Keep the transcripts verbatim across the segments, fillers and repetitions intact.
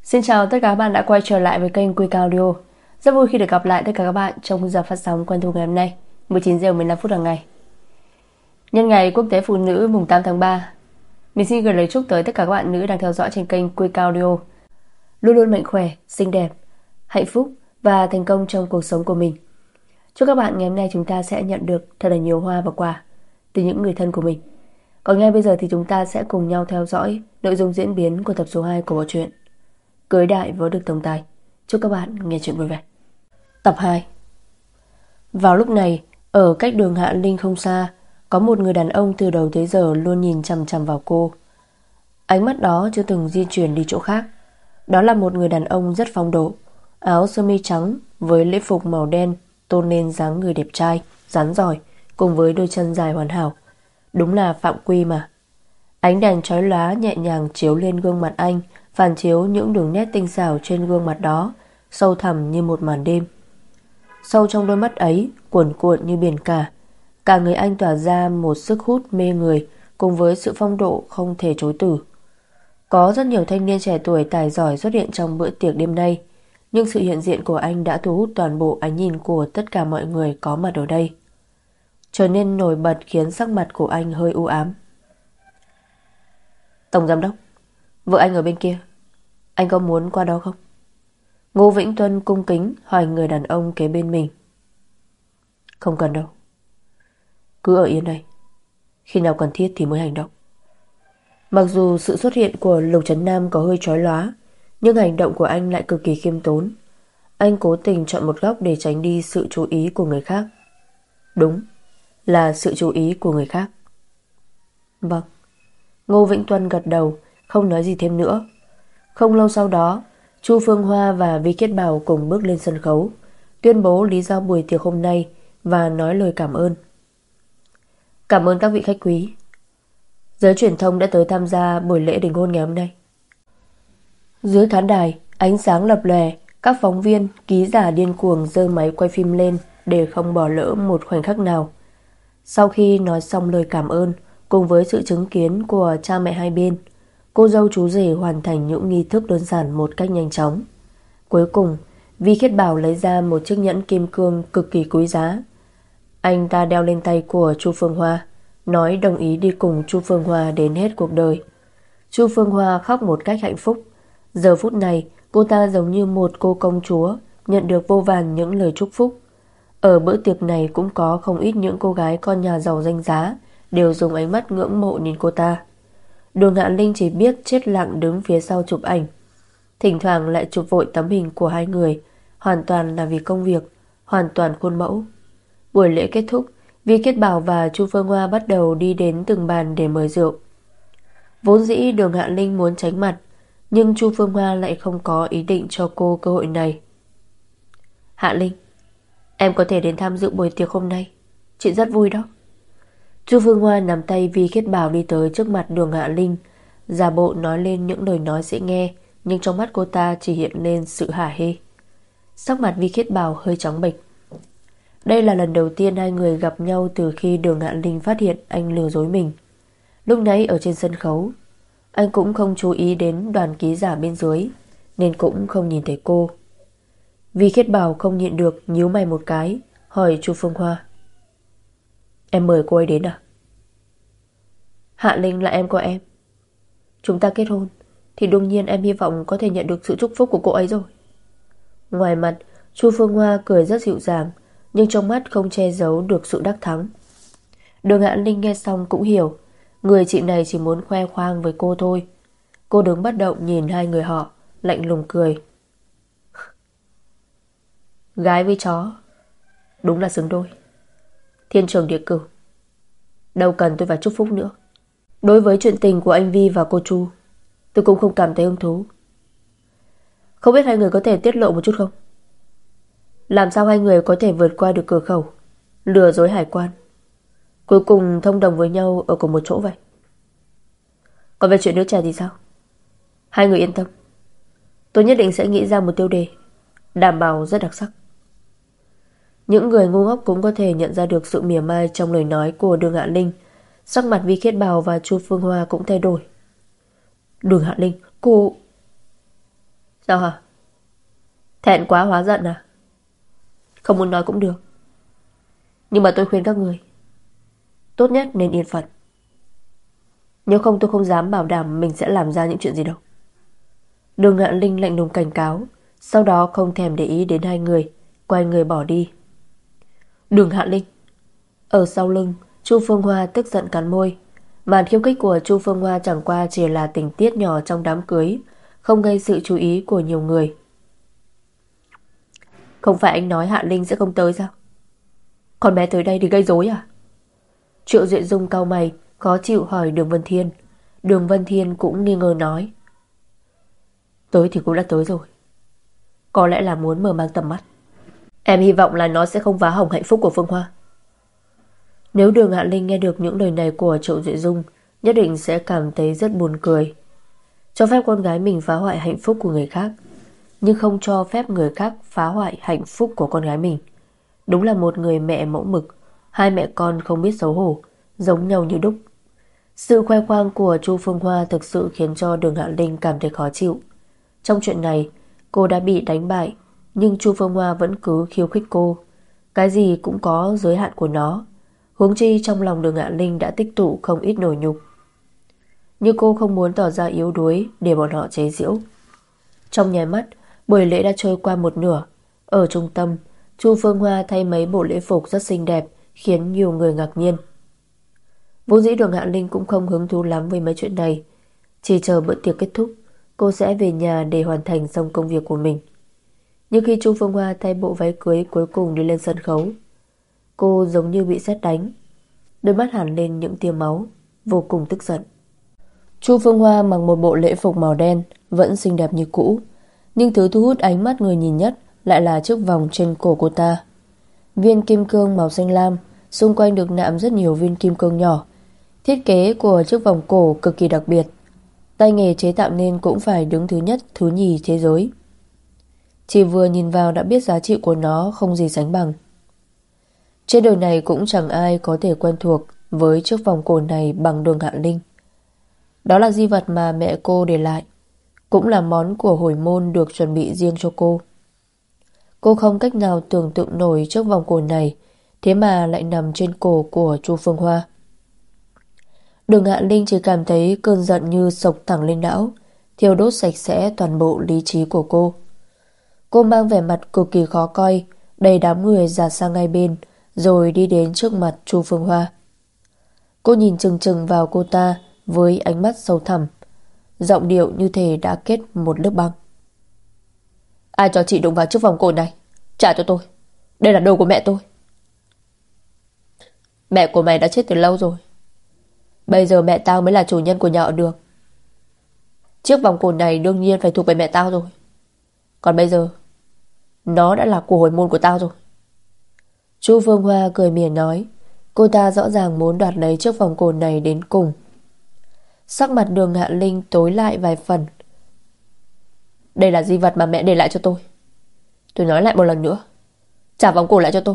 Xin chào tất cả các bạn đã quay trở lại với kênh Quy Cao Audio. Rất vui khi được gặp lại tất cả các bạn trong giờ phát sóng quen thuộc ngày hôm nay, mười chín giờ mười lăm phút hàng ngày. Nhân ngày Quốc tế Phụ nữ mùng tám tháng ba, mình xin gửi lời chúc tới tất cả các bạn nữ đang theo dõi trên kênh Quy Cao Audio luôn luôn mạnh khỏe, xinh đẹp, hạnh phúc và thành công trong cuộc sống của mình. Chúc các bạn ngày hôm nay chúng ta sẽ nhận được thật là nhiều hoa và quà từ những người thân của mình. Còn ngay bây giờ thì chúng ta sẽ cùng nhau theo dõi nội dung diễn biến của tập số hai của bộ truyện Cưới đại vớ được tổng tài. Chúc các bạn nghe chuyện vui vẻ. Tập hai. Vào lúc này, ở cách đường Hạ Linh không xa, có một người đàn ông từ đầu tới giờ luôn nhìn chằm chằm vào cô. Ánh mắt đó chưa từng di chuyển đi chỗ khác. Đó là một người đàn ông rất phong độ, áo sơ mi trắng với lễ phục màu đen tôn lên dáng người đẹp trai, rắn rỏi cùng với đôi chân dài hoàn hảo. Đúng là Phạm Quy mà. Ánh đèn chói lóa nhẹ nhàng chiếu lên gương mặt anh, phản chiếu những đường nét tinh xảo trên gương mặt đó, sâu thẳm như một màn đêm. Sâu trong đôi mắt ấy, cuồn cuộn như biển cả. Cả người anh tỏa ra một sức hút mê người, cùng với sự phong độ không thể chối từ. Có rất nhiều thanh niên trẻ tuổi tài giỏi xuất hiện trong bữa tiệc đêm nay, nhưng sự hiện diện của anh đã thu hút toàn bộ ánh nhìn của tất cả mọi người có mặt ở đây, trở nên nổi bật khiến sắc mặt của anh hơi u ám. Tổng giám đốc, vợ anh ở bên kia, anh có muốn qua đó không? Ngô Vĩnh Tuân cung kính hỏi người đàn ông kế bên mình. Không cần đâu, cứ ở yên đây, khi nào cần thiết thì mới hành động. Mặc dù sự xuất hiện của Lục Trấn Nam có hơi chói lóa, nhưng hành động của anh lại cực kỳ khiêm tốn. Anh cố tình chọn một góc để tránh đi sự chú ý của người khác. Đúng, là sự chú ý của người khác. Vâng. Ngô Vĩnh Tuân gật đầu, không nói gì thêm nữa. Không lâu sau đó, Chu Phương Hoa và Vi Kiết Bảo cùng bước lên sân khấu, tuyên bố lý do buổi tiệc hôm nay và nói lời cảm ơn. Cảm ơn các vị khách quý. Giới truyền thông đã tới tham gia buổi lễ đính hôn ngày hôm nay. Dưới khán đài, ánh sáng lập lòe, các phóng viên, ký giả điên cuồng giơ máy quay phim lên để không bỏ lỡ một khoảnh khắc nào. Sau khi nói xong lời cảm ơn, cùng với sự chứng kiến của cha mẹ hai bên, cô dâu chú rể hoàn thành những nghi thức đơn giản một cách nhanh chóng. Cuối cùng, Vi Khiết Bảo lấy ra một chiếc nhẫn kim cương cực kỳ quý giá. Anh ta đeo lên tay của Chu Phương Hoa, nói đồng ý đi cùng Chu Phương Hoa đến hết cuộc đời. Chu Phương Hoa khóc một cách hạnh phúc. Giờ phút này, cô ta giống như một cô công chúa, nhận được vô vàn những lời chúc phúc. Ở bữa tiệc này cũng có không ít những cô gái con nhà giàu danh giá đều dùng ánh mắt ngưỡng mộ nhìn cô ta. Đường Hạ Linh chỉ biết chết lặng đứng phía sau chụp ảnh. Thỉnh thoảng lại chụp vội tấm hình của hai người, hoàn toàn là vì công việc, hoàn toàn khuôn mẫu. Buổi lễ kết thúc, Vi Kiết Bảo và Chu Phương Hoa bắt đầu đi đến từng bàn để mời rượu. Vốn dĩ Đường Hạ Linh muốn tránh mặt, nhưng Chu Phương Hoa lại không có ý định cho cô cơ hội này. Hạ Linh, em có thể đến tham dự buổi tiệc hôm nay, chị rất vui đó. Chu Phương Hoa nắm tay Vi Khiết Bảo đi tới trước mặt Đường Hạ Linh, giả bộ nói lên những lời nói dễ nghe, nhưng trong mắt cô ta chỉ hiện lên sự hả hê. Sắc mặt Vi Khiết Bảo hơi trắng bệch. Đây là lần đầu tiên hai người gặp nhau từ khi Đường Hạ Linh phát hiện anh lừa dối mình. Lúc nãy ở trên sân khấu, anh cũng không chú ý đến đoàn ký giả bên dưới, nên cũng không nhìn thấy cô. Vi Khiết Bảo không nhịn được nhíu mày một cái, hỏi Chu Phương Hoa. Em mời cô ấy đến à? Hạ Linh là em của em. Chúng ta kết hôn thì đương nhiên em hy vọng có thể nhận được sự chúc phúc của cô ấy rồi. Ngoài mặt, Chu Phương Hoa cười rất dịu dàng, nhưng trong mắt không che giấu được sự đắc thắng. Đường Hạ Linh nghe xong cũng hiểu, người chị này chỉ muốn khoe khoang với cô thôi. Cô đứng bất động nhìn hai người họ, lạnh lùng cười. Gái với chó, đúng là xứng đôi. Thiên trường địa cửu, đâu cần tôi phải chúc phúc nữa. Đối với chuyện tình của anh Vi và cô Chu, tôi cũng không cảm thấy hứng thú. Không biết hai người có thể tiết lộ một chút không? Làm sao hai người có thể vượt qua được cửa khẩu, lừa dối hải quan, cuối cùng thông đồng với nhau ở cùng một chỗ vậy? Còn về chuyện đứa trẻ thì sao? Hai người yên tâm, tôi nhất định sẽ nghĩ ra một tiêu đề đảm bảo rất đặc sắc. Những người ngu ngốc cũng có thể nhận ra được sự mỉa mai trong lời nói của Đường Hạ Linh. Sắc mặt Vi Khiết Bảo và Chu Phương Hoa cũng thay đổi. Đường Hạ Linh, cô... Sao hả? Thẹn quá hóa giận à? Không muốn nói cũng được, nhưng mà tôi khuyên các người tốt nhất nên yên phận. Nếu không tôi không dám bảo đảm mình sẽ làm ra những chuyện gì đâu. Đường Ngạn Linh lạnh lùng cảnh cáo, sau đó không thèm để ý đến hai người, quay người bỏ đi. Đường Ngạn Linh. Ở sau lưng, Chu Phương Hoa tức giận cắn môi. Màn khiêu khích của Chu Phương Hoa chẳng qua chỉ là tình tiết nhỏ trong đám cưới, không gây sự chú ý của nhiều người. Không phải anh nói Hạ Linh sẽ không tới sao? Con bé tới đây thì gây rối à? Triệu Duyện Dung cau mày, khó chịu hỏi Đường Vân Thiên. Đường Vân Thiên cũng nghi ngờ nói, tới thì cũng đã tới rồi, có lẽ là muốn mở mang tầm mắt. Em hy vọng là nó sẽ không phá hỏng hạnh phúc của Phương Hoa. Nếu Đường Hạ Linh nghe được những lời này của Triệu Duyện Dung, nhất định sẽ cảm thấy rất buồn cười. Cho phép con gái mình phá hoại hạnh phúc của người khác, nhưng không cho phép người khác phá hoại hạnh phúc của con gái mình. Đúng là một người mẹ mẫu mực, hai mẹ con không biết xấu hổ, giống nhau như đúc. Sự khoe khoang của Chu Phương Hoa thực sự khiến cho Đường Hạ Linh cảm thấy khó chịu. Trong chuyện này, cô đã bị đánh bại, nhưng Chu Phương Hoa vẫn cứ khiêu khích cô. Cái gì cũng có giới hạn của nó. Huống chi trong lòng Đường Hạ Linh đã tích tụ không ít nổi nhục. Nhưng cô không muốn tỏ ra yếu đuối để bọn họ chế giễu. Trong nháy mắt, buổi lễ đã trôi qua một nửa. Ở trung tâm, Chu Phương Hoa thay mấy bộ lễ phục rất xinh đẹp, khiến nhiều người ngạc nhiên. Vốn dĩ Đường Hạ Linh cũng không hứng thú lắm với mấy chuyện này. Chỉ chờ bữa tiệc kết thúc, cô sẽ về nhà để hoàn thành xong công việc của mình. Nhưng khi Chu Phương Hoa thay bộ váy cưới cuối cùng đi lên sân khấu, cô giống như bị sét đánh, đôi mắt hằn lên những tia máu, vô cùng tức giận. Chu Phương Hoa mặc một bộ lễ phục màu đen, vẫn xinh đẹp như cũ, nhưng thứ thu hút ánh mắt người nhìn nhất lại là chiếc vòng trên cổ cô ta. Viên kim cương màu xanh lam, xung quanh được nạm rất nhiều viên kim cương nhỏ. Thiết kế của chiếc vòng cổ cực kỳ đặc biệt, tay nghề chế tạo nên cũng phải đứng thứ nhất, thứ nhì thế giới. Chỉ vừa nhìn vào đã biết giá trị của nó không gì sánh bằng. Trên đời này cũng chẳng ai có thể quen thuộc với chiếc vòng cổ này bằng Đường Hạ Linh. Đó là di vật mà mẹ cô để lại, cũng là món của hồi môn được chuẩn bị riêng cho cô. Cô không cách nào tưởng tượng nổi chiếc vòng cổ này thế mà lại nằm trên cổ của Chu Phương Hoa. Đường Hạ Linh chỉ cảm thấy cơn giận như xộc thẳng lên não, thiêu đốt sạch sẽ toàn bộ lý trí của cô. Cô mang vẻ mặt cực kỳ khó coi, đầy đám người dạt sang ngay bên, rồi đi đến trước mặt Chu Phương Hoa. Cô nhìn chừng chừng vào cô ta với ánh mắt sâu thẳm, giọng điệu như thể đã kết một lớp băng. Ai cho chị đụng vào chiếc vòng cổ này? Trả cho tôi. Đây là đồ của mẹ tôi. Mẹ của mày đã chết từ lâu rồi. Bây giờ mẹ tao mới là chủ nhân của nhà họ Đường. Chiếc vòng cổ này đương nhiên phải thuộc về mẹ tao rồi. Còn bây giờ nó đã là của hồi môn của tao rồi. Chu Phương Hoa cười mỉa nói. Cô ta rõ ràng muốn đoạt lấy chiếc vòng cổ này đến cùng. Sắc mặt Đường Hạ Linh tối lại vài phần. Đây là di vật mà mẹ để lại cho tôi. Tôi nói lại một lần nữa, trả vòng cổ lại cho tôi.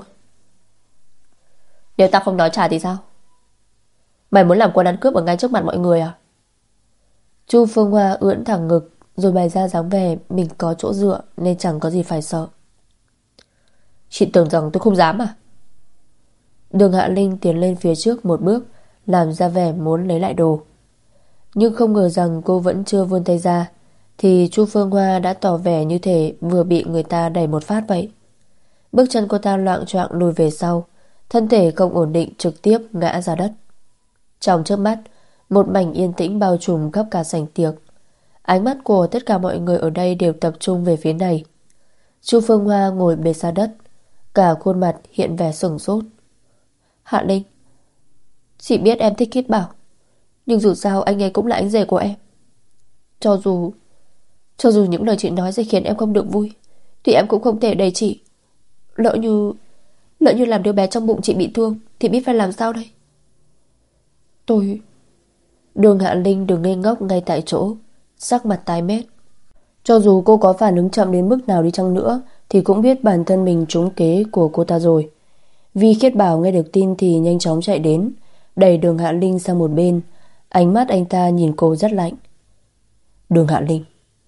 Nếu tao không nói trả thì sao? Mày muốn làm quân ăn cướp ở ngay trước mặt mọi người à? Chu Phương Hoa ưỡn thẳng ngực, rồi bày ra dáng vẻ mình có chỗ dựa nên chẳng có gì phải sợ. Chị tưởng rằng tôi không dám à? Đường Hạ Linh tiến lên phía trước một bước, làm ra vẻ muốn lấy lại đồ. Nhưng không ngờ rằng cô vẫn chưa vươn tay ra thì Chu Phương Hoa đã tỏ vẻ như thể vừa bị người ta đẩy một phát vậy. Bước chân cô ta loạng choạng lùi về sau, thân thể không ổn định trực tiếp ngã ra đất. Trong chớp mắt, một mảnh yên tĩnh bao trùm khắp cả sảnh tiệc. Ánh mắt của tất cả mọi người ở đây đều tập trung về phía này. Chu Phương Hoa ngồi bệt ra đất, cả khuôn mặt hiện vẻ sửng sốt. Hạ Linh, chị biết em thích Khiết Bảo, nhưng dù sao anh ấy cũng là anh rể của em. Cho dù Cho dù những lời chị nói sẽ khiến em không được vui, thì em cũng không thể đẩy chị. Lỡ như Lỡ như làm đứa bé trong bụng chị bị thương thì biết phải làm sao đây? Tôi Đường Hạ Linh đừng ngây ngốc ngay tại chỗ, sắc mặt tái mét. Cho dù cô có phản ứng chậm đến mức nào đi chăng nữa thì cũng biết bản thân mình trúng kế của cô ta rồi. Vi Khiết Bảo nghe được tin thì nhanh chóng chạy đến, đẩy Đường Hạ Linh sang một bên. Ánh mắt anh ta nhìn cô rất lạnh. Đường Hạ Linh,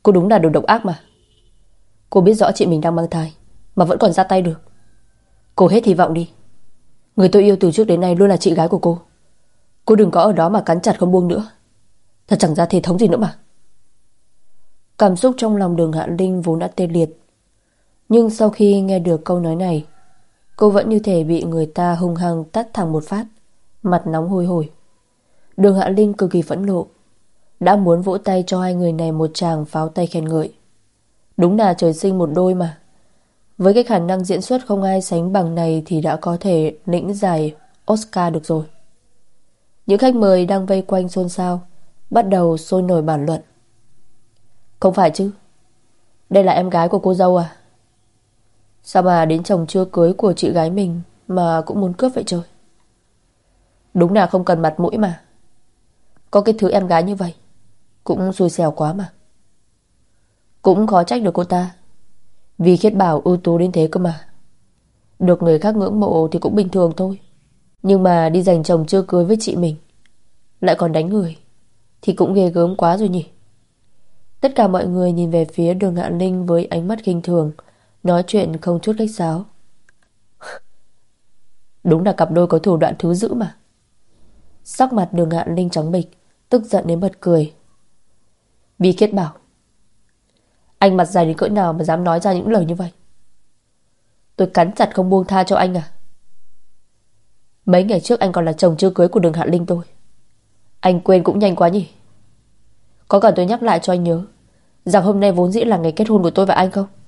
Cô đúng là đồ độc ác mà. Cô biết rõ chị mình đang mang thai mà vẫn còn ra tay được. Cô hết hy vọng đi. Người tôi yêu từ trước đến nay luôn là chị gái của cô. Cô đừng có ở đó mà cắn chặt không buông nữa. Thật chẳng ra thể thống gì nữa mà. Cảm xúc trong lòng Đường Hạ Linh vốn đã tê liệt, nhưng sau khi nghe được câu nói này, cô vẫn như thể bị người ta hung hăng tát thẳng một phát, mặt nóng hôi hổi. Đường Hạ Linh cực kỳ phẫn nộ, đã muốn vỗ tay cho hai người này một tràng pháo tay khen ngợi. Đúng là trời sinh một đôi mà. Với cái khả năng diễn xuất không ai sánh bằng này thì đã có thể lĩnh giải Oscar được rồi. Những khách mời đang vây quanh xôn xao, bắt đầu sôi nổi bàn luận. Không phải chứ, đây là em gái của cô dâu à? Sao mà đến chồng chưa cưới của chị gái mình mà cũng muốn cướp vậy trời? Đúng là không cần mặt mũi mà. Có cái thứ em gái như vậy cũng xui xẻo quá mà. Cũng khó trách được cô ta, vì Khiết Bảo ưu tú đến thế cơ mà. Được người khác ngưỡng mộ thì cũng bình thường thôi, nhưng mà đi giành chồng chưa cưới với chị mình lại còn đánh người thì cũng ghê gớm quá rồi nhỉ. Tất cả mọi người nhìn về phía Đường Hạ Linh với ánh mắt khinh thường, nói chuyện không chút khách sáo. Đúng là cặp đôi có thủ đoạn thứ dữ mà. Sắc mặt Đường Hạ Linh trắng bệch, tức giận đến bật cười. Vi Khiết Bảo, anh mặt dày đến cỡ nào mà dám nói ra những lời như vậy? Tôi cắn chặt không buông tha cho anh à? Mấy ngày trước anh còn là chồng chưa cưới của Đường Hạ Linh tôi. Anh quên cũng nhanh quá nhỉ? Có cần tôi nhắc lại cho anh nhớ rằng hôm nay vốn dĩ là ngày kết hôn của tôi và anh không?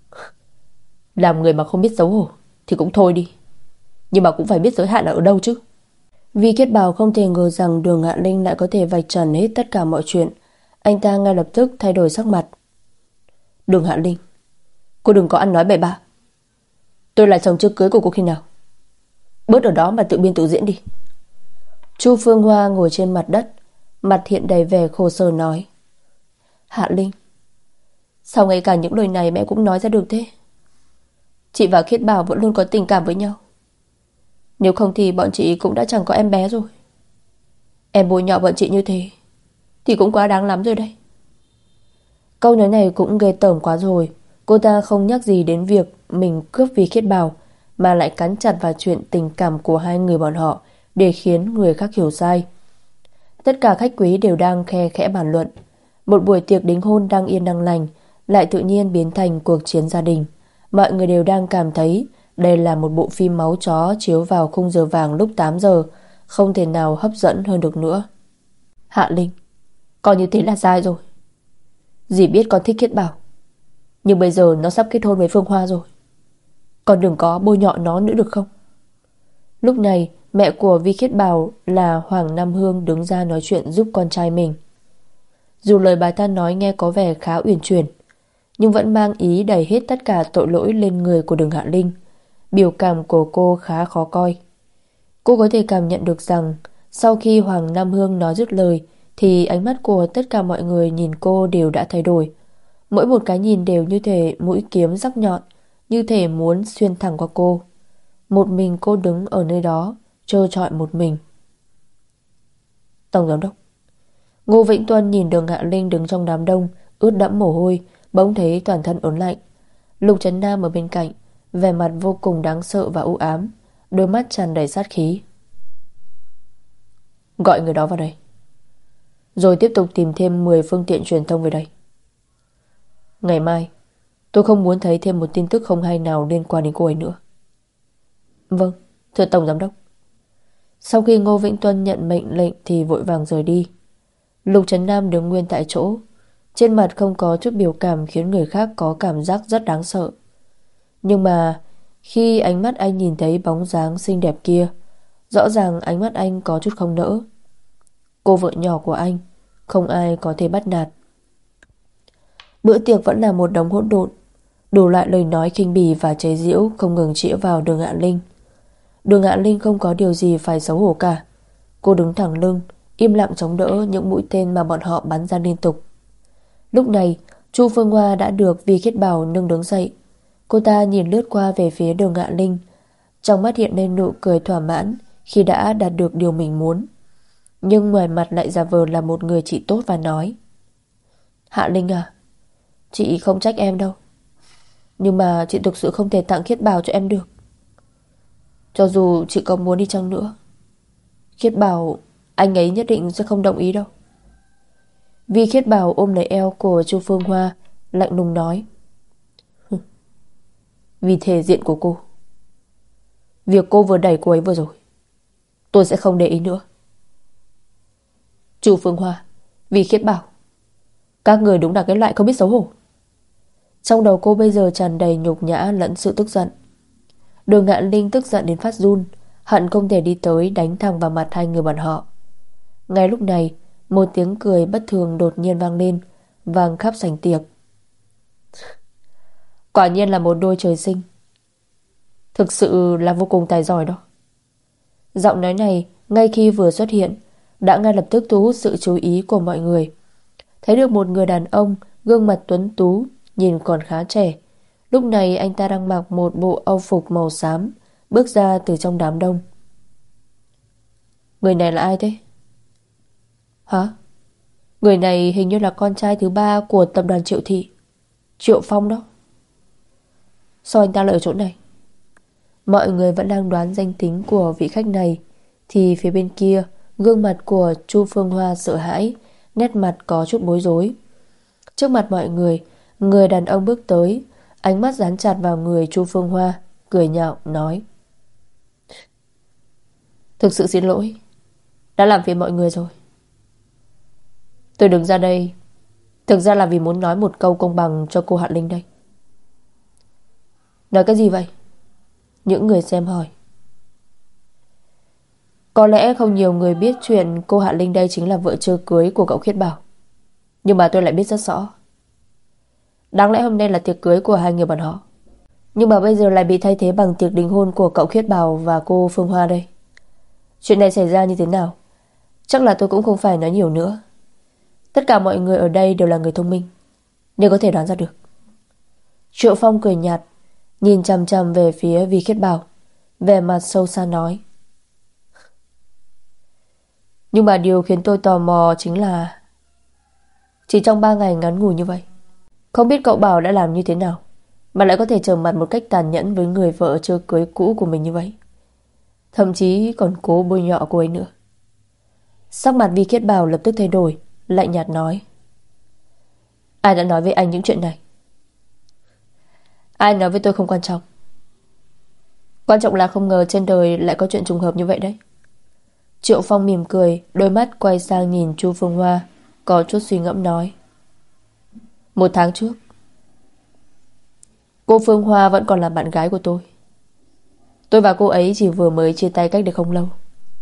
Làm người mà không biết xấu hổ thì cũng thôi đi, nhưng mà cũng phải biết giới hạn là ở đâu chứ. Vi Khiết Bảo không thể ngờ rằng Đường Hạ Linh lại có thể vạch trần hết tất cả mọi chuyện. Anh ta ngay lập tức thay đổi sắc mặt. Đường Hạ Linh, cô đừng có ăn nói bậy bạ. Tôi là chồng chưa cưới của cô khi nào? Bớt ở đó mà tự biên tự diễn đi. Chu Phương Hoa ngồi trên mặt đất, mặt hiện đầy vẻ khổ sở nói. Hạ Linh, sao ngay cả những lời này mẹ cũng nói ra được thế? Chị và Khiết Bảo vẫn luôn có tình cảm với nhau. Nếu không thì bọn chị cũng đã chẳng có em bé rồi. Em bôi nhọ bọn chị như thế thì cũng quá đáng lắm rồi đây. Câu nói này cũng ghê tởm quá rồi. Cô ta không nhắc gì đến việc mình cướp Vi Khiết Bảo, mà lại cắn chặt vào chuyện tình cảm của hai người bọn họ để khiến người khác hiểu sai. Tất cả khách quý đều đang khe khẽ bàn luận. Một buổi tiệc đính hôn đang yên đang lành lại tự nhiên biến thành cuộc chiến gia đình. Mọi người đều đang cảm thấy đây là một bộ phim máu chó chiếu vào khung giờ vàng lúc tám giờ, không thể nào hấp dẫn hơn được nữa. Hạ Linh, coi như thế là sai rồi. Dì biết con thích Khiết Bảo, nhưng bây giờ nó sắp kết hôn với Phương Hoa rồi. Con đừng có bôi nhọ nó nữa được không? Lúc này mẹ của Vi Khiết Bảo là Hoàng Nam Hương đứng ra nói chuyện giúp con trai mình. Dù lời bà ta nói nghe có vẻ khá uyển chuyển, nhưng vẫn mang ý đẩy hết tất cả tội lỗi lên người của Đường Hạ Linh. Biểu cảm của cô khá khó coi. Cô có thể cảm nhận được rằng sau khi Hoàng Nam Hương nói dứt lời thì ánh mắt của tất cả mọi người nhìn cô đều đã thay đổi. Mỗi một cái nhìn đều như thể mũi kiếm sắc nhọn, như thể muốn xuyên thẳng qua cô. Một mình cô đứng ở nơi đó, trơ trọi một mình. Tổng giám đốc. Ngô Vĩnh Tuân nhìn Đường Hạ Linh đứng trong đám đông, ướt đẫm mồ hôi, bỗng thấy toàn thân ớn lạnh. Lục Trấn Nam ở bên cạnh, vẻ mặt vô cùng đáng sợ và u ám, đôi mắt tràn đầy sát khí. Gọi người đó vào đây, rồi tiếp tục tìm thêm mười phương tiện truyền thông về đây. Ngày mai tôi không muốn thấy thêm một tin tức không hay nào liên quan đến cô ấy nữa. Vâng, thưa Tổng Giám đốc. Sau khi Ngô Vĩnh Tuân nhận mệnh lệnh thì vội vàng rời đi. Lục Trấn Nam đứng nguyên tại chỗ, trên mặt không có chút biểu cảm khiến người khác có cảm giác rất đáng sợ. Nhưng mà khi ánh mắt anh nhìn thấy bóng dáng xinh đẹp kia, rõ ràng ánh mắt anh có chút không nỡ. Cô vợ nhỏ của anh không ai có thể bắt nạt. Bữa tiệc vẫn là một đống hỗn độn, đủ loại lời nói khinh bỉ và chế giễu không ngừng chĩa vào Đường Hạ Linh. Đường Hạ Linh không có điều gì phải xấu hổ cả. Cô đứng thẳng lưng, im lặng chống đỡ những mũi tên mà bọn họ bắn ra liên tục. Lúc này Chu Phương Hoa đã được Vi Khiết Bảo nâng đứng dậy. Cô ta nhìn lướt qua về phía Đường Hạ Linh, trong mắt hiện lên nụ cười thỏa mãn khi đã đạt được điều mình muốn, nhưng ngoài mặt lại giả vờ là một người chị tốt và nói. Hạ Linh à, Chị không trách em đâu, nhưng mà chị thực sự không thể tặng Khiết Bảo cho em được. Cho dù chị có muốn đi chăng nữa, Khiết Bảo anh ấy nhất định sẽ không đồng ý đâu. Vi Khiết Bảo ôm lấy eo của Chu Phương Hoa, lạnh lùng nói: vì thể diện của cô, việc cô vừa đẩy cô ấy vừa rồi, tôi sẽ không để ý nữa. Chu Phương Hoa, Vi Khiết Bảo, các người đúng là cái loại không biết xấu hổ. Trong đầu cô bây giờ tràn đầy nhục nhã lẫn sự tức giận. Đường Ngạn Linh tức giận đến phát run, hận không thể đi tới đánh thẳng vào mặt hai người bọn họ. Ngay lúc này, một tiếng cười bất thường đột nhiên vang lên, vang khắp sảnh tiệc. Quả nhiên là một đôi trời sinh, thực sự là vô cùng tài giỏi đó. Giọng nói này ngay khi vừa xuất hiện đã ngay lập tức thu hút sự chú ý của mọi người. Thấy được một người đàn ông gương mặt tuấn tú, nhìn còn khá trẻ. Lúc này anh ta đang mặc một bộ âu phục màu xám, bước ra từ trong đám đông. Người này là ai thế? Hả? Người này hình như là con trai thứ ba của tập đoàn Triệu Thị, Triệu Phong đó. Sao anh ta lại ở chỗ này? Mọi người vẫn đang đoán danh tính của vị khách này, thì phía bên kia, gương mặt của Chu Phương Hoa sợ hãi, nét mặt có chút bối rối. Trước mặt mọi người, người đàn ông bước tới, ánh mắt dán chặt vào người Chu Phương Hoa, cười nhạo nói: thực sự xin lỗi, đã làm phiền mọi người rồi. Tôi đứng ra đây thực ra là vì muốn nói một câu công bằng cho cô Hạ Linh đây. Nói cái gì vậy? Những người xem hỏi. Có lẽ không nhiều người biết chuyện cô Hạ Linh đây chính là vợ chưa cưới của cậu Khiết Bảo, nhưng mà tôi lại biết rất rõ. Đáng lẽ hôm nay là tiệc cưới của hai người bọn họ, nhưng mà bây giờ lại bị thay thế bằng tiệc đính hôn của cậu Khiết Bảo và cô Phương Hoa đây. Chuyện này xảy ra như thế nào, chắc là tôi cũng không phải nói nhiều nữa. Tất cả mọi người ở đây đều là người thông minh, nên có thể đoán ra được. Triệu Phong cười nhạt, nhìn chằm chằm về phía Vi Khiết Bảo, vẻ mặt sâu xa nói: nhưng mà điều khiến tôi tò mò chính là chỉ trong ba ngày ngắn ngủi như vậy, không biết cậu Bảo đã làm như thế nào mà lại có thể trở mặt một cách tàn nhẫn với người vợ chưa cưới cũ của mình như vậy, thậm chí còn cố bôi nhọ cô ấy nữa. Sắc mặt Vi Khiết Bảo lập tức thay đổi, lạnh nhạt nói: ai đã nói với anh những chuyện này? Ai nói với tôi không quan trọng. Quan trọng là không ngờ trên đời lại có chuyện trùng hợp như vậy đấy. Triệu Phong mỉm cười, đôi mắt quay sang nhìn Chu Phương Hoa, có chút suy ngẫm nói: một tháng trước, cô Phương Hoa vẫn còn là bạn gái của tôi. Tôi và cô ấy chỉ vừa mới chia tay cách đây không lâu.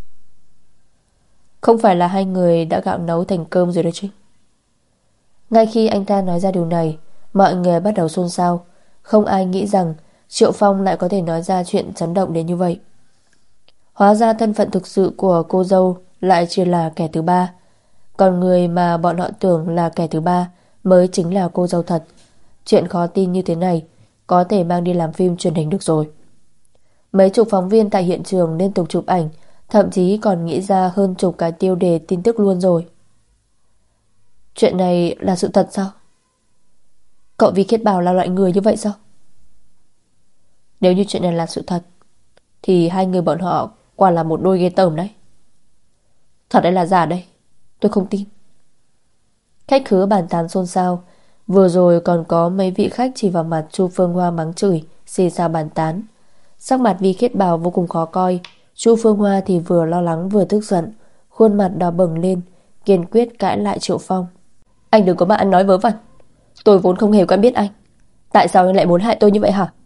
Không phải là hai người đã gạo nấu thành cơm rồi đấy chứ? Ngay khi anh ta nói ra điều này, mọi người bắt đầu xôn xao. Không ai nghĩ rằng Triệu Phong lại có thể nói ra chuyện chấn động đến như vậy. Hóa ra thân phận thực sự của cô dâu lại chỉ là kẻ thứ ba, còn người mà bọn họ tưởng là kẻ thứ ba mới chính là cô dâu thật. Chuyện khó tin như thế này có thể mang đi làm phim truyền hình được rồi. Mấy chục phóng viên tại hiện trường liên tục chụp ảnh, thậm chí còn nghĩ ra hơn chục cái tiêu đề tin tức luôn rồi. Chuyện này là sự thật sao? Cậu Vi Khiết Bảo là loại người như vậy sao? Nếu như chuyện này là sự thật thì hai người bọn họ quả là một đôi ghê tởm đấy. Thật hay là giả đây? Tôi không tin. Khách khứa bàn tán xôn xao. Vừa rồi còn có mấy vị khách chỉ vào mặt Chu Phương Hoa mắng chửi, xì xào bàn tán. Sắc mặt Vi Khiết Bảo vô cùng khó coi. Chu Phương Hoa thì vừa lo lắng vừa tức giận, khuôn mặt đỏ bừng lên, kiên quyết cãi lại Triệu Phong. Anh đừng có mà ăn nói vớ vẩn. Tôi vốn không hề quen biết anh. Tại sao anh lại muốn hại tôi như vậy hả?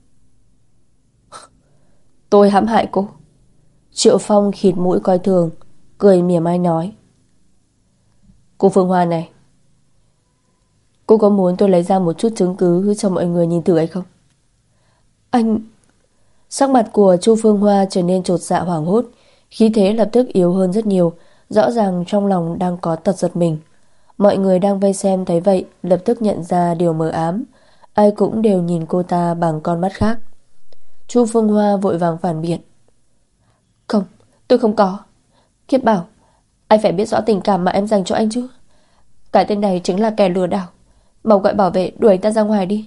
Tôi hãm hại cô? Triệu Phong khịt mũi coi thường, cười mỉa mai nói: cô Phương Hoa này, cô có muốn tôi lấy ra một chút chứng cứ cho mọi người nhìn thử hay không? Anh... Sắc mặt của Chu Phương Hoa trở nên chột dạ hoảng hốt, khí thế lập tức yếu hơn rất nhiều, rõ ràng trong lòng đang có tật giật mình. Mọi người đang vây xem thấy vậy lập tức nhận ra điều mờ ám, ai cũng đều nhìn cô ta bằng con mắt khác. Chu Phương Hoa vội vàng phản biện: không, tôi không có. Khiết Bảo, anh phải biết rõ tình cảm mà em dành cho anh chứ. Cái tên này chính là kẻ lừa đảo, Mau gọi bảo vệ đuổi anh ta ra ngoài đi.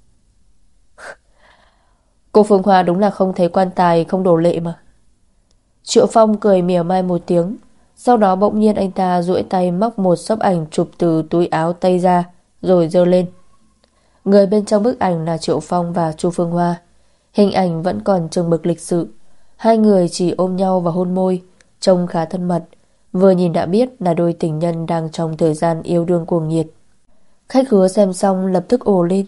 Cô Phương Hoa đúng là không thấy quan tài không đổ lệ mà. Triệu Phong cười mỉa mai một tiếng. Sau đó bỗng nhiên anh ta duỗi tay móc một xấp ảnh chụp từ túi áo tây ra, rồi giơ lên. Người bên trong bức ảnh là Triệu Phong và Chu Phương Hoa. Hình ảnh vẫn còn chừng mực lịch sự. Hai người chỉ ôm nhau và hôn môi, trông khá thân mật. Vừa nhìn đã biết là đôi tình nhân đang trong thời gian yêu đương cuồng nhiệt. Khách khứa xem xong lập tức ồ lên.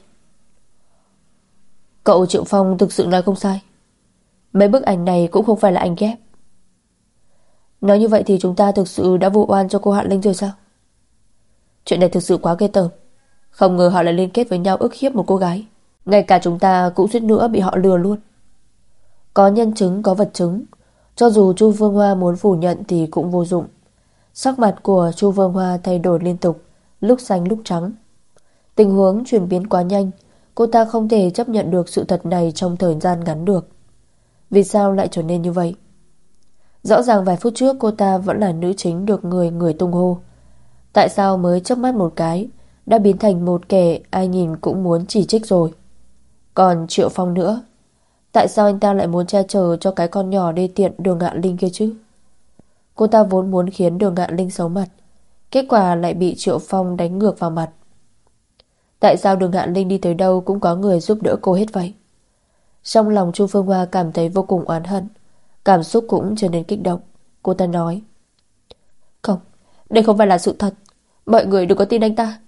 Cậu Triệu Phong thực sự nói không sai. Mấy bức ảnh này cũng không phải là ảnh ghép. Nói như vậy thì chúng ta thực sự đã vu oan cho cô Hạ Linh rồi sao? Chuyện này thực sự quá ghê tởm. Không ngờ họ lại liên kết với nhau ức hiếp một cô gái. Ngay cả chúng ta cũng suýt nữa bị họ lừa luôn. Có nhân chứng, có vật chứng. Cho dù Chu Vương Hoa muốn phủ nhận thì cũng vô dụng. Sắc mặt của Chu Vương Hoa thay đổi liên tục, lúc xanh lúc trắng. Tình huống chuyển biến quá nhanh, cô ta không thể chấp nhận được sự thật này trong thời gian ngắn được. Vì sao lại trở nên như vậy? Rõ ràng vài phút trước cô ta vẫn là nữ chính được người người tung hô. Tại sao mới chớp mắt một cái đã biến thành một kẻ ai nhìn cũng muốn chỉ trích rồi? Còn Triệu Phong nữa, tại sao anh ta lại muốn che chở cho cái con nhỏ đê tiện Đường Ngạn Linh kia chứ? Cô ta vốn muốn khiến Đường Ngạn Linh xấu mặt, kết quả lại bị Triệu Phong đánh ngược vào mặt. Tại sao Đường Ngạn Linh đi tới đâu cũng có người giúp đỡ cô hết vậy? Trong lòng Chu Phương Hoa cảm thấy vô cùng oán hận, cảm xúc cũng trở nên kích động. Cô ta nói: Không, đây không phải là sự thật. Mọi người đừng có tin anh ta.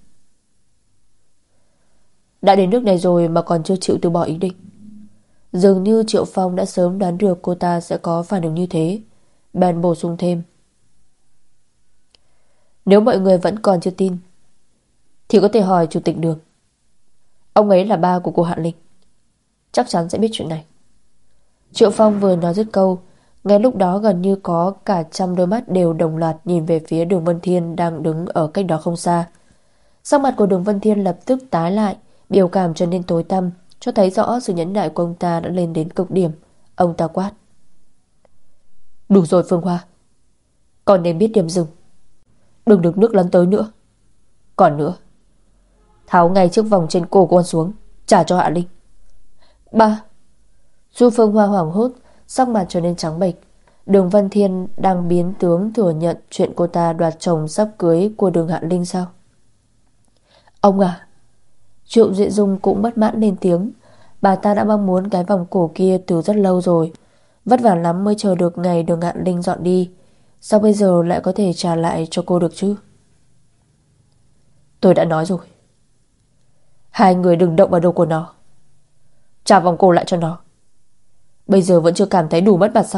Đã đến nước này rồi mà còn chưa chịu từ bỏ ý định. Dường như Triệu Phong đã sớm đoán được cô ta sẽ có phản ứng như thế, bèn bổ sung thêm: Nếu mọi người vẫn còn chưa tin thì có thể hỏi Chủ tịch Đường. Ông ấy là ba của cô Hạ Linh, chắc chắn sẽ biết chuyện này. Triệu Phong vừa nói dứt câu, ngay lúc đó gần như có cả trăm đôi mắt đều đồng loạt nhìn về phía Đường Vân Thiên đang đứng ở cách đó không xa. Sắc mặt của Đường Vân Thiên lập tức tái lại, biểu cảm trở nên tối tăm, cho thấy rõ sự nhẫn nại của ông ta đã lên đến cực điểm. Ông ta quát: Đủ rồi Phương Hoa, còn nên biết điểm dừng, đừng được nước lấn tới nữa. Còn nữa, tháo ngay chiếc vòng trên cổ của con xuống, trả cho Hạ Linh. Ba. Du Phương Hoa hoảng hốt, sắc mặt trở nên trắng bệch. Đường Vân Thiên đang biến tướng thừa nhận chuyện cô ta đoạt chồng sắp cưới của Đường Hạ Linh sao? Ông à! Triệu Duệ Dung cũng bất mãn lên tiếng. Bà ta đã mong muốn cái vòng cổ kia từ rất lâu rồi, vất vả lắm mới chờ được ngày Đường Hạ Linh dọn đi. Sao bây giờ lại có thể trả lại cho cô được chứ? Tôi đã nói rồi, hai người đừng động vào đầu của nó, trả vòng cổ lại cho nó. Bây giờ vẫn chưa cảm thấy đủ mất mặt sao?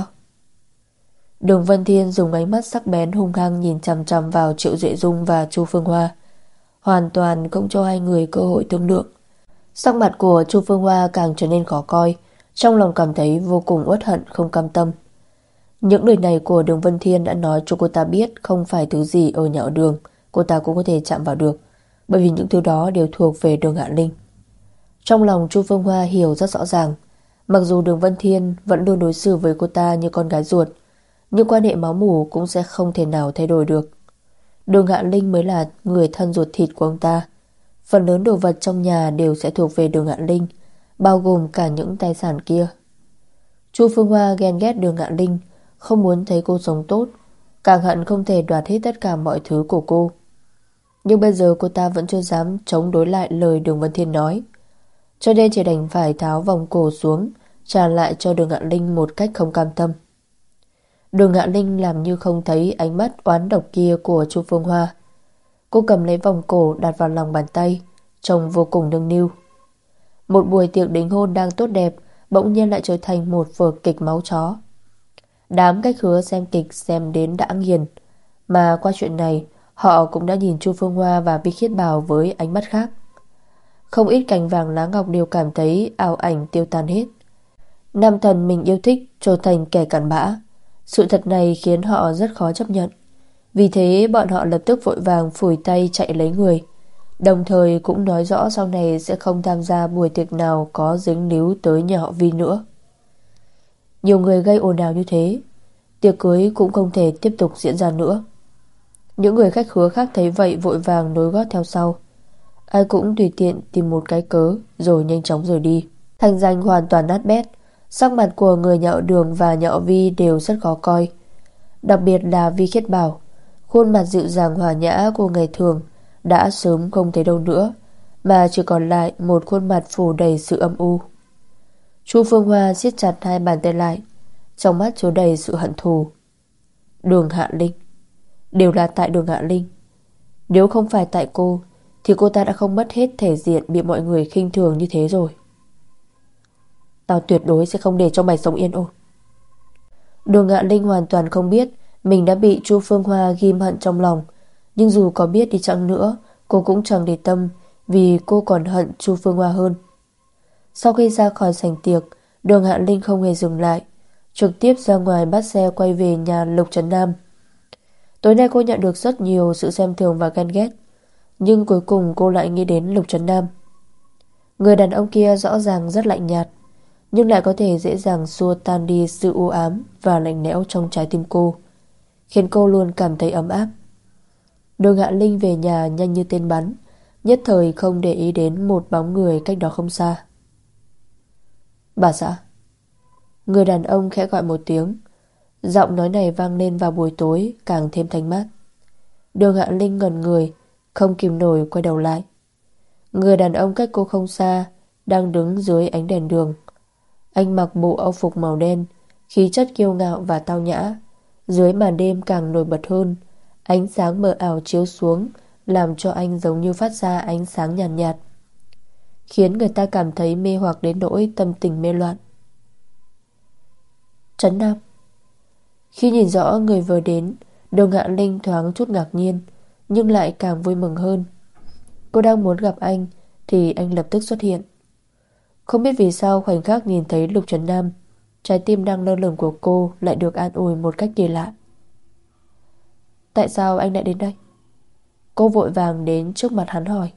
Đường Vân Thiên dùng ánh mắt sắc bén hung hăng nhìn chằm chằm vào Triệu Duệ Dung và Chu Phương Hoa, hoàn toàn không cho hai người cơ hội thương lượng. Sắc mặt của Chu Phương Hoa càng trở nên khó coi, trong lòng cảm thấy vô cùng uất hận không cam tâm. Những lời này của Đường Vân Thiên đã nói cho cô ta biết không phải thứ gì ở nhà Đường cô ta cũng có thể chạm vào được, bởi vì những thứ đó đều thuộc về Đường Hạ Linh. Trong lòng Chu Phương Hoa hiểu rất rõ ràng, mặc dù Đường Vân Thiên vẫn luôn đối xử với cô ta như con gái ruột, nhưng quan hệ máu mủ cũng sẽ không thể nào thay đổi được. Đường Hạ Linh mới là người thân ruột thịt của ông ta. Phần lớn đồ vật trong nhà đều sẽ thuộc về Đường Hạ Linh, bao gồm cả những tài sản kia. Chu Phương Hoa ghen ghét Đường Hạ Linh, không muốn thấy cô sống tốt, càng hận không thể đoạt hết tất cả mọi thứ của cô. Nhưng bây giờ cô ta vẫn chưa dám chống đối lại lời Đường Vân Thiên nói, cho nên chỉ đành phải tháo vòng cổ xuống, trả lại cho Đường Hạ Linh một cách không cam tâm. Đường Hạ Linh làm như không thấy ánh mắt oán độc kia của Chu Phương Hoa. Cô cầm lấy vòng cổ đặt vào lòng bàn tay, trông vô cùng nâng niu. Một buổi tiệc đính hôn đang tốt đẹp bỗng nhiên lại trở thành một vở kịch máu chó. Đám khách khứa xem kịch xem đến đã nghiền, mà qua chuyện này họ cũng đã nhìn Chu Phương Hoa và Vi Khiết Bảo với ánh mắt khác. Không ít cành vàng lá ngọc đều cảm thấy ảo ảnh tiêu tan hết. Nam thần mình yêu thích trở thành kẻ cặn bã. Sự thật này khiến họ rất khó chấp nhận. Vì thế bọn họ lập tức vội vàng phủi tay chạy lấy người, đồng thời cũng nói rõ sau này sẽ không tham gia buổi tiệc nào có dính líu tới nhà họ Vi nữa. Nhiều người gây ồn ào như thế, tiệc cưới cũng không thể tiếp tục diễn ra nữa. Những người khách khứa khác thấy vậy vội vàng nối gót theo sau. Ai cũng tùy tiện tìm một cái cớ rồi nhanh chóng rời đi. Thành danh hoàn toàn nát bét. Sắc mặt của người nhà họ Đường và nhà họ Vi đều rất khó coi. Đặc biệt là Vi Khiết Bảo. Khuôn mặt dịu dàng hòa nhã của ngày thường đã sớm không thấy đâu nữa, mà chỉ còn lại một khuôn mặt phủ đầy sự âm u. Chu Phương Hoa siết chặt hai bàn tay lại, trong mắt chứa đầy sự hận thù. Đường Hạ Linh, đều là tại Đường Hạ Linh. Nếu không phải tại cô thì cô ta đã không mất hết thể diện, bị mọi người khinh thường như thế rồi. Tao tuyệt đối sẽ không để cho mày sống yên ổn. Đường Hạ Linh hoàn toàn không biết mình đã bị Chu Phương Hoa ghim hận trong lòng. Nhưng dù có biết đi chăng nữa, cô cũng chẳng để tâm, vì cô còn hận Chu Phương Hoa hơn. Sau khi ra khỏi sảnh tiệc, Đường Hạ Linh không hề dừng lại, trực tiếp ra ngoài bắt xe quay về nhà Lục Trấn Nam. Tối nay cô nhận được rất nhiều sự xem thường và ghen ghét, nhưng cuối cùng cô lại nghĩ đến Lục Trấn Nam. Người đàn ông kia rõ ràng rất lạnh nhạt, nhưng lại có thể dễ dàng xua tan đi sự u ám và lạnh lẽo trong trái tim cô, khiến cô luôn cảm thấy ấm áp. Đường Hạ Linh về nhà nhanh như tên bắn, nhất thời không để ý đến một bóng người cách đó không xa. Bà xã. Người đàn ông khẽ gọi một tiếng. Giọng nói này vang lên vào buổi tối càng thêm thanh mát. Đường Hạ Linh ngẩn người, không kìm nổi quay đầu lại. Người đàn ông cách cô không xa đang đứng dưới ánh đèn đường. Anh mặc bộ âu phục màu đen, khí chất kiêu ngạo và tao nhã. Dưới màn đêm càng nổi bật hơn. Ánh sáng mờ ảo chiếu xuống, làm cho anh giống như phát ra ánh sáng nhàn nhạt, nhạt, khiến người ta cảm thấy mê hoặc đến nỗi tâm tình mê loạn. Trấn Nam. Khi nhìn rõ người vừa đến, Đường Hạ Linh thoáng chút ngạc nhiên, nhưng lại càng vui mừng hơn. Cô đang muốn gặp anh thì anh lập tức xuất hiện. Không biết vì sao khoảnh khắc nhìn thấy Lục Trấn Nam, trái tim đang lơ lửng của cô lại được an ủi một cách kỳ lạ. Tại sao anh lại đến đây? Cô vội vàng đến trước mặt hắn hỏi.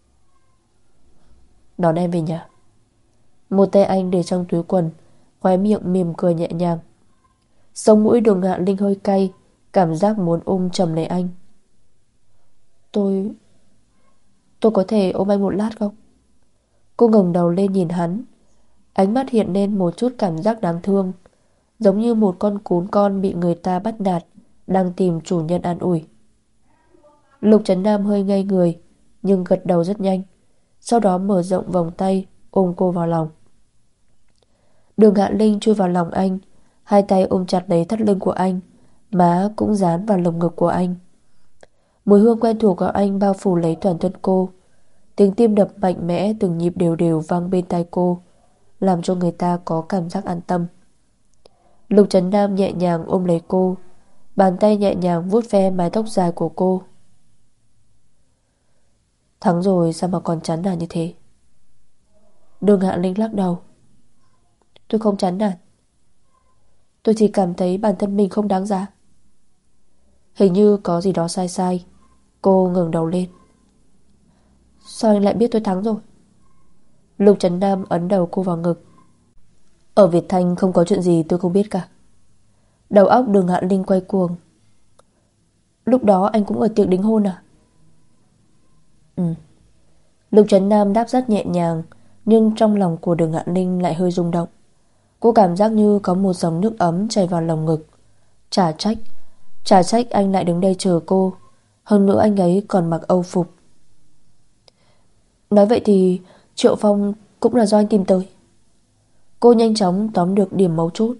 Đón em về nhà. Một tay anh để trong túi quần, khóe miệng mỉm cười nhẹ nhàng. Sống mũi Đường Hạ Linh hơi cay, cảm giác muốn ôm chầm lấy anh. Tôi... Tôi có thể ôm anh một lát không? Cô ngẩng đầu lên nhìn hắn. Ánh mắt hiện lên một chút cảm giác đáng thương, giống như một con cún con bị người ta bắt nạt, đang tìm chủ nhân an ủi. Lục Trấn Nam hơi ngây người, nhưng gật đầu rất nhanh, sau đó mở rộng vòng tay ôm cô vào lòng. Đường Hạ Linh chui vào lòng anh, hai tay ôm chặt lấy thắt lưng của anh, má cũng dán vào lồng ngực của anh. Mùi hương quen thuộc của anh bao phủ lấy toàn thân cô. Tiếng tim đập mạnh mẽ từng nhịp đều đều vang bên tai cô, làm cho người ta có cảm giác an tâm. Lục Trấn Nam nhẹ nhàng ôm lấy cô, bàn tay nhẹ nhàng vuốt ve mái tóc dài của cô. Thắng rồi sao mà còn chán nản như thế? Đường Hạ Linh lắc đầu. Tôi không chán nản, tôi chỉ cảm thấy bản thân mình không đáng giá. Hình như có gì đó sai sai. Cô ngẩng đầu lên. Sao anh lại biết tôi thắng rồi? Lục Trấn Nam ấn đầu cô vào ngực. Ở Việt Thanh không có chuyện gì tôi không biết cả. Đầu óc Đường Hạ Linh quay cuồng. Lúc đó anh cũng ở tiệc đính hôn à? Ừ. Lục Trấn Nam đáp rất nhẹ nhàng, nhưng trong lòng của Đường Hạ Linh lại hơi rung động. Cô cảm giác như có một dòng nước ấm chảy vào lồng ngực. Chả trách Chả trách anh lại đứng đây chờ cô. Hơn nữa anh ấy còn mặc âu phục. Nói vậy thì Triệu Phong cũng là do anh tìm tới. Cô nhanh chóng tóm được điểm mấu chốt.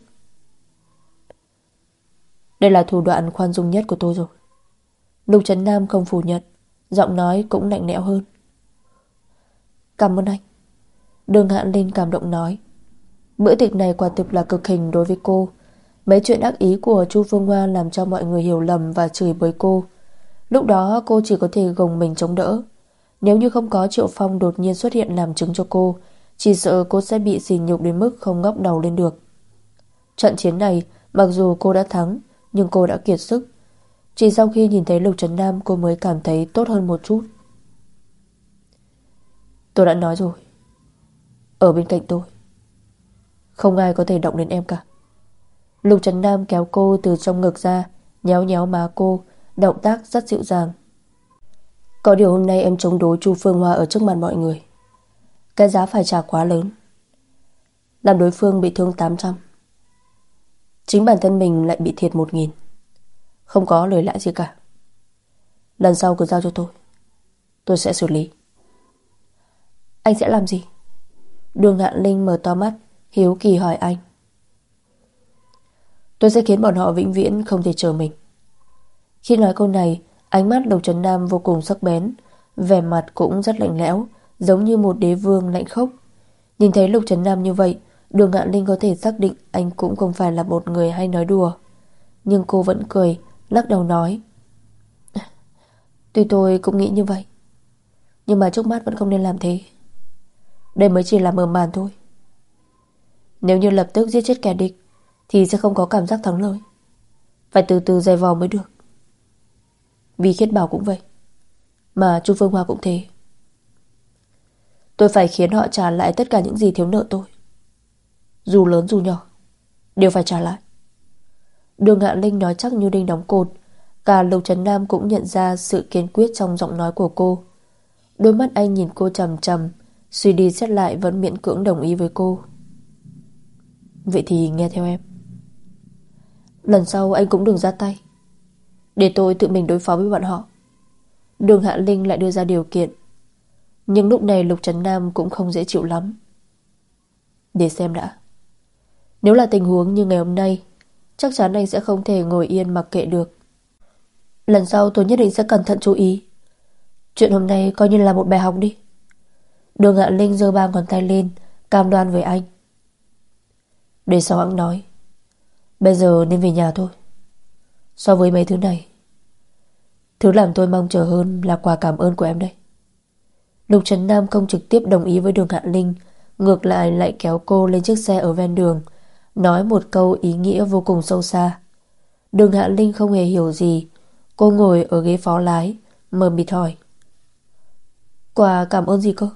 Đây là thủ đoạn khoan dung nhất của tôi rồi. Lục Trấn Nam không phủ nhận, giọng nói cũng lạnh lẽo hơn. Cảm ơn anh. Đường Hạ Linh cảm động nói. Bữa tiệc này quả thực là cực hình đối với cô. Mấy chuyện ác ý của Chu Phương Hoa làm cho mọi người hiểu lầm và chửi bới cô. Lúc đó cô chỉ có thể gồng mình chống đỡ. Nếu như không có Triệu Phong đột nhiên xuất hiện làm chứng cho cô, chỉ sợ cô sẽ bị sỉ nhục đến mức không ngóc đầu lên được. Trận chiến này mặc dù cô đã thắng, nhưng cô đã kiệt sức. Chỉ sau khi nhìn thấy Lục Trấn Nam, cô mới cảm thấy tốt hơn một chút. Tôi đã nói rồi, ở bên cạnh tôi không ai có thể động đến em cả. Lục Trấn Nam kéo cô từ trong ngực ra, nhéo nhéo má cô, động tác rất dịu dàng. Có điều hôm nay em chống đối Chu Phương Hoa ở trước mặt mọi người, cái giá phải trả quá lớn, làm đối phương bị thương tám trăm. Chính bản thân mình lại bị thiệt một nghìn. Không có lời lãi gì cả. Lần sau cứ giao cho tôi, tôi sẽ xử lý. Anh sẽ làm gì? Đường Ngạn Linh mở to mắt, hiếu kỳ hỏi anh. Tôi sẽ khiến bọn họ vĩnh viễn không thể chờ mình. Khi nói câu này, ánh mắt Lục Trấn Nam vô cùng sắc bén, vẻ mặt cũng rất lạnh lẽo, giống như một đế vương lạnh khốc. Nhìn thấy Lục Trấn Nam như vậy, Đường Ngạn Linh có thể xác định anh cũng không phải là một người hay nói đùa. Nhưng cô vẫn cười, lắc đầu nói, tuy tôi cũng nghĩ như vậy, nhưng mà trước mắt vẫn không nên làm thế. Đây mới chỉ là mở màn thôi. Nếu như lập tức giết chết kẻ địch thì sẽ không có cảm giác thắng lợi. Phải từ từ dày vò mới được. Vi Khiết Bảo cũng vậy, mà Chu Phương Hoa cũng thế. Tôi phải khiến họ trả lại tất cả những gì thiếu nợ tôi, dù lớn dù nhỏ, đều phải trả lại. Đường Ngạn Linh nói chắc như đinh đóng cột. Cả Lục Trấn Nam cũng nhận ra sự kiên quyết trong giọng nói của cô. Đôi mắt anh nhìn cô chằm chằm, suy đi xét lại vẫn miễn cưỡng đồng ý với cô. Vậy thì nghe theo em. Lần sau anh cũng đừng ra tay, để tôi tự mình đối phó với bọn họ. Đường Hạ Linh lại đưa ra điều kiện. Nhưng lúc này Lục Trấn Nam cũng không dễ chịu lắm. Để xem đã. Nếu là tình huống như ngày hôm nay, chắc chắn anh sẽ không thể ngồi yên mặc kệ được. Lần sau tôi nhất định sẽ cẩn thận chú ý. Chuyện hôm nay coi như là một bài học đi. Đường Hạ Linh giơ ba ngón tay lên, cam đoan với anh. Để sau hãng nói. Bây giờ nên về nhà thôi. So với mấy thứ này, thứ làm tôi mong chờ hơn là quà cảm ơn của em đây. Lục Trấn Nam không trực tiếp đồng ý với Đường Hạ Linh, ngược lại lại kéo cô lên chiếc xe ở ven đường, nói một câu ý nghĩa vô cùng sâu xa. Đường Hạ Linh không hề hiểu gì. Cô ngồi ở ghế phó lái, mờ mịt hỏi, quà cảm ơn gì cơ?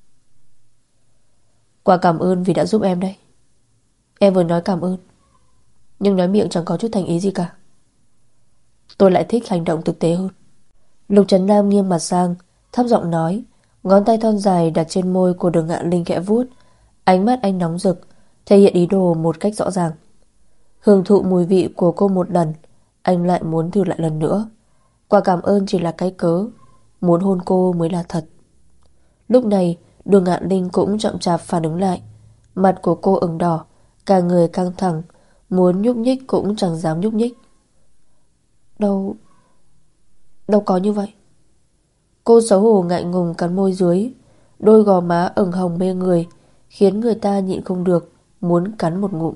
Quà cảm ơn vì đã giúp em đây. Em vừa nói cảm ơn, nhưng nói miệng chẳng có chút thành ý gì cả. Tôi lại thích hành động thực tế hơn. Lục Trấn Nam nghiêng mặt sang, thấp giọng nói, ngón tay thon dài đặt trên môi của Đường Ngạn Linh khẽ vuốt. Ánh mắt anh nóng rực, thể hiện ý đồ một cách rõ ràng. Hưởng thụ mùi vị của cô một lần, anh lại muốn thử lại lần nữa. Quà cảm ơn chỉ là cái cớ, muốn hôn cô mới là thật. Lúc này Đường Ngạn Linh cũng chậm chạp phản ứng lại. Mặt của cô ửng đỏ, cả người căng thẳng, muốn nhúc nhích cũng chẳng dám nhúc nhích. Đâu Đâu có như vậy. Cô xấu hổ ngại ngùng cắn môi dưới. Đôi gò má ửng hồng mê người, khiến người ta nhịn không được muốn cắn một ngụm.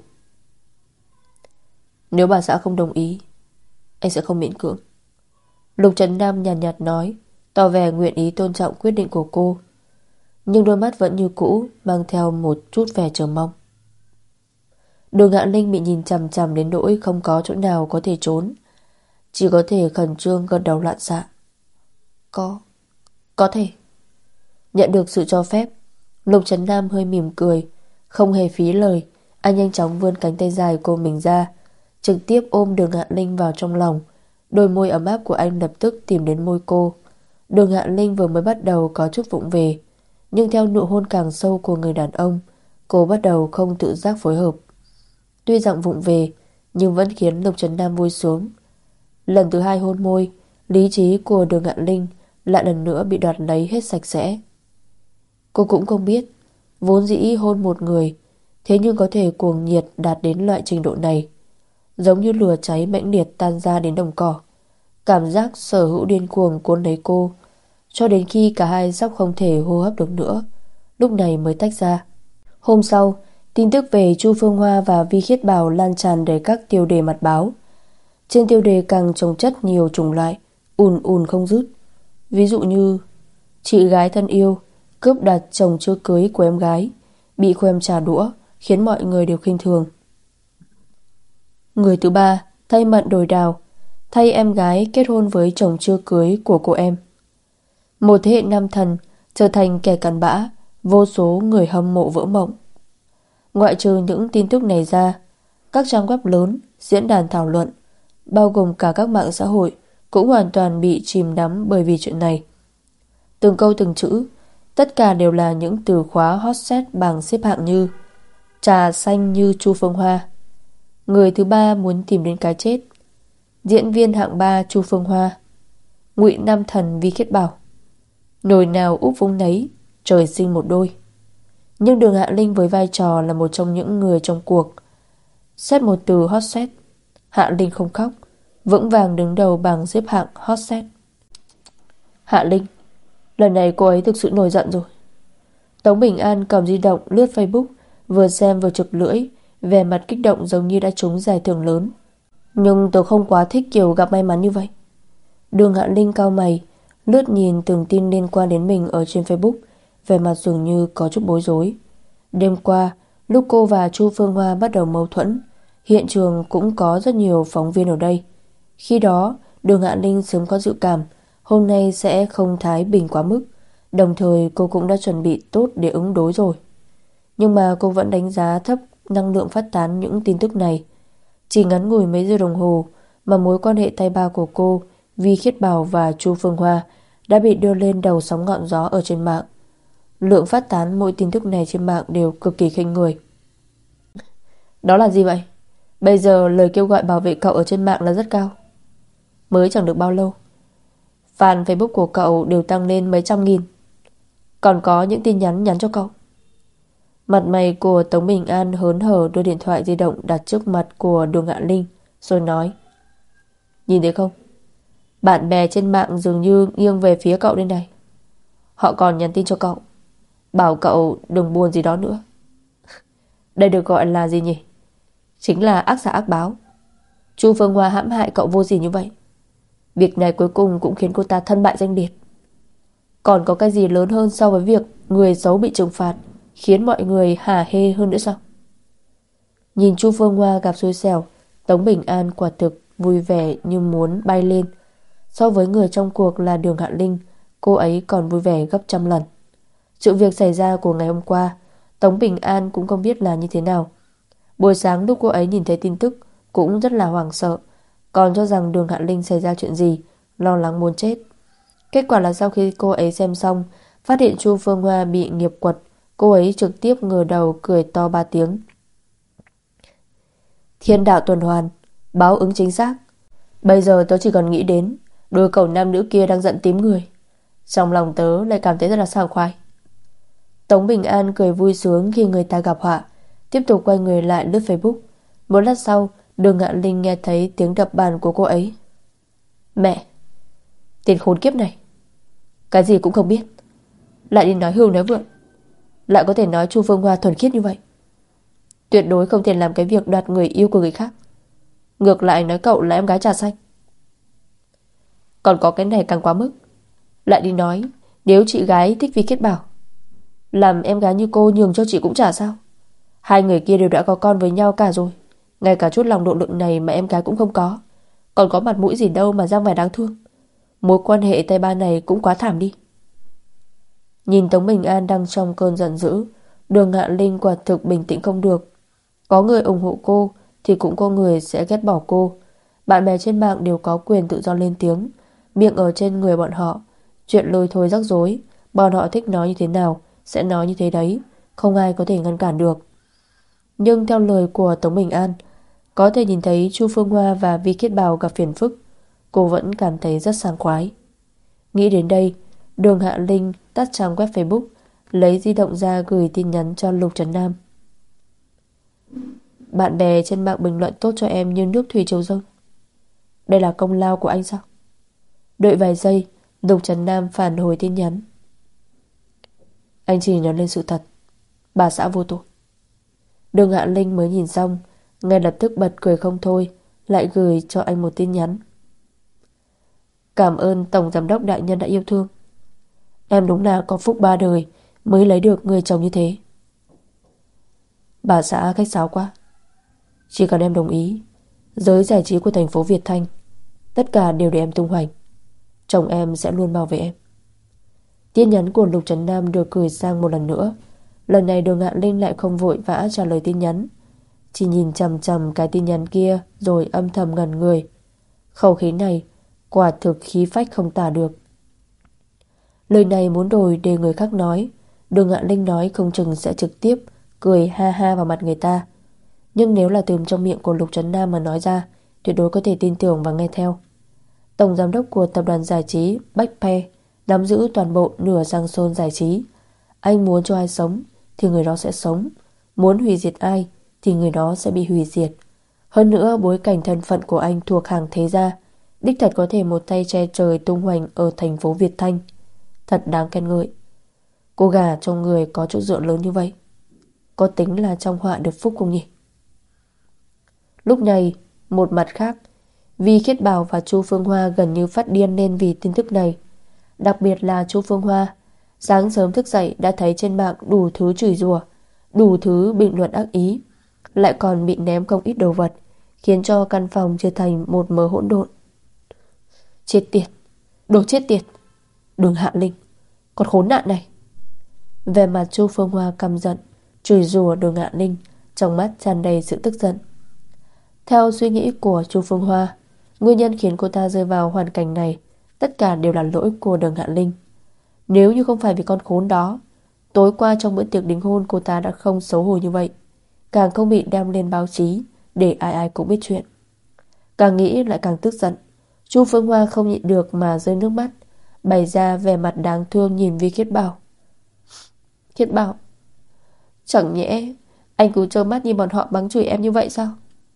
Nếu bà xã không đồng ý, anh sẽ không miễn cưỡng. Lục Trấn Nam nhàn nhạt, nhạt nói, tỏ vẻ nguyện ý tôn trọng quyết định của cô. Nhưng đôi mắt vẫn như cũ, mang theo một chút vẻ chờ mong. Đường Ngạn Linh bị nhìn chằm chằm đến nỗi không có chỗ nào có thể trốn, chỉ có thể khẩn trương gật đầu loạn xạ. Có Có thể. Nhận được sự cho phép, Lục Trấn Nam hơi mỉm cười. Không hề phí lời, anh nhanh chóng vươn cánh tay dài của mình ra, trực tiếp ôm Đường Ngạn Linh vào trong lòng. Đôi môi ấm áp của anh lập tức tìm đến môi cô. Đường Ngạn Linh vừa mới bắt đầu có chút vụng về, nhưng theo nụ hôn càng sâu của người đàn ông, cô bắt đầu không tự giác phối hợp. Tuy giọng vụng về, nhưng vẫn khiến Lục Trấn Nam vui sướng. Lần thứ hai hôn môi, lý trí của Đường Ngạn Linh lại lần nữa bị đoạt lấy hết sạch sẽ. Cô cũng không biết, vốn dĩ hôn một người, thế nhưng có thể cuồng nhiệt đạt đến loại trình độ này, giống như lửa cháy mãnh liệt tan ra đến đồng cỏ. Cảm giác sở hữu điên cuồng cuốn lấy cô, cho đến khi cả hai sắp không thể hô hấp được nữa, lúc này mới tách ra. Hôm sau, tin tức về Chu Phương Hoa và Vi Khiết Bảo lan tràn đầy các tiêu đề mặt báo. Trên tiêu đề càng chồng chất nhiều chủng loại, ùn ùn không dứt. Ví dụ như chị gái thân yêu cướp đặt chồng chưa cưới của em gái, bị cô em trả đũa, khiến mọi người đều khinh thường. Người thứ ba thay mận đổi đào, thay em gái kết hôn với chồng chưa cưới của cô em. Một thế hệ nam thần trở thành kẻ cặn bã, vô số người hâm mộ vỡ mộng. Ngoại trừ những tin tức này ra, các trang web lớn, diễn đàn thảo luận, bao gồm cả các mạng xã hội, cũng hoàn toàn bị chìm đắm bởi vì chuyện này. Từng câu từng chữ, tất cả đều là những từ khóa hot search bảng xếp hạng như trà xanh như Chu Phương Hoa, người thứ ba muốn tìm đến cái chết, diễn viên hạng ba Chu Phương Hoa, ngụy nam thần Vi Khiết Bảo, nồi nào úp vung nấy, trời sinh một đôi. Nhưng Đường Hạ Linh với vai trò là một trong những người trong cuộc, xét một từ hot search, Hạ Linh không khóc, vững vàng đứng đầu bảng xếp hạng hot search. Hạ Linh, lần này cô ấy thực sự nổi giận rồi. Tống Bình An cầm di động lướt Facebook, vừa xem vừa chực lưỡi, vẻ mặt kích động giống như đã trúng giải thưởng lớn. Nhưng tôi không quá thích kiểu gặp may mắn như vậy. Đường Hạ Linh cau mày, lướt nhìn từng tin liên quan đến mình ở trên Facebook, vẻ mặt dường như có chút bối rối. Đêm qua, lúc cô và Chu Phương Hoa bắt đầu mâu thuẫn, hiện trường cũng có rất nhiều phóng viên ở đây. Khi đó, Đường Hạ Linh sớm có dự cảm hôm nay sẽ không thái bình quá mức, đồng thời cô cũng đã chuẩn bị tốt để ứng đối rồi. Nhưng mà cô vẫn đánh giá thấp năng lượng phát tán những tin tức này. Chỉ ngắn ngủi mấy giờ đồng hồ mà mối quan hệ tay ba của cô, Vi Khiết Bảo và Chu Phương Hoa đã bị đưa lên đầu sóng ngọn gió ở trên mạng. Lượng phát tán mỗi tin tức này trên mạng đều cực kỳ khinh người. Đó là gì vậy? Bây giờ lời kêu gọi bảo vệ cậu ở trên mạng là rất cao. Mới chẳng được bao lâu, fan Facebook của cậu đều tăng lên mấy trăm nghìn. Còn có những tin nhắn nhắn cho cậu. Mặt mày của Tống Bình An hớn hở đưa điện thoại di động đặt trước mặt của Đường Hạ Linh, rồi nói: Nhìn thấy không? Bạn bè trên mạng dường như nghiêng về phía cậu đây này. Họ còn nhắn tin cho cậu, bảo cậu đừng buồn gì đó nữa. Đây được gọi là gì nhỉ? Chính là ác giả ác báo. Chu Phương Hoa hãm hại cậu vô gì như vậy. Việc này cuối cùng cũng khiến cô ta thân bại danh liệt. Còn có cái gì lớn hơn so với việc người xấu bị trừng phạt, khiến mọi người hả hê hơn nữa sao? Nhìn Chu Phương Hoa gặp xui xẻo, Tống Bình An quả thực vui vẻ như muốn bay lên. So với người trong cuộc là Đường Hạ Linh, cô ấy còn vui vẻ gấp trăm lần. Sự việc xảy ra của ngày hôm qua, Tống Bình An cũng không biết là như thế nào. Buổi sáng lúc cô ấy nhìn thấy tin tức cũng rất là hoảng sợ, còn cho rằng Đường Hạ Linh xảy ra chuyện gì, lo lắng muốn chết. Kết quả là sau khi cô ấy xem xong, phát hiện Chu Phương Hoa bị nghiệp quật, cô ấy trực tiếp ngửa đầu cười to ba tiếng. Thiên đạo tuần hoàn, báo ứng chính xác. Bây giờ tớ chỉ còn nghĩ đến đôi cậu nam nữ kia đang giận tím người, trong lòng tớ lại cảm thấy rất là sảng khoái. Tống Bình An cười vui sướng khi người ta gặp họa, tiếp tục quay người lại lướt Facebook. Một lát sau, Đường Hạ Linh nghe thấy tiếng đập bàn của cô ấy. Mẹ, tên khốn kiếp này, cái gì cũng không biết, lại đi nói hưu nói vượn, lại có thể nói Chu Phương Hoa thuần khiết như vậy. Tuyệt đối không thể làm cái việc đoạt người yêu của người khác. Ngược lại nói cậu là em gái trà xanh. Còn có cái này càng quá mức, lại đi nói nếu chị gái thích Vi Khiết Bảo, làm em gái như cô nhường cho chị cũng chả sao. Hai người kia đều đã có con với nhau cả rồi, ngay cả chút lòng độ lượng này mà em gái cũng không có, còn có mặt mũi gì đâu mà ra vẻ đáng thương. Mối quan hệ tay ba này cũng quá thảm đi. Nhìn Tống Bình An đang trong cơn giận dữ, Đường Hạ Linh quả thực bình tĩnh không được. Có người ủng hộ cô thì cũng có người sẽ ghét bỏ cô. Bạn bè trên mạng đều có quyền tự do lên tiếng, miệng ở trên người bọn họ. Chuyện lôi thôi rắc rối, bọn họ thích nói như thế nào sẽ nói như thế đấy, không ai có thể ngăn cản được. Nhưng theo lời của Tống Bình An, có thể nhìn thấy Chu Phương Hoa và Vi Khiết Bảo gặp phiền phức, cô vẫn cảm thấy rất sảng khoái. Nghĩ đến đây, Đường Hạ Linh tắt trang web Facebook, lấy di động ra gửi tin nhắn cho Lục Trấn Nam. Bạn bè trên mạng bình luận tốt cho em như nước thủy triều dâng. Đây là công lao của anh sao? Đợi vài giây, Lục Trấn Nam phản hồi tin nhắn. Anh chỉ nói lên sự thật, bà xã vô tội. Đường Hạ Linh mới nhìn xong, ngay lập tức bật cười không thôi, lại gửi cho anh một tin nhắn. Cảm ơn Tổng Giám đốc đại nhân đã yêu thương. Em đúng là có phúc ba đời mới lấy được người chồng như thế. Bà xã khách sáo quá. Chỉ cần em đồng ý, giới giải trí của thành phố Việt Thanh tất cả đều để em tung hoành. Chồng em sẽ luôn bảo vệ em. Tin nhắn của Lục Trấn Nam được gửi sang một lần nữa. Lần này Đường Hạ Linh lại không vội vã trả lời tin nhắn, chỉ nhìn chằm chằm cái tin nhắn kia rồi âm thầm ngẩn người. Khẩu khí này quả thực khí phách không tả được. Lời này muốn đổi để người khác nói, Đường Hạ Linh nói không chừng sẽ trực tiếp cười ha ha vào mặt người ta. Nhưng nếu là từ trong miệng của Lục Trấn Nam mà nói ra, tuyệt đối có thể tin tưởng và nghe theo. Tổng giám đốc của tập đoàn giải trí Bách Pe nắm giữ toàn bộ nửa Giang Sơn giải trí. Anh muốn cho ai sống thì người đó sẽ sống, muốn hủy diệt ai thì người đó sẽ bị hủy diệt. Hơn nữa bối cảnh thân phận của anh thuộc hàng thế gia, đích thật có thể một tay che trời tung hoành ở thành phố Việt Thanh. Thật đáng khen ngợi. Cô gà trong người có chỗ dựa lớn như vậy, có tính là trong họa được phúc không nhỉ? Lúc này, một mặt khác, Vi Khiết Bảo và Chu Phương Hoa gần như phát điên lên vì tin tức này. Đặc biệt là Chu Phương Hoa, sáng sớm thức dậy đã thấy trên mạng đủ thứ chửi rủa, đủ thứ bình luận ác ý, lại còn bị ném không ít đồ vật, khiến cho căn phòng trở thành một mớ hỗn độn. Chết tiệt, đồ chết tiệt, Đường Hạ Linh, con khốn nạn này. Về mặt Chu Phương Hoa căm giận, chửi rủa Đường Hạ Linh, trong mắt tràn đầy sự tức giận. Theo suy nghĩ của Chu Phương Hoa, nguyên nhân khiến cô ta rơi vào hoàn cảnh này tất cả đều là lỗi của Đường Hạ Linh. Nếu như không phải vì con khốn đó, tối qua trong bữa tiệc đính hôn cô ta đã không xấu hổ như vậy, càng không bị đem lên báo chí để ai ai cũng biết chuyện. Càng nghĩ lại càng tức giận. Chu Phương Hoa không nhịn được mà rơi nước mắt, bày ra vẻ mặt đáng thương nhìn Vi Khiết Bảo. Khiết Bảo, chẳng nhẽ anh cứ trơ mắt nhìn bọn họ mắng chửi em như vậy sao?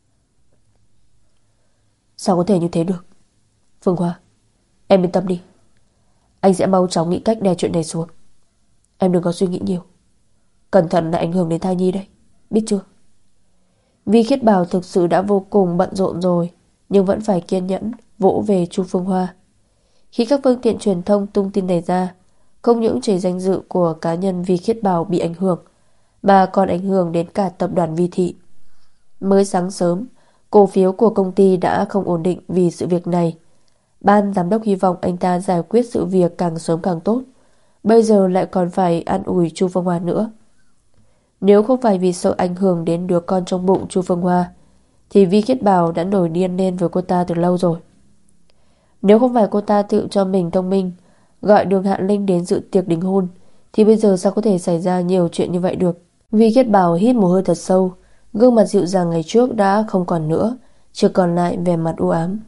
Sao có thể như thế được? Phương Hoa, em yên tâm đi, anh sẽ mau chóng nghĩ cách đè chuyện này xuống. Em đừng có suy nghĩ nhiều, cẩn thận là ảnh hưởng đến thai nhi đấy, biết chưa? Vi Khiết Bảo thực sự đã vô cùng bận rộn rồi, nhưng vẫn phải kiên nhẫn vỗ về Chu Phương Hoa. Khi các phương tiện truyền thông tung tin này ra, không những chỉ danh dự của cá nhân Vi Khiết Bảo bị ảnh hưởng, mà còn ảnh hưởng đến cả tập đoàn Vi Thị. Mới sáng sớm, cổ phiếu của công ty đã không ổn định vì sự việc này. Ban giám đốc hy vọng anh ta giải quyết sự việc càng sớm càng tốt, bây giờ lại còn phải an ủi Chu Phương Hoa nữa. Nếu không phải vì sợ ảnh hưởng đến đứa con trong bụng Chu Phương Hoa, thì Vi Khiết Bảo đã nổi điên lên với cô ta từ lâu rồi. Nếu không phải cô ta tự cho mình thông minh, gọi Đường Hạ Linh đến dự tiệc đính hôn, thì bây giờ sao có thể xảy ra nhiều chuyện như vậy được. Vi Khiết Bảo hít một hơi thật sâu, gương mặt dịu dàng ngày trước đã không còn nữa, chỉ còn lại vẻ mặt u ám.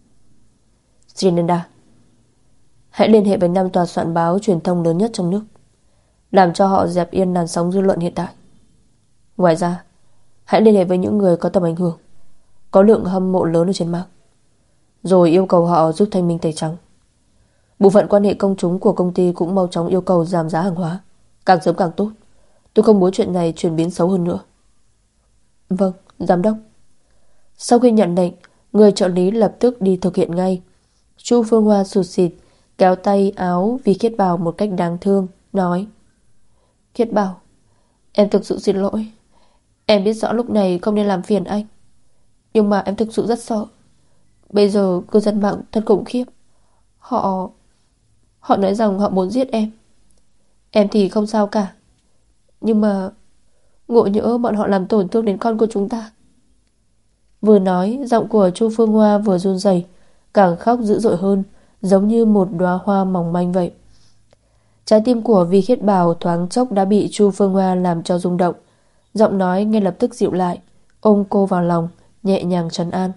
Srinanda, hãy liên hệ với năm tòa soạn báo truyền thông lớn nhất trong nước, làm cho họ dẹp yên làn sóng dư luận hiện tại. Ngoài ra, hãy liên hệ với những người có tầm ảnh hưởng, có lượng hâm mộ lớn ở trên mạng, rồi yêu cầu họ giúp thanh minh tẩy trắng. Bộ phận quan hệ công chúng của công ty cũng mau chóng yêu cầu giảm giá hàng hóa, càng sớm càng tốt. Tôi không muốn chuyện này chuyển biến xấu hơn nữa. Vâng, giám đốc. Sau khi nhận lệnh, người trợ lý lập tức đi thực hiện ngay. Chu Phương Hoa sụt sịt kéo tay áo Vi Khiết Bảo một cách đáng thương, nói: Khiết Bảo, em thực sự xin lỗi. Em biết rõ lúc này không nên làm phiền anh, nhưng mà em thực sự rất sợ. Bây giờ cư dân mạng thật khủng khiếp. Họ Họ nói rằng họ muốn giết em. Em thì không sao cả, nhưng mà ngộ nhỡ bọn họ làm tổn thương đến con của chúng ta. Vừa nói, giọng của Chu Phương Hoa vừa run rẩy, càng khóc dữ dội hơn, giống như một đóa hoa mỏng manh vậy. Trái tim của Vi Khiết Bảo thoáng chốc đã bị Chu Phương Hoa làm cho rung động. Giọng nói ngay lập tức dịu lại, ôm cô vào lòng, nhẹ nhàng trấn an.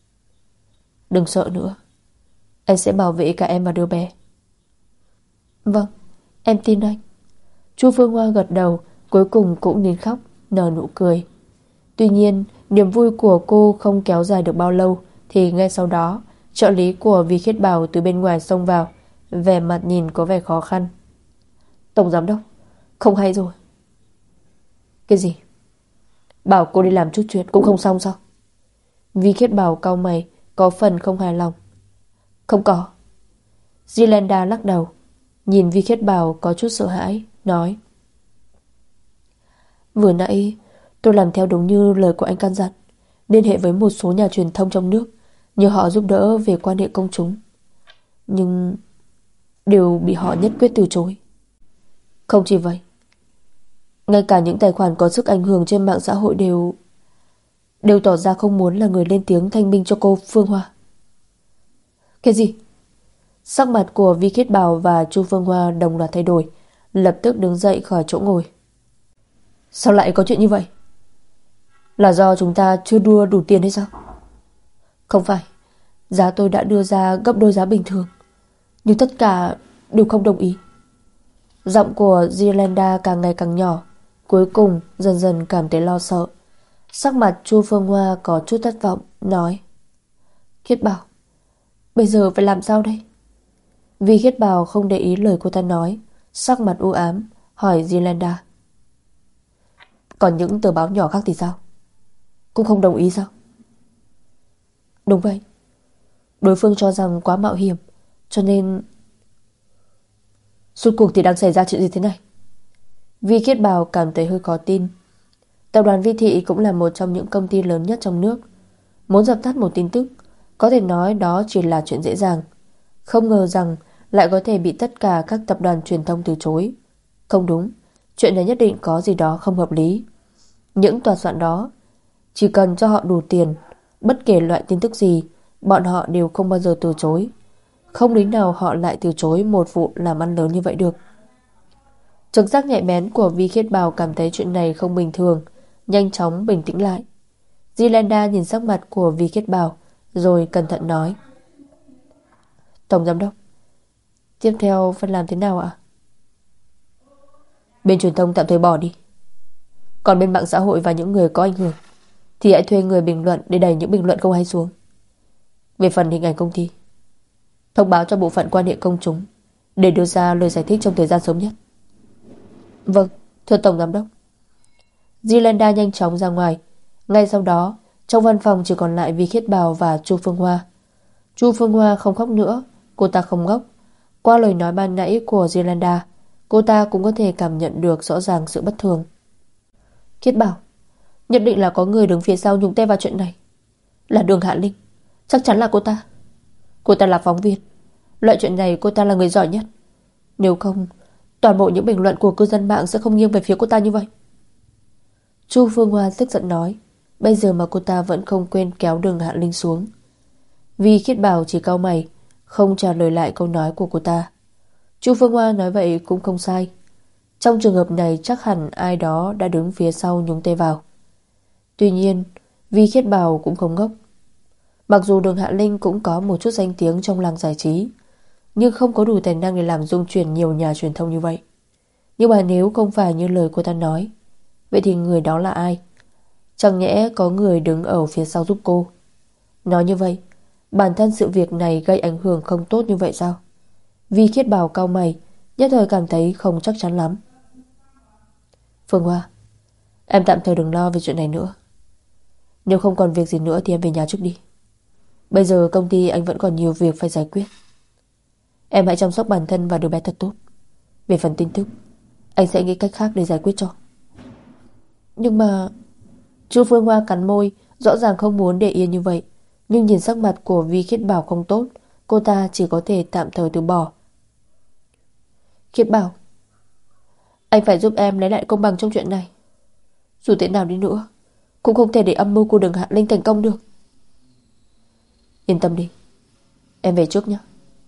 Đừng sợ nữa, anh sẽ bảo vệ cả em và đứa bé. Vâng, em tin anh. Chu Phương Hoa gật đầu, cuối cùng cũng nín khóc, nở nụ cười. Tuy nhiên, niềm vui của cô không kéo dài được bao lâu, thì ngay sau đó, trợ lý của Vi Khiết Bảo từ bên ngoài xông vào, vẻ mặt nhìn có vẻ khó khăn. Tổng giám đốc, không hay rồi. Cái gì? Bảo cô đi làm chút chuyện cũng không xong sao? Vi Khiết Bảo cau mày, có phần không hài lòng. Không có. Zilanda lắc đầu, nhìn Vi Khiết Bảo có chút sợ hãi, nói: Vừa nãy tôi làm theo đúng như lời của anh căn dặn, liên hệ với một số nhà truyền thông trong nước, nhờ họ giúp đỡ về quan hệ công chúng, nhưng đều bị họ nhất quyết từ chối. Không chỉ vậy, ngay cả những tài khoản có sức ảnh hưởng trên mạng xã hội đều Đều tỏ ra không muốn là người lên tiếng thanh minh cho cô Phương Hoa. Cái gì? Sắc mặt của Vi Khiết Bảo và Chu Phương Hoa đồng loạt thay đổi, lập tức đứng dậy khỏi chỗ ngồi. Sao lại có chuyện như vậy? Là do chúng ta chưa đưa đủ tiền hay sao? Không phải, giá tôi đã đưa ra gấp đôi giá bình thường, nhưng tất cả đều không đồng ý. Giọng của Yolanda càng ngày càng nhỏ, cuối cùng dần dần cảm thấy lo sợ. Sắc mặt Chu Phương Hoa có chút thất vọng, nói: Khiết Bảo, bây giờ phải làm sao đây? Vi Khiết Bảo không để ý lời cô ta nói, sắc mặt u ám, hỏi Yolanda: Còn những tờ báo nhỏ khác thì sao? Cũng không đồng ý sao? Đúng vậy, đối phương cho rằng quá mạo hiểm, cho nên... Suốt cuộc thì đang xảy ra chuyện gì thế này? Vi Khiết Bảo cảm thấy hơi khó tin. Tập đoàn Vi Thị cũng là một trong những công ty lớn nhất trong nước. Muốn dập tắt một tin tức, có thể nói đó chỉ là chuyện dễ dàng. Không ngờ rằng lại có thể bị tất cả các tập đoàn truyền thông từ chối. Không đúng, chuyện này nhất định có gì đó không hợp lý. Những tòa soạn đó, chỉ cần cho họ đủ tiền, bất kể loại tin tức gì, bọn họ đều không bao giờ từ chối. Không lý nào họ lại từ chối một vụ làm ăn lớn như vậy được. Trực giác nhạy bén của Vi Khiết Bảo cảm thấy chuyện này không bình thường, nhanh chóng bình tĩnh lại. Yolanda nhìn sắc mặt của Vi Khiết Bảo, rồi cẩn thận nói: Tổng giám đốc, tiếp theo phải làm thế nào ạ? Bên truyền thông tạm thời bỏ đi. Còn bên mạng xã hội và những người có ảnh hưởng thì hãy thuê người bình luận để đẩy những bình luận không hay xuống. Về phần hình ảnh công ty, thông báo cho bộ phận quan hệ công chúng để đưa ra lời giải thích trong thời gian sớm nhất. Vâng, thưa Tổng giám đốc. Yolanda nhanh chóng ra ngoài. Ngay sau đó, trong văn phòng chỉ còn lại Vi Khiết Bảo và Chu Phương Hoa. Chu Phương Hoa không khóc nữa, cô ta không ngốc. Qua lời nói ban nãy của Yolanda, cô ta cũng có thể cảm nhận được rõ ràng sự bất thường. Khiết Bảo, nhất định là có người đứng phía sau nhúng tay vào chuyện này. Là Đường Hạ Linh, chắc chắn là cô ta. Cô ta là phóng viên, loại chuyện này cô ta là người giỏi nhất. Nếu không, toàn bộ những bình luận của cư dân mạng sẽ không nghiêng về phía cô ta như vậy. Chu Phương Hoa tức giận nói. Bây giờ mà cô ta vẫn không quên kéo Đường Hạ Linh xuống. Vi Khiết Bảo chỉ cau mày, không trả lời lại câu nói của cô ta. Chu Phương Hoa nói vậy cũng không sai. Trong trường hợp này chắc hẳn ai đó đã đứng phía sau nhúng tay vào. Tuy nhiên, Vi Khiết Bảo cũng không ngốc. Mặc dù Đường Hạ Linh cũng có một chút danh tiếng trong làng giải trí, nhưng không có đủ tài năng để làm rung chuyển nhiều nhà truyền thông như vậy. Nhưng mà nếu không phải như lời cô ta nói, vậy thì người đó là ai? Chẳng nhẽ có người đứng ở phía sau giúp cô? Nói như vậy, bản thân sự việc này gây ảnh hưởng không tốt như vậy sao? Vi Khiết Bảo cau mày, nhất thời cảm thấy không chắc chắn lắm. Phương Hoa, em tạm thời đừng lo về chuyện này nữa. Nếu không còn việc gì nữa thì em về nhà trước đi. Bây giờ công ty anh vẫn còn nhiều việc phải giải quyết. Em hãy chăm sóc bản thân và đứa bé thật tốt. Về phần tin tức, anh sẽ nghĩ cách khác để giải quyết cho. Nhưng mà... Chu Phương Hoa cắn môi, rõ ràng không muốn để yên như vậy. Nhưng nhìn sắc mặt của Vi Khiết Bảo không tốt, cô ta chỉ có thể tạm thời từ bỏ. Khiết Bảo, anh phải giúp em lấy lại công bằng trong chuyện này. Dù thế nào đi nữa, cũng không thể để âm mưu của Đường Hạ Linh thành công được. Yên tâm đi, em về trước nhé.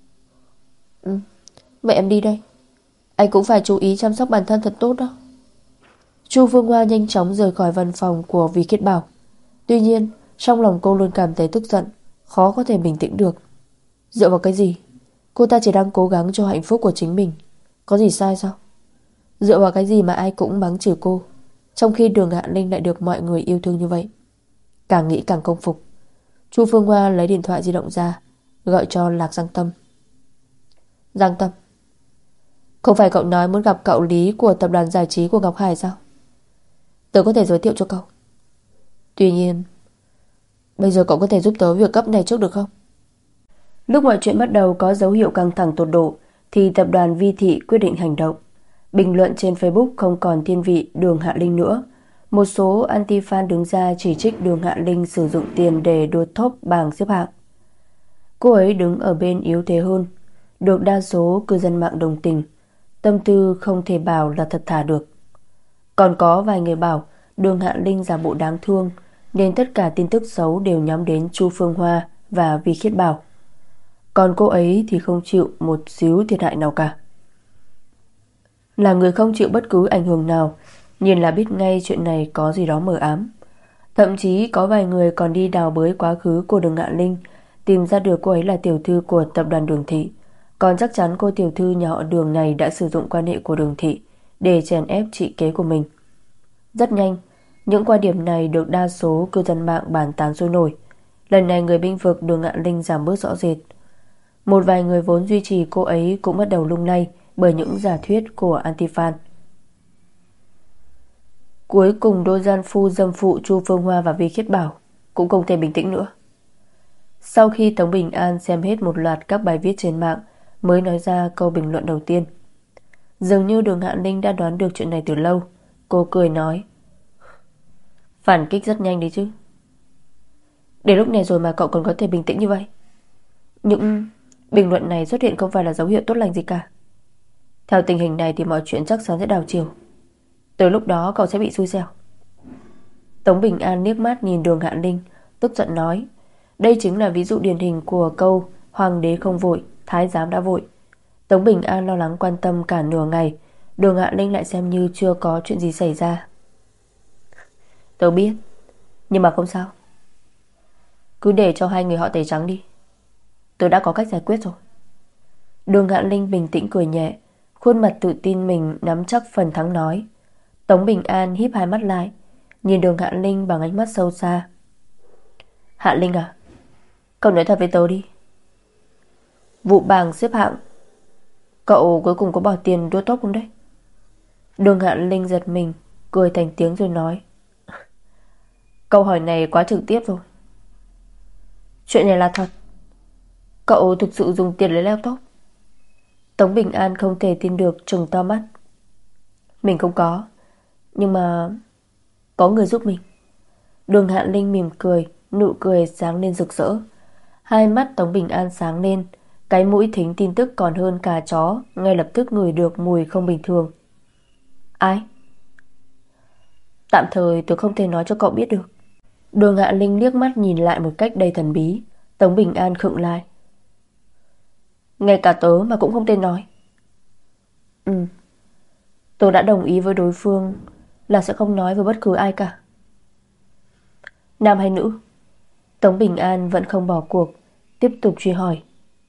Ừ, vậy em đi đây. Anh cũng phải chú ý chăm sóc bản thân thật tốt đó. Chu Phương Hoa nhanh chóng rời khỏi văn phòng của Vi Khiết Bảo. Tuy nhiên, trong lòng cô luôn cảm thấy tức giận, khó có thể bình tĩnh được. Dựa vào cái gì? Cô ta chỉ đang cố gắng cho hạnh phúc của chính mình. Có gì sai sao? Dựa vào cái gì mà ai cũng mắng chửi cô, trong khi Đường Hạ Linh lại được mọi người yêu thương như vậy? Càng nghĩ càng không phục. Chu Phương Hoa lấy điện thoại di động ra, gọi cho Lạc Giang Tâm. Giang Tâm, không phải cậu nói muốn gặp cậu Lý của tập đoàn giải trí của Ngọc Hải sao? Tớ có thể giới thiệu cho cậu. Tuy nhiên, bây giờ cậu có thể giúp tớ việc cấp này trước được không? Lúc mọi chuyện bắt đầu có dấu hiệu căng thẳng tột độ, thì tập đoàn Vi Thị quyết định hành động. Bình luận trên Facebook không còn thiên vị Đường Hạ Linh nữa. Một số anti-fan đứng ra chỉ trích Đường Hạ Linh sử dụng tiền để đua top bảng xếp hạng. Cô ấy đứng ở bên yếu thế hơn, được đa số cư dân mạng đồng tình. Tâm tư không thể bảo là thật thà được. Còn có vài người bảo Đường Hạ Linh giả bộ đáng thương, nên tất cả tin tức xấu đều nhắm đến Chu Phương Hoa và Vi Khiết Bảo. còn cô ấy thì không chịu một xíu thiệt hại nào cả. Là người không chịu bất cứ ảnh hưởng nào, nhìn là biết ngay chuyện này có gì đó mờ ám. Thậm chí có vài người còn đi đào bới quá khứ của Đường Ngạn Linh, tìm ra được cô ấy là tiểu thư của tập đoàn Đường Thị. Còn chắc chắn cô tiểu thư nhà họ Đường này đã sử dụng quan hệ của Đường Thị để chèn ép chị kế của mình. Rất nhanh, những quan điểm này được đa số cư dân mạng bàn tán sôi nổi. Lần này người bênh vực Đường Ngạn Linh giảm bớt rõ rệt. Một vài người vốn duy trì cô ấy cũng bắt đầu lung lay bởi những giả thuyết của anti-fan. Cuối cùng đôi gian phu dâm phụ Chu Phương Hoa và Vi Khiết Bảo cũng không thể bình tĩnh nữa. Sau khi Tống Bình An xem hết một loạt các bài viết trên mạng, mới nói ra câu bình luận đầu tiên. Dường như Đường Ngạn Linh đã đoán được chuyện này từ lâu. Cô cười nói: phản kích rất nhanh đấy chứ. Đến lúc này rồi mà cậu còn có thể bình tĩnh như vậy. Những bình luận này xuất hiện không phải là dấu hiệu tốt lành gì cả. Theo tình hình này thì mọi chuyện chắc chắn sẽ đảo chiều. Tới lúc đó cậu sẽ bị xui xẻo. Tống Bình An liếc mắt nhìn Đường Ngạn Linh, tức giận nói: đây chính là ví dụ điển hình của câu hoàng đế không vội, thái giám đã vội. Tống Bình An lo lắng quan tâm cả nửa ngày, Đường Ngạn Linh lại xem như chưa có chuyện gì xảy ra. Tớ biết, nhưng mà không sao. Cứ để cho hai người họ tẩy trắng đi. Tớ đã có cách giải quyết rồi. Đường Ngạn Linh bình tĩnh cười nhẹ, khuôn mặt tự tin mình nắm chắc phần thắng nói. Tống Bình An híp hai mắt lại, nhìn Đường Ngạn Linh bằng ánh mắt sâu xa. Hạ Linh à, cậu nói thật với tớ đi. Vụ bảng xếp hạng, cậu cuối cùng có bỏ tiền đua top không đấy? Đường Ngạn Linh giật mình, cười thành tiếng rồi nói: câu hỏi này quá trực tiếp rồi. Chuyện này là thật. Cậu thực sự dùng tiền lấy laptop? Tống Bình An không thể tin được, trừng to mắt. Mình không có, nhưng mà có người giúp mình. Đường Ngạn Linh mỉm cười, nụ cười sáng lên rực rỡ. Hai mắt Tống Bình An sáng lên, cái mũi thính tin tức còn hơn cả chó, ngay lập tức ngửi được mùi không bình thường. Ai? Tạm thời tôi không thể nói cho cậu biết được. Đường Ngạn Linh liếc mắt nhìn lại một cách đầy thần bí. Tống Bình An khựng lại. Ngay cả tớ mà cũng không tên nói. Ừ, tôi đã đồng ý với đối phương là sẽ không nói với bất cứ ai cả. Nam hay nữ? Tống Bình An vẫn không bỏ cuộc, tiếp tục truy hỏi.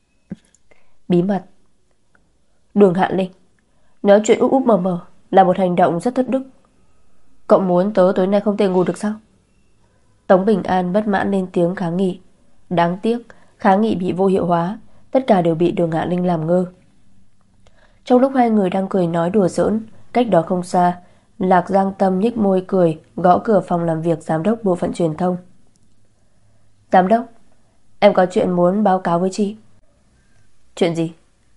Bí mật. Đường Hạ Linh, nói chuyện úp úp mờ mờ là một hành động rất thất đức. Cậu muốn tớ tối nay không thể ngủ được sao? Tống Bình An bất mãn lên tiếng kháng nghị. Đáng tiếc kháng nghị bị vô hiệu hóa, tất cả đều bị Đường Hạ Linh làm ngơ. Trong lúc hai người đang cười nói đùa giỡn, cách đó không xa, Lạc Giang Tâm nhếch môi cười, gõ cửa phòng làm việc giám đốc bộ phận truyền thông. Giám đốc, em có chuyện muốn báo cáo với chị. Chuyện gì?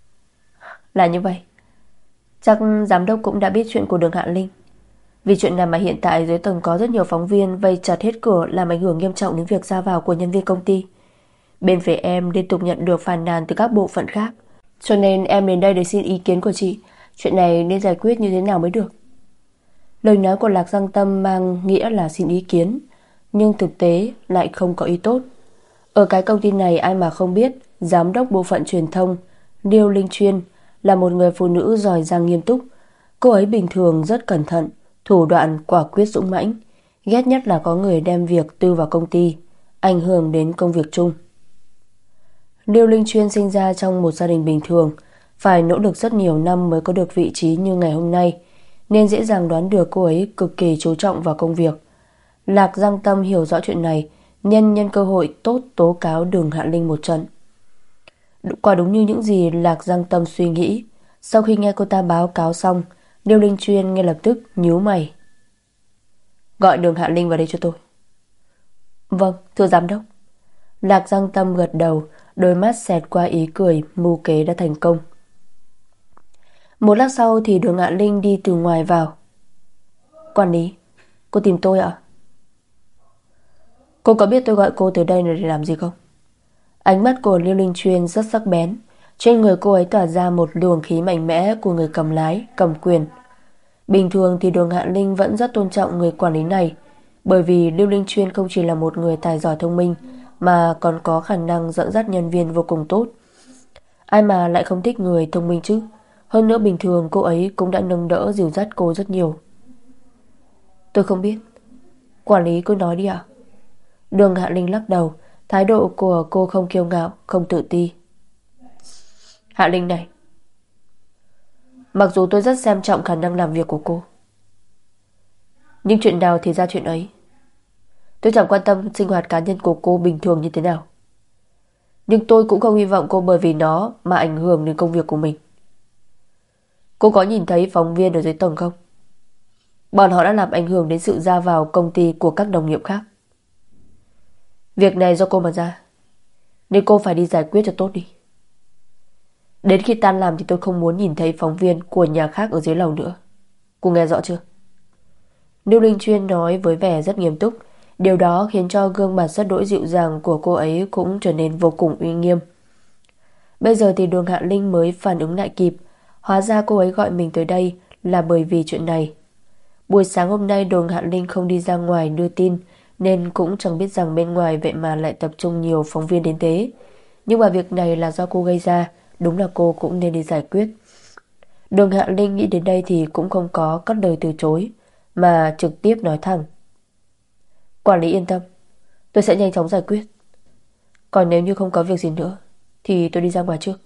Là như vậy, chắc giám đốc cũng đã biết chuyện của Đường Hạ Linh. Vì chuyện này mà hiện tại dưới tầng có rất nhiều phóng viên vây chặt hết cửa, làm ảnh hưởng nghiêm trọng đến việc ra vào của nhân viên công ty. Bên phía em liên tục nhận được phàn nàn từ các bộ phận khác, cho nên em đến đây để xin ý kiến của chị. Chuyện này nên giải quyết như thế nào mới được? Lời nói của Lạc Giang Tâm mang nghĩa là xin ý kiến, nhưng thực tế lại không có ý tốt. Ở cái công ty này ai mà không biết giám đốc bộ phận truyền thông Liêu Linh Chuyên là một người phụ nữ giỏi giang nghiêm túc. Cô ấy bình thường rất cẩn thận, thủ đoạn quả quyết dũng mãnh, ghét nhất là có người đem việc tư vào công ty, ảnh hưởng đến công việc chung. Liêu Linh Chuyên sinh ra trong một gia đình bình thường, phải nỗ lực rất nhiều năm mới có được vị trí như ngày hôm nay, nên dễ dàng đoán được cô ấy cực kỳ chú trọng vào công việc. Lạc Giang Tâm hiểu rõ chuyện này, nhân nhân cơ hội tốt tố cáo Đường Hạ Linh một trận. Quả đúng như những gì Lạc Giang Tâm suy nghĩ. Sau khi nghe cô ta báo cáo xong, Liêu Linh Chuyên ngay lập tức nhíu mày. Gọi Đường Hạ Linh vào đây cho tôi. Vâng, thưa giám đốc. Lạc Giang Tâm gật đầu, đôi mắt xẹt qua ý cười, mưu kế đã thành công. Một lát sau thì Đường Hạ Linh đi từ ngoài vào. Quản lý, cô tìm tôi ạ? Cô có biết tôi gọi cô tới đây để làm gì không? Ánh mắt của Liêu Linh Chuyên rất sắc bén. Trên người cô ấy tỏa ra một luồng khí mạnh mẽ của người cầm lái, cầm quyền. Bình thường thì Đường Hạ Linh vẫn rất tôn trọng người quản lý này, bởi vì Liêu Linh Chuyên không chỉ là một người tài giỏi thông minh, mà còn có khả năng dẫn dắt nhân viên vô cùng tốt. Ai mà lại không thích người thông minh chứ. Hơn nữa bình thường cô ấy cũng đã nâng đỡ dìu dắt cô rất nhiều. Tôi không biết. Quản lý cứ nói đi ạ. Đường Hạ Linh lắc đầu. Thái độ của cô không kiêu ngạo, không tự ti. Hạ Linh này, mặc dù tôi rất xem trọng khả năng làm việc của cô, nhưng chuyện nào thì ra chuyện ấy. Tôi chẳng quan tâm sinh hoạt cá nhân của cô bình thường như thế nào, nhưng tôi cũng không hy vọng cô bởi vì nó mà ảnh hưởng đến công việc của mình. Cô có nhìn thấy phóng viên ở dưới tầng không? Bọn họ đã làm ảnh hưởng đến sự ra vào công ty của các đồng nghiệp khác. Việc này do cô mà ra, nên cô phải đi giải quyết cho tốt đi. Đến khi tan làm thì tôi không muốn nhìn thấy phóng viên của nhà khác ở dưới lầu nữa. Cô nghe rõ chưa? Lưu Linh Chuyên nói với vẻ rất nghiêm túc. Điều đó khiến cho gương mặt rất đỗi dịu dàng của cô ấy cũng trở nên vô cùng uy nghiêm. Bây giờ thì Đường Hạ Linh mới phản ứng lại kịp. Hóa ra cô ấy gọi mình tới đây là bởi vì chuyện này. Buổi sáng hôm nay Đường Hạ Linh không đi ra ngoài đưa tin, nên cũng chẳng biết rằng bên ngoài vậy mà lại tập trung nhiều phóng viên đến thế. Nhưng mà việc này là do cô gây ra, đúng là cô cũng nên đi giải quyết. Đường Hạ Linh nghĩ đến đây thì cũng không có cất lời từ chối, mà trực tiếp nói thẳng. Quản lý yên tâm, tôi sẽ nhanh chóng giải quyết. Còn nếu như không có việc gì nữa thì tôi đi ra ngoài trước.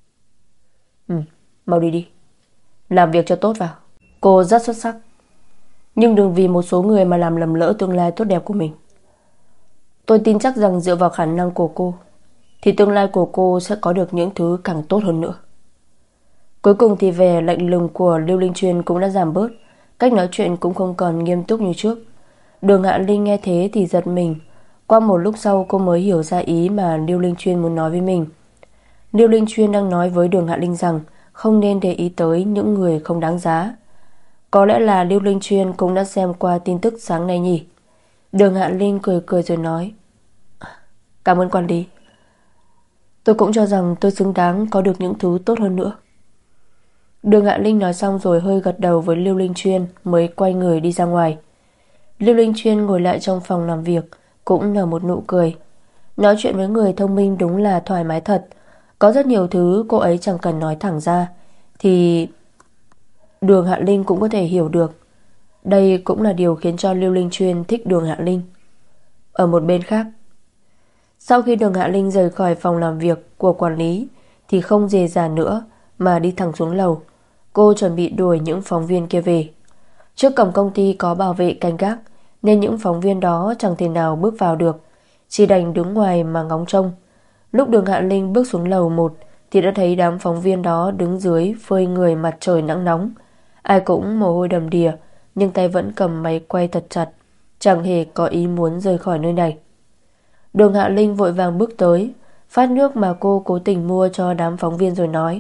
Ừ, mau đi đi, làm việc cho tốt vào. Cô rất xuất sắc, nhưng đừng vì một số người mà làm lầm lỡ tương lai tốt đẹp của mình. Tôi tin chắc rằng dựa vào khả năng của cô thì tương lai của cô sẽ có được những thứ càng tốt hơn nữa. Cuối cùng thì vẻ lạnh lùng của Lưu Linh Chuyên cũng đã giảm bớt. Cách nói chuyện cũng không còn nghiêm túc như trước. Đường Hạ Linh nghe thế thì giật mình. Qua một lúc sau cô mới hiểu ra ý mà Lưu Linh Chuyên muốn nói với mình. Lưu Linh Chuyên đang nói với Đường Hạ Linh rằng không nên để ý tới những người không đáng giá. Có lẽ là Lưu Linh Chuyên cũng đã xem qua tin tức sáng nay nhỉ. Đường Hạ Linh cười cười rồi nói, cảm ơn quản lý. Tôi cũng cho rằng tôi xứng đáng có được những thứ tốt hơn nữa. Đường Hạ Linh nói xong rồi hơi gật đầu với Lưu Linh Chuyên, mới quay người đi ra ngoài. Lưu Linh Chuyên ngồi lại trong phòng làm việc, cũng nở một nụ cười. Nói chuyện với người thông minh đúng là thoải mái thật. Có rất nhiều thứ cô ấy chẳng cần nói thẳng ra thì Đường Hạ Linh cũng có thể hiểu được. Đây cũng là điều khiến cho Lưu Linh Chuyên thích Đường Hạ Linh. Ở một bên khác, sau khi Đường Hạ Linh rời khỏi phòng làm việc của quản lý thì không dè dà nữa mà đi thẳng xuống lầu. Cô chuẩn bị đuổi những phóng viên kia về. Trước cổng công ty có bảo vệ canh gác, nên những phóng viên đó chẳng thể nào bước vào được, chỉ đành đứng ngoài mà ngóng trông. Lúc Đường Hạ Linh bước xuống lầu một thì đã thấy đám phóng viên đó đứng dưới phơi người mặt trời nắng nóng. Ai cũng mồ hôi đầm đìa, nhưng tay vẫn cầm máy quay thật chặt, chẳng hề có ý muốn rời khỏi nơi này. Đường Hạ Linh vội vàng bước tới, phát nước mà cô cố tình mua cho đám phóng viên rồi nói,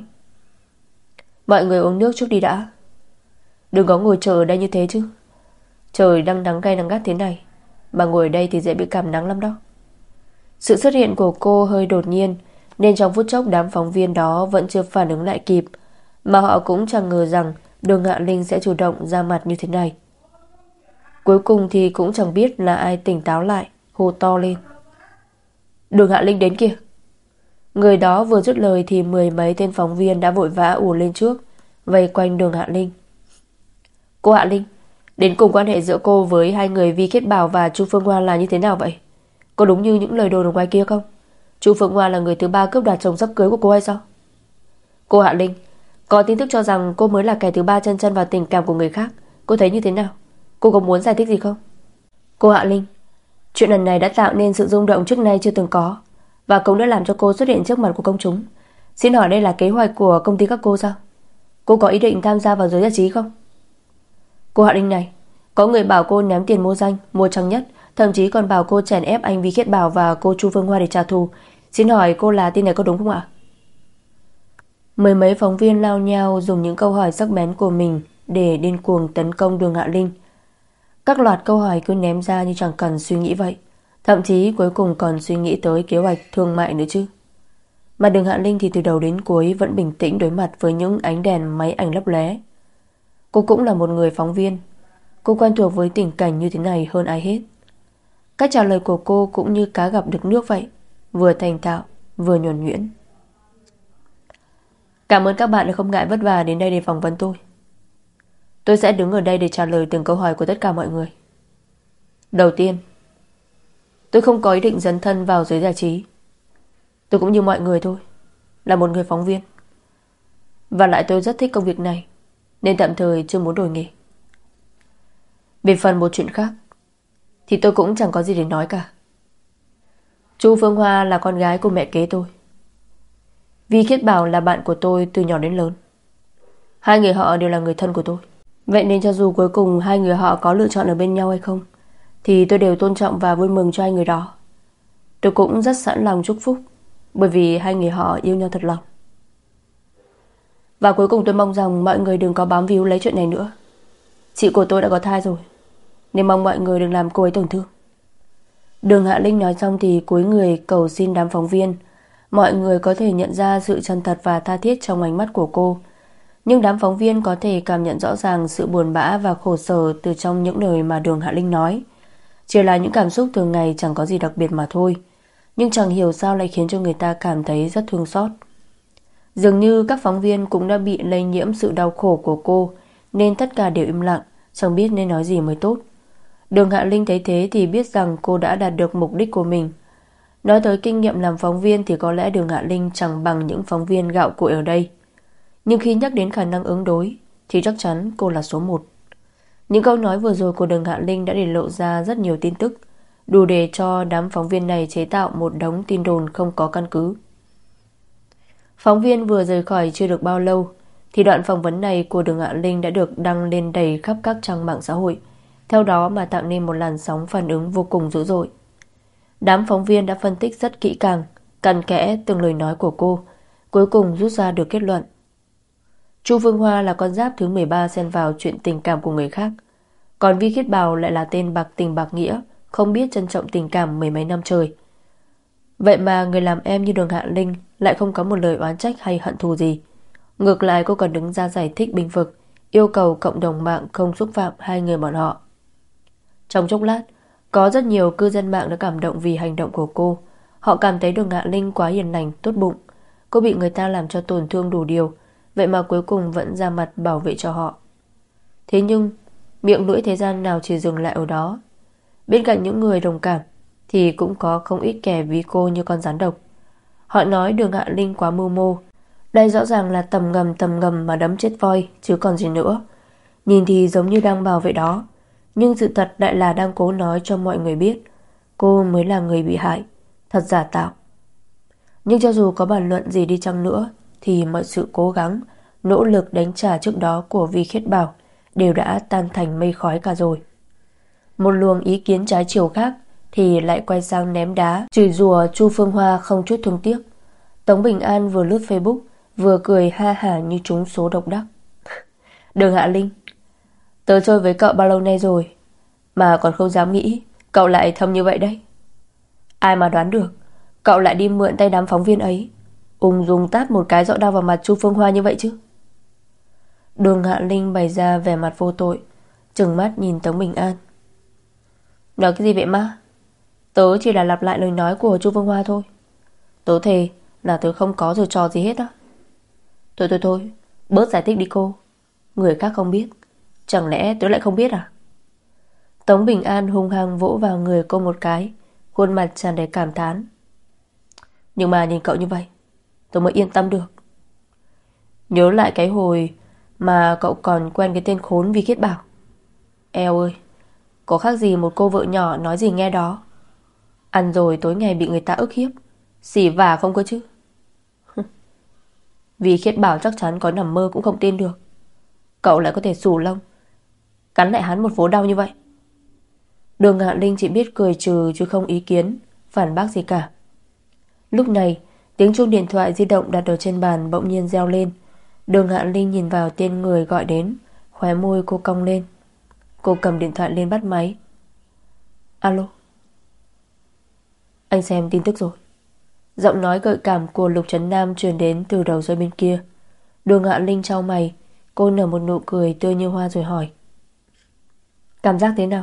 mọi người uống nước trước đi đã. Đừng có ngồi chờ ở đây như thế chứ. Trời đang nắng gay nắng gắt thế này, mà ngồi ở đây thì dễ bị cảm nắng lắm đó. Sự xuất hiện của cô hơi đột nhiên, nên trong phút chốc đám phóng viên đó vẫn chưa phản ứng lại kịp, mà họ cũng chẳng ngờ rằng Đường Hạ Linh sẽ chủ động ra mặt như thế này. Cuối cùng thì cũng chẳng biết là ai tỉnh táo lại, hô to lên, Đường Hạ Linh đến kìa. Người đó vừa dứt lời thì mười mấy tên phóng viên đã vội vã ùa lên trước, vây quanh Đường Hạ Linh. Cô Hạ Linh, đến cùng quan hệ giữa cô với hai người Vi Khiết Bảo và Chu Phương Hoa là như thế nào vậy? Có đúng như những lời đồn ở ngoài kia không? Chu Phương Hoa là người thứ ba cướp đoạt chồng sắp cưới của cô hay sao? Cô Hạ Linh, có tin tức cho rằng cô mới là kẻ thứ ba chân chân vào tình cảm của người khác. Cô thấy như thế nào? Cô có muốn giải thích gì không? Cô Hạ Linh, chuyện lần này đã tạo nên sự rung động trước nay chưa từng có, và cũng đã làm cho cô xuất hiện trước mặt của công chúng. Xin hỏi đây là kế hoạch của công ty các cô sao? Cô có ý định tham gia vào giới giải trí không? Cô Hạ Linh này, có người bảo cô ném tiền mua danh, mua trang nhất, thậm chí còn bảo cô chèn ép anh Vi Khiết Bảo và cô Chu Phương Hoa để trả thù. Xin hỏi cô là tin này có đúng không ạ? Mười mấy phóng viên lao nhau dùng những câu hỏi sắc bén của mình để điên cuồng tấn công Đường Hạ Linh. Các loạt câu hỏi cứ ném ra như chẳng cần suy nghĩ vậy, thậm chí cuối cùng còn suy nghĩ tới kế hoạch thương mại nữa chứ. Mà Đường Hạ Linh thì từ đầu đến cuối vẫn bình tĩnh đối mặt với những ánh đèn máy ảnh lấp lóe. Cô cũng là một người phóng viên, cô quen thuộc với tình cảnh như thế này hơn ai hết. Cách trả lời của cô cũng như cá gặp được nước vậy, vừa thành thạo vừa nhuần nhuyễn. Cảm ơn các bạn đã không ngại vất vả đến đây để phỏng vấn tôi. Tôi sẽ đứng ở đây để trả lời từng câu hỏi của tất cả mọi người. Đầu tiên, tôi không có ý định dấn thân vào giới giải trí. Tôi cũng như mọi người thôi, là một người phóng viên. Và lại tôi rất thích công việc này, nên tạm thời chưa muốn đổi nghề. Về phần một chuyện khác, thì tôi cũng chẳng có gì để nói cả. Chu Phương Hoa là con gái của mẹ kế tôi. Vi Khiết Bảo là bạn của tôi từ nhỏ đến lớn. Hai người họ đều là người thân của tôi. Vậy nên cho dù cuối cùng hai người họ có lựa chọn ở bên nhau hay không, thì tôi đều tôn trọng và vui mừng cho hai người đó. Tôi cũng rất sẵn lòng chúc phúc, bởi vì hai người họ yêu nhau thật lòng. Và cuối cùng tôi mong rằng mọi người đừng có bám víu lấy chuyện này nữa. Chị của tôi đã có thai rồi, nên mong mọi người đừng làm cô ấy tổn thương. Đường Hạ Linh nói xong thì cúi người cầu xin đám phóng viên. Mọi người có thể nhận ra sự chân thật và tha thiết trong ánh mắt của cô, nhưng đám phóng viên có thể cảm nhận rõ ràng sự buồn bã và khổ sở từ trong những lời mà Đường Hạ Linh nói. Chỉ là những cảm xúc thường ngày chẳng có gì đặc biệt mà thôi, nhưng chẳng hiểu sao lại khiến cho người ta cảm thấy rất thương xót. Dường như các phóng viên cũng đã bị lây nhiễm sự đau khổ của cô, nên tất cả đều im lặng, chẳng biết nên nói gì mới tốt. Đường Hạ Linh thấy thế thì biết rằng cô đã đạt được mục đích của mình. Nói tới kinh nghiệm làm phóng viên thì có lẽ Đường Hạ Linh chẳng bằng những phóng viên gạo cội ở đây, nhưng khi nhắc đến khả năng ứng đối thì chắc chắn cô là số một. Những câu nói vừa rồi của Đường Hạ Linh đã để lộ ra rất nhiều tin tức, đủ để cho đám phóng viên này chế tạo một đống tin đồn không có căn cứ. Phóng viên vừa rời khỏi chưa được bao lâu thì đoạn phỏng vấn này của Đường Hạ Linh đã được đăng lên đầy khắp các trang mạng xã hội, theo đó mà tạo nên một làn sóng phản ứng vô cùng dữ dội. Đám phóng viên đã phân tích rất kỹ càng, cặn kẽ từng lời nói của cô, cuối cùng rút ra được kết luận. Chu Phương Hoa là con giáp thứ mười ba xen vào chuyện tình cảm của người khác, còn Vi Khiết Bảo lại là tên bạc tình bạc nghĩa, không biết trân trọng tình cảm mười mấy năm trời. Vậy mà người làm em như Đường Hạ Linh lại không có một lời oán trách hay hận thù gì. Ngược lại cô còn đứng ra giải thích bênh vực, yêu cầu cộng đồng mạng không xúc phạm hai người bọn họ. Trong chốc lát, có rất nhiều cư dân mạng đã cảm động vì hành động của cô. Họ cảm thấy Đường Hạ Linh quá hiền lành, tốt bụng. Cô bị người ta làm cho tổn thương đủ điều, vậy mà cuối cùng vẫn ra mặt bảo vệ cho họ. Thế nhưng miệng lưỡi thế gian nào chỉ dừng lại ở đó. Bên cạnh những người đồng cảm thì cũng có không ít kẻ ví cô như con rắn độc. Họ nói Đường Hạ Linh quá mưu mô. Đây rõ ràng là tầm ngầm tầm ngầm mà đấm chết voi chứ còn gì nữa. Nhìn thì giống như đang bảo vệ đó, nhưng sự thật lại là đang cố nói cho mọi người biết cô mới là người bị hại, thật giả tạo. Nhưng cho dù có bàn luận gì đi chăng nữa thì mọi sự cố gắng, nỗ lực đánh trả trước đó của Vi Khiết Bảo đều đã tan thành mây khói cả rồi. Một luồng ý kiến trái chiều khác thì lại quay sang ném đá, chửi rủa Chu Phương Hoa không chút thương tiếc. Tống Bình An vừa lướt Facebook vừa cười ha hả như trúng số độc đắc. Đường Hạ Linh, tớ chơi với cậu bao lâu nay rồi mà còn không dám nghĩ cậu lại thâm như vậy đấy. Ai mà đoán được cậu lại đi mượn tay đám phóng viên ấy, ung dung tát một cái rõ đau vào mặt Chu Phương Hoa như vậy chứ. Đường Hạ Linh bày ra vẻ mặt vô tội, trừng mắt nhìn Tống Bình An. Nói cái gì vậy má? Tớ chỉ là lặp lại lời nói của Chu Phương Hoa thôi. Tớ thề là tớ không có giở trò gì hết á. Thôi thôi thôi, bớt giải thích đi cô. Người khác không biết, chẳng lẽ tớ lại không biết à? Tống Bình An hung hăng vỗ vào người cô một cái, khuôn mặt tràn đầy cảm thán. Nhưng mà nhìn cậu như vậy tớ mới yên tâm được. Nhớ lại cái hồi mà cậu còn quen cái tên khốn Vi Khiết Bảo. Eo ơi, có khác gì một cô vợ nhỏ nói gì nghe đó. Ăn rồi tối ngày bị người ta ức hiếp, xỉ vả không cơ chứ. Vi Khiết Bảo chắc chắn có nằm mơ cũng không tin được cậu lại có thể xù lông cắn lại hắn một vố đau như vậy. Đường Hạ Linh chỉ biết cười trừ chứ không ý kiến phản bác gì cả. Lúc này tiếng chuông điện thoại di động đặt ở trên bàn bỗng nhiên reo lên. Đường Hạ Linh nhìn vào tên người gọi đến, khóe môi cô cong lên. Cô cầm điện thoại lên bắt máy. Alo. Anh xem tin tức rồi. Giọng nói gợi cảm của Lục Trấn Nam truyền đến từ đầu dây bên kia. Đường Hạ Linh chau mày, cô nở một nụ cười tươi như hoa rồi hỏi. Cảm giác thế nào?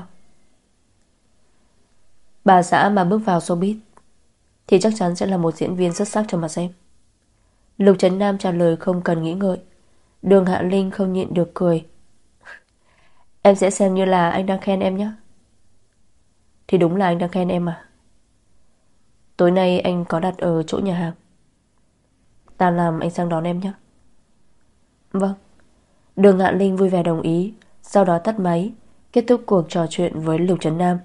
Bà xã mà bước vào showbiz thì chắc chắn sẽ là một diễn viên xuất sắc cho mà xem. Lục Trấn Nam trả lời không cần nghĩ ngợi. Đường Hạ Linh không nhịn được cười. Em sẽ xem như là anh đang khen em nhé. Thì đúng là anh đang khen em mà. Tối nay anh có đặt ở chỗ nhà hàng. Tan làm anh sang đón em nhé. Vâng. Đường Hạ Linh vui vẻ đồng ý, sau đó tắt máy, kết thúc cuộc trò chuyện với Lục Trấn Nam.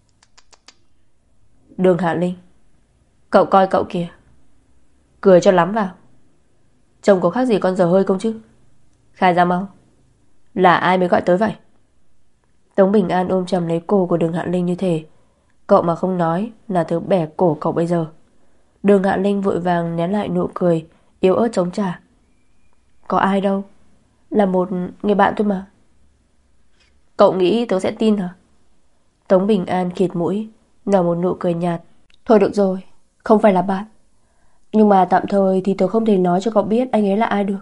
Đường Hạ Linh, cậu coi cậu kìa, cười cho lắm vào. Trông có khác gì con dở hơi không chứ? Khai ra mau, là ai mới gọi tới vậy? Tống Bình An ôm chầm lấy cổ của Đường Hạ Linh như thế. Cậu mà không nói là tớ bẻ cổ cậu bây giờ. Đường Hạ Linh vội vàng nén lại nụ cười yếu ớt chống trả. Có ai đâu, là một người bạn thôi mà. Cậu nghĩ tớ sẽ tin hả? Tống Bình An khịt mũi, nở một nụ cười nhạt. Thôi được rồi, không phải là bạn, nhưng mà tạm thời thì tớ không thể nói cho cậu biết anh ấy là ai được.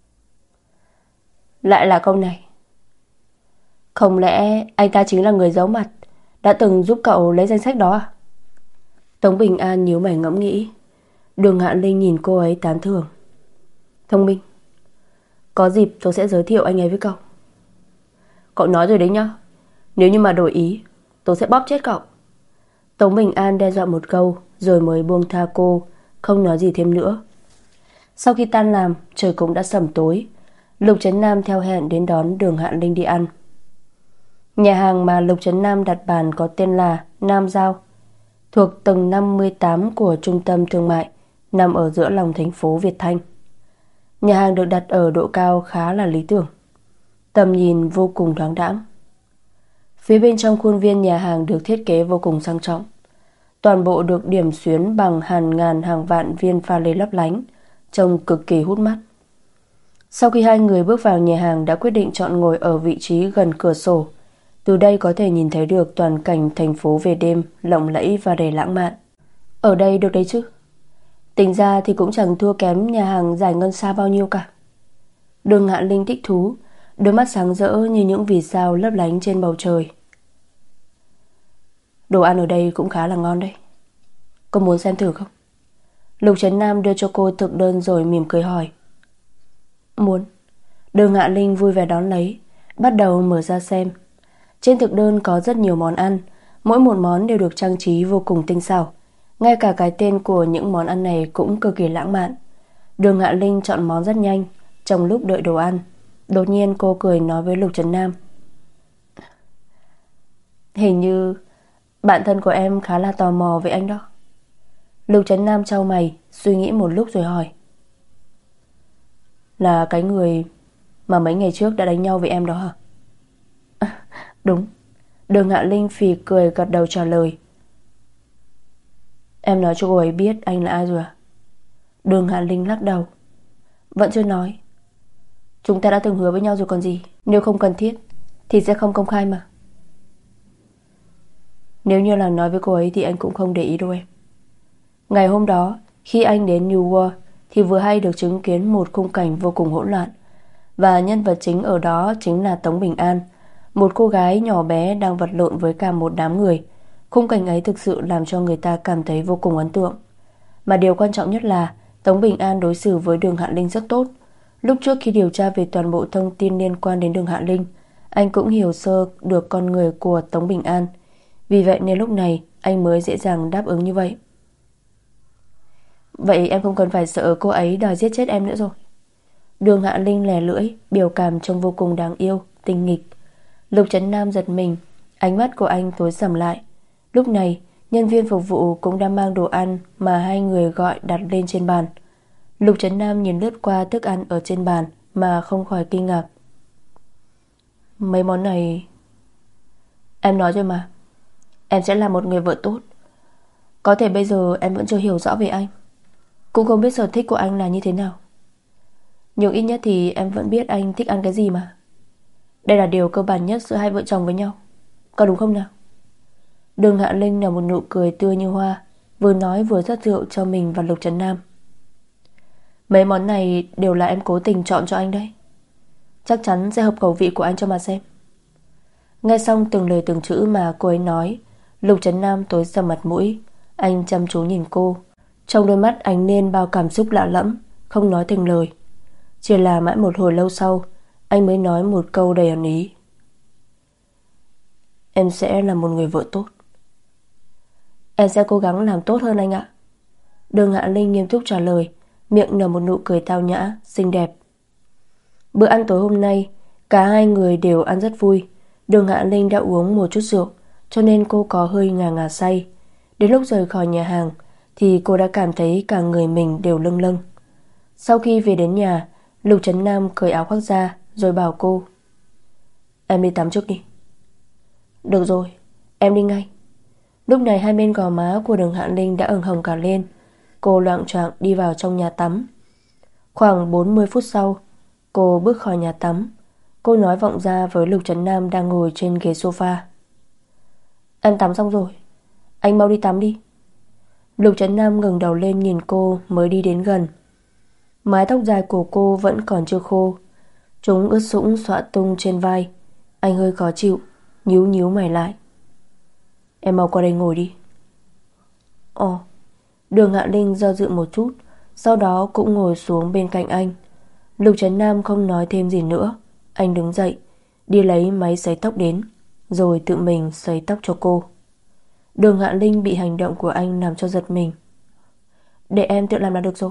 Lại là câu này. Không lẽ anh ta chính là người giấu mặt đã từng giúp cậu lấy danh sách đó à? Tống Bình An nhíu mày ngẫm nghĩ. Đường Hạ Linh nhìn cô ấy tán thưởng. Thông minh. Có dịp tôi sẽ giới thiệu anh ấy với cậu. Cậu nói rồi đấy nhá, nếu như mà đổi ý tôi sẽ bóp chết cậu. Tống Bình An đe dọa một câu rồi mới buông tha cô, không nói gì thêm nữa. Sau khi tan làm, trời cũng đã sẩm tối. Lục Trấn Nam theo hẹn đến đón Đường Hạ Linh đi ăn. Nhà hàng mà Lục Trấn Nam đặt bàn có tên là Nam Giao, thuộc tầng năm mươi tám của trung tâm thương mại, nằm ở giữa lòng thành phố Việt Thanh. Nhà hàng được đặt ở độ cao khá là lý tưởng, tầm nhìn vô cùng thoáng đãng. Phía bên trong khuôn viên nhà hàng được thiết kế vô cùng sang trọng. Toàn bộ được điểm xuyến bằng hàng ngàn hàng vạn viên pha lê lấp lánh, trông cực kỳ hút mắt. Sau khi hai người bước vào nhà hàng đã quyết định chọn ngồi ở vị trí gần cửa sổ. Từ đây có thể nhìn thấy được toàn cảnh thành phố về đêm, lộng lẫy và đầy lãng mạn. Ở đây được đấy chứ. Tính ra thì cũng chẳng thua kém nhà hàng Giải Ngân Sa bao nhiêu cả. Đường Hạ Linh thích thú, đôi mắt sáng rỡ như những vì sao lấp lánh trên bầu trời. Đồ ăn ở đây cũng khá là ngon đấy. Có muốn xem thử không? Lục Trấn Nam đưa cho cô thực đơn rồi mỉm cười hỏi. Muốn. Đường Hạ Linh vui vẻ đón lấy, bắt đầu mở ra xem. Trên thực đơn có rất nhiều món ăn, mỗi một món đều được trang trí vô cùng tinh xảo. Ngay cả cái tên của những món ăn này cũng cực kỳ lãng mạn. Đường Hạ Linh chọn món rất nhanh. Trong lúc đợi đồ ăn, đột nhiên cô cười nói với Lục Trấn Nam. Hình như bạn thân của em khá là tò mò về anh đó. Lục Trấn Nam chau mày, suy nghĩ một lúc rồi hỏi. Là cái người mà mấy ngày trước đã đánh nhau với em đó hả? À, đúng. Đường Hạ Linh phì cười gật đầu trả lời. Em nói cho cô ấy biết anh là ai rồi à? Đường Hạ Linh lắc đầu. Vẫn chưa nói. Chúng ta đã từng hứa với nhau rồi còn gì. Nếu không cần thiết thì sẽ không công khai mà. Nếu như là nói với cô ấy thì anh cũng không để ý đâu em. Ngày hôm đó khi anh đến New World thì vừa hay được chứng kiến một khung cảnh vô cùng hỗn loạn. Và nhân vật chính ở đó chính là Tống Bình An, một cô gái nhỏ bé đang vật lộn với cả một đám người. Khung cảnh ấy thực sự làm cho người ta cảm thấy vô cùng ấn tượng. Mà điều quan trọng nhất là Tống Bình An đối xử với Đường Hạ Linh rất tốt. Lúc trước khi điều tra về toàn bộ thông tin liên quan đến Đường Hạ Linh, anh cũng hiểu sơ được con người của Tống Bình An. Vì vậy nên lúc này anh mới dễ dàng đáp ứng như vậy. Vậy em không cần phải sợ cô ấy đòi giết chết em nữa rồi. Đường Hạ Linh lè lưỡi, biểu cảm trông vô cùng đáng yêu, tinh nghịch. Lục Trấn Nam giật mình, ánh mắt của anh tối sầm lại. Lúc này nhân viên phục vụ cũng đang mang đồ ăn mà hai người gọi đặt lên trên bàn. Lục Trấn Nam nhìn lướt qua thức ăn ở trên bàn mà không khỏi kinh ngạc. Mấy món này... Em nói rồi mà, em sẽ là một người vợ tốt. Có thể bây giờ em vẫn chưa hiểu rõ về anh, cũng không biết sở thích của anh là như thế nào, nhưng ít nhất thì em vẫn biết anh thích ăn cái gì mà. Đây là điều cơ bản nhất giữa hai vợ chồng với nhau, có đúng không nào? Đường Hạ Linh nở một nụ cười tươi như hoa, vừa nói vừa rót rượu cho mình và Lục Trấn Nam. Mấy món này đều là em cố tình chọn cho anh đấy, chắc chắn sẽ hợp khẩu vị của anh cho mà xem. Nghe xong từng lời từng chữ mà cô ấy nói, Lục Trấn Nam tối sầm mặt mũi. Anh chăm chú nhìn cô, trong đôi mắt ánh lên bao cảm xúc lạ lẫm, không nói thành lời. Chỉ là mãi một hồi lâu sau, anh mới nói một câu đầy ẩn ý. Em sẽ là một người vợ tốt. Em sẽ cố gắng làm tốt hơn anh ạ. Đường Hạ Linh nghiêm túc trả lời, miệng nở một nụ cười tao nhã, xinh đẹp. Bữa ăn tối hôm nay, cả hai người đều ăn rất vui. Đường Hạ Linh đã uống một chút rượu, cho nên cô có hơi ngà ngà say. Đến lúc rời khỏi nhà hàng thì cô đã cảm thấy cả người mình đều lâng lâng. Sau khi về đến nhà, Lục Trấn Nam cởi áo khoác ra rồi bảo cô: Em đi tắm trước đi. Được rồi, em đi ngay. Lúc này hai bên gò má của Đường Hạ Linh đã ửng hồng cả lên. Cô loạng choạng đi vào trong nhà tắm. Khoảng bốn mươi phút sau, cô bước khỏi nhà tắm. Cô nói vọng ra với Lục Trấn Nam đang ngồi trên ghế sofa: Em tắm xong rồi, anh mau đi tắm đi. Lục Trấn Nam ngẩng đầu lên nhìn cô mới đi đến gần. Mái tóc dài của cô vẫn còn chưa khô, chúng ướt sũng xõa tung trên vai. Anh hơi khó chịu, nhíu nhíu mày lại. Em mau qua đây ngồi đi. Ồ. Đường Hạ Linh do dự một chút, sau đó cũng ngồi xuống bên cạnh anh. Lục Trấn Nam không nói thêm gì nữa. Anh đứng dậy, đi lấy máy sấy tóc đến, rồi tự mình sấy tóc cho cô. Đường Hạ Linh bị hành động của anh làm cho giật mình. Để em tự làm là được rồi.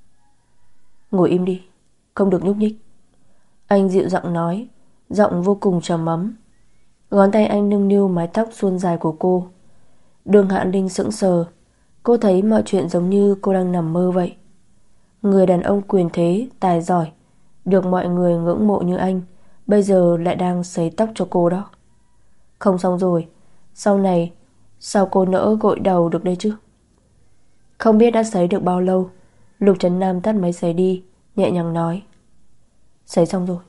Ngồi im đi, không được nhúc nhích. Anh dịu giọng nói, giọng vô cùng trầm ấm. Ngón tay anh nâng niu mái tóc suôn dài của cô. Đường Hạ Linh sững sờ. Cô thấy mọi chuyện giống như cô đang nằm mơ vậy. Người đàn ông quyền thế, tài giỏi, được mọi người ngưỡng mộ như anh, bây giờ lại đang sấy tóc cho cô đó. Không xong rồi, sau này sao cô nỡ gội đầu được đây chứ? Không biết đã sấy được bao lâu, Lục Trấn Nam tắt máy sấy đi, nhẹ nhàng nói: Sấy xong rồi.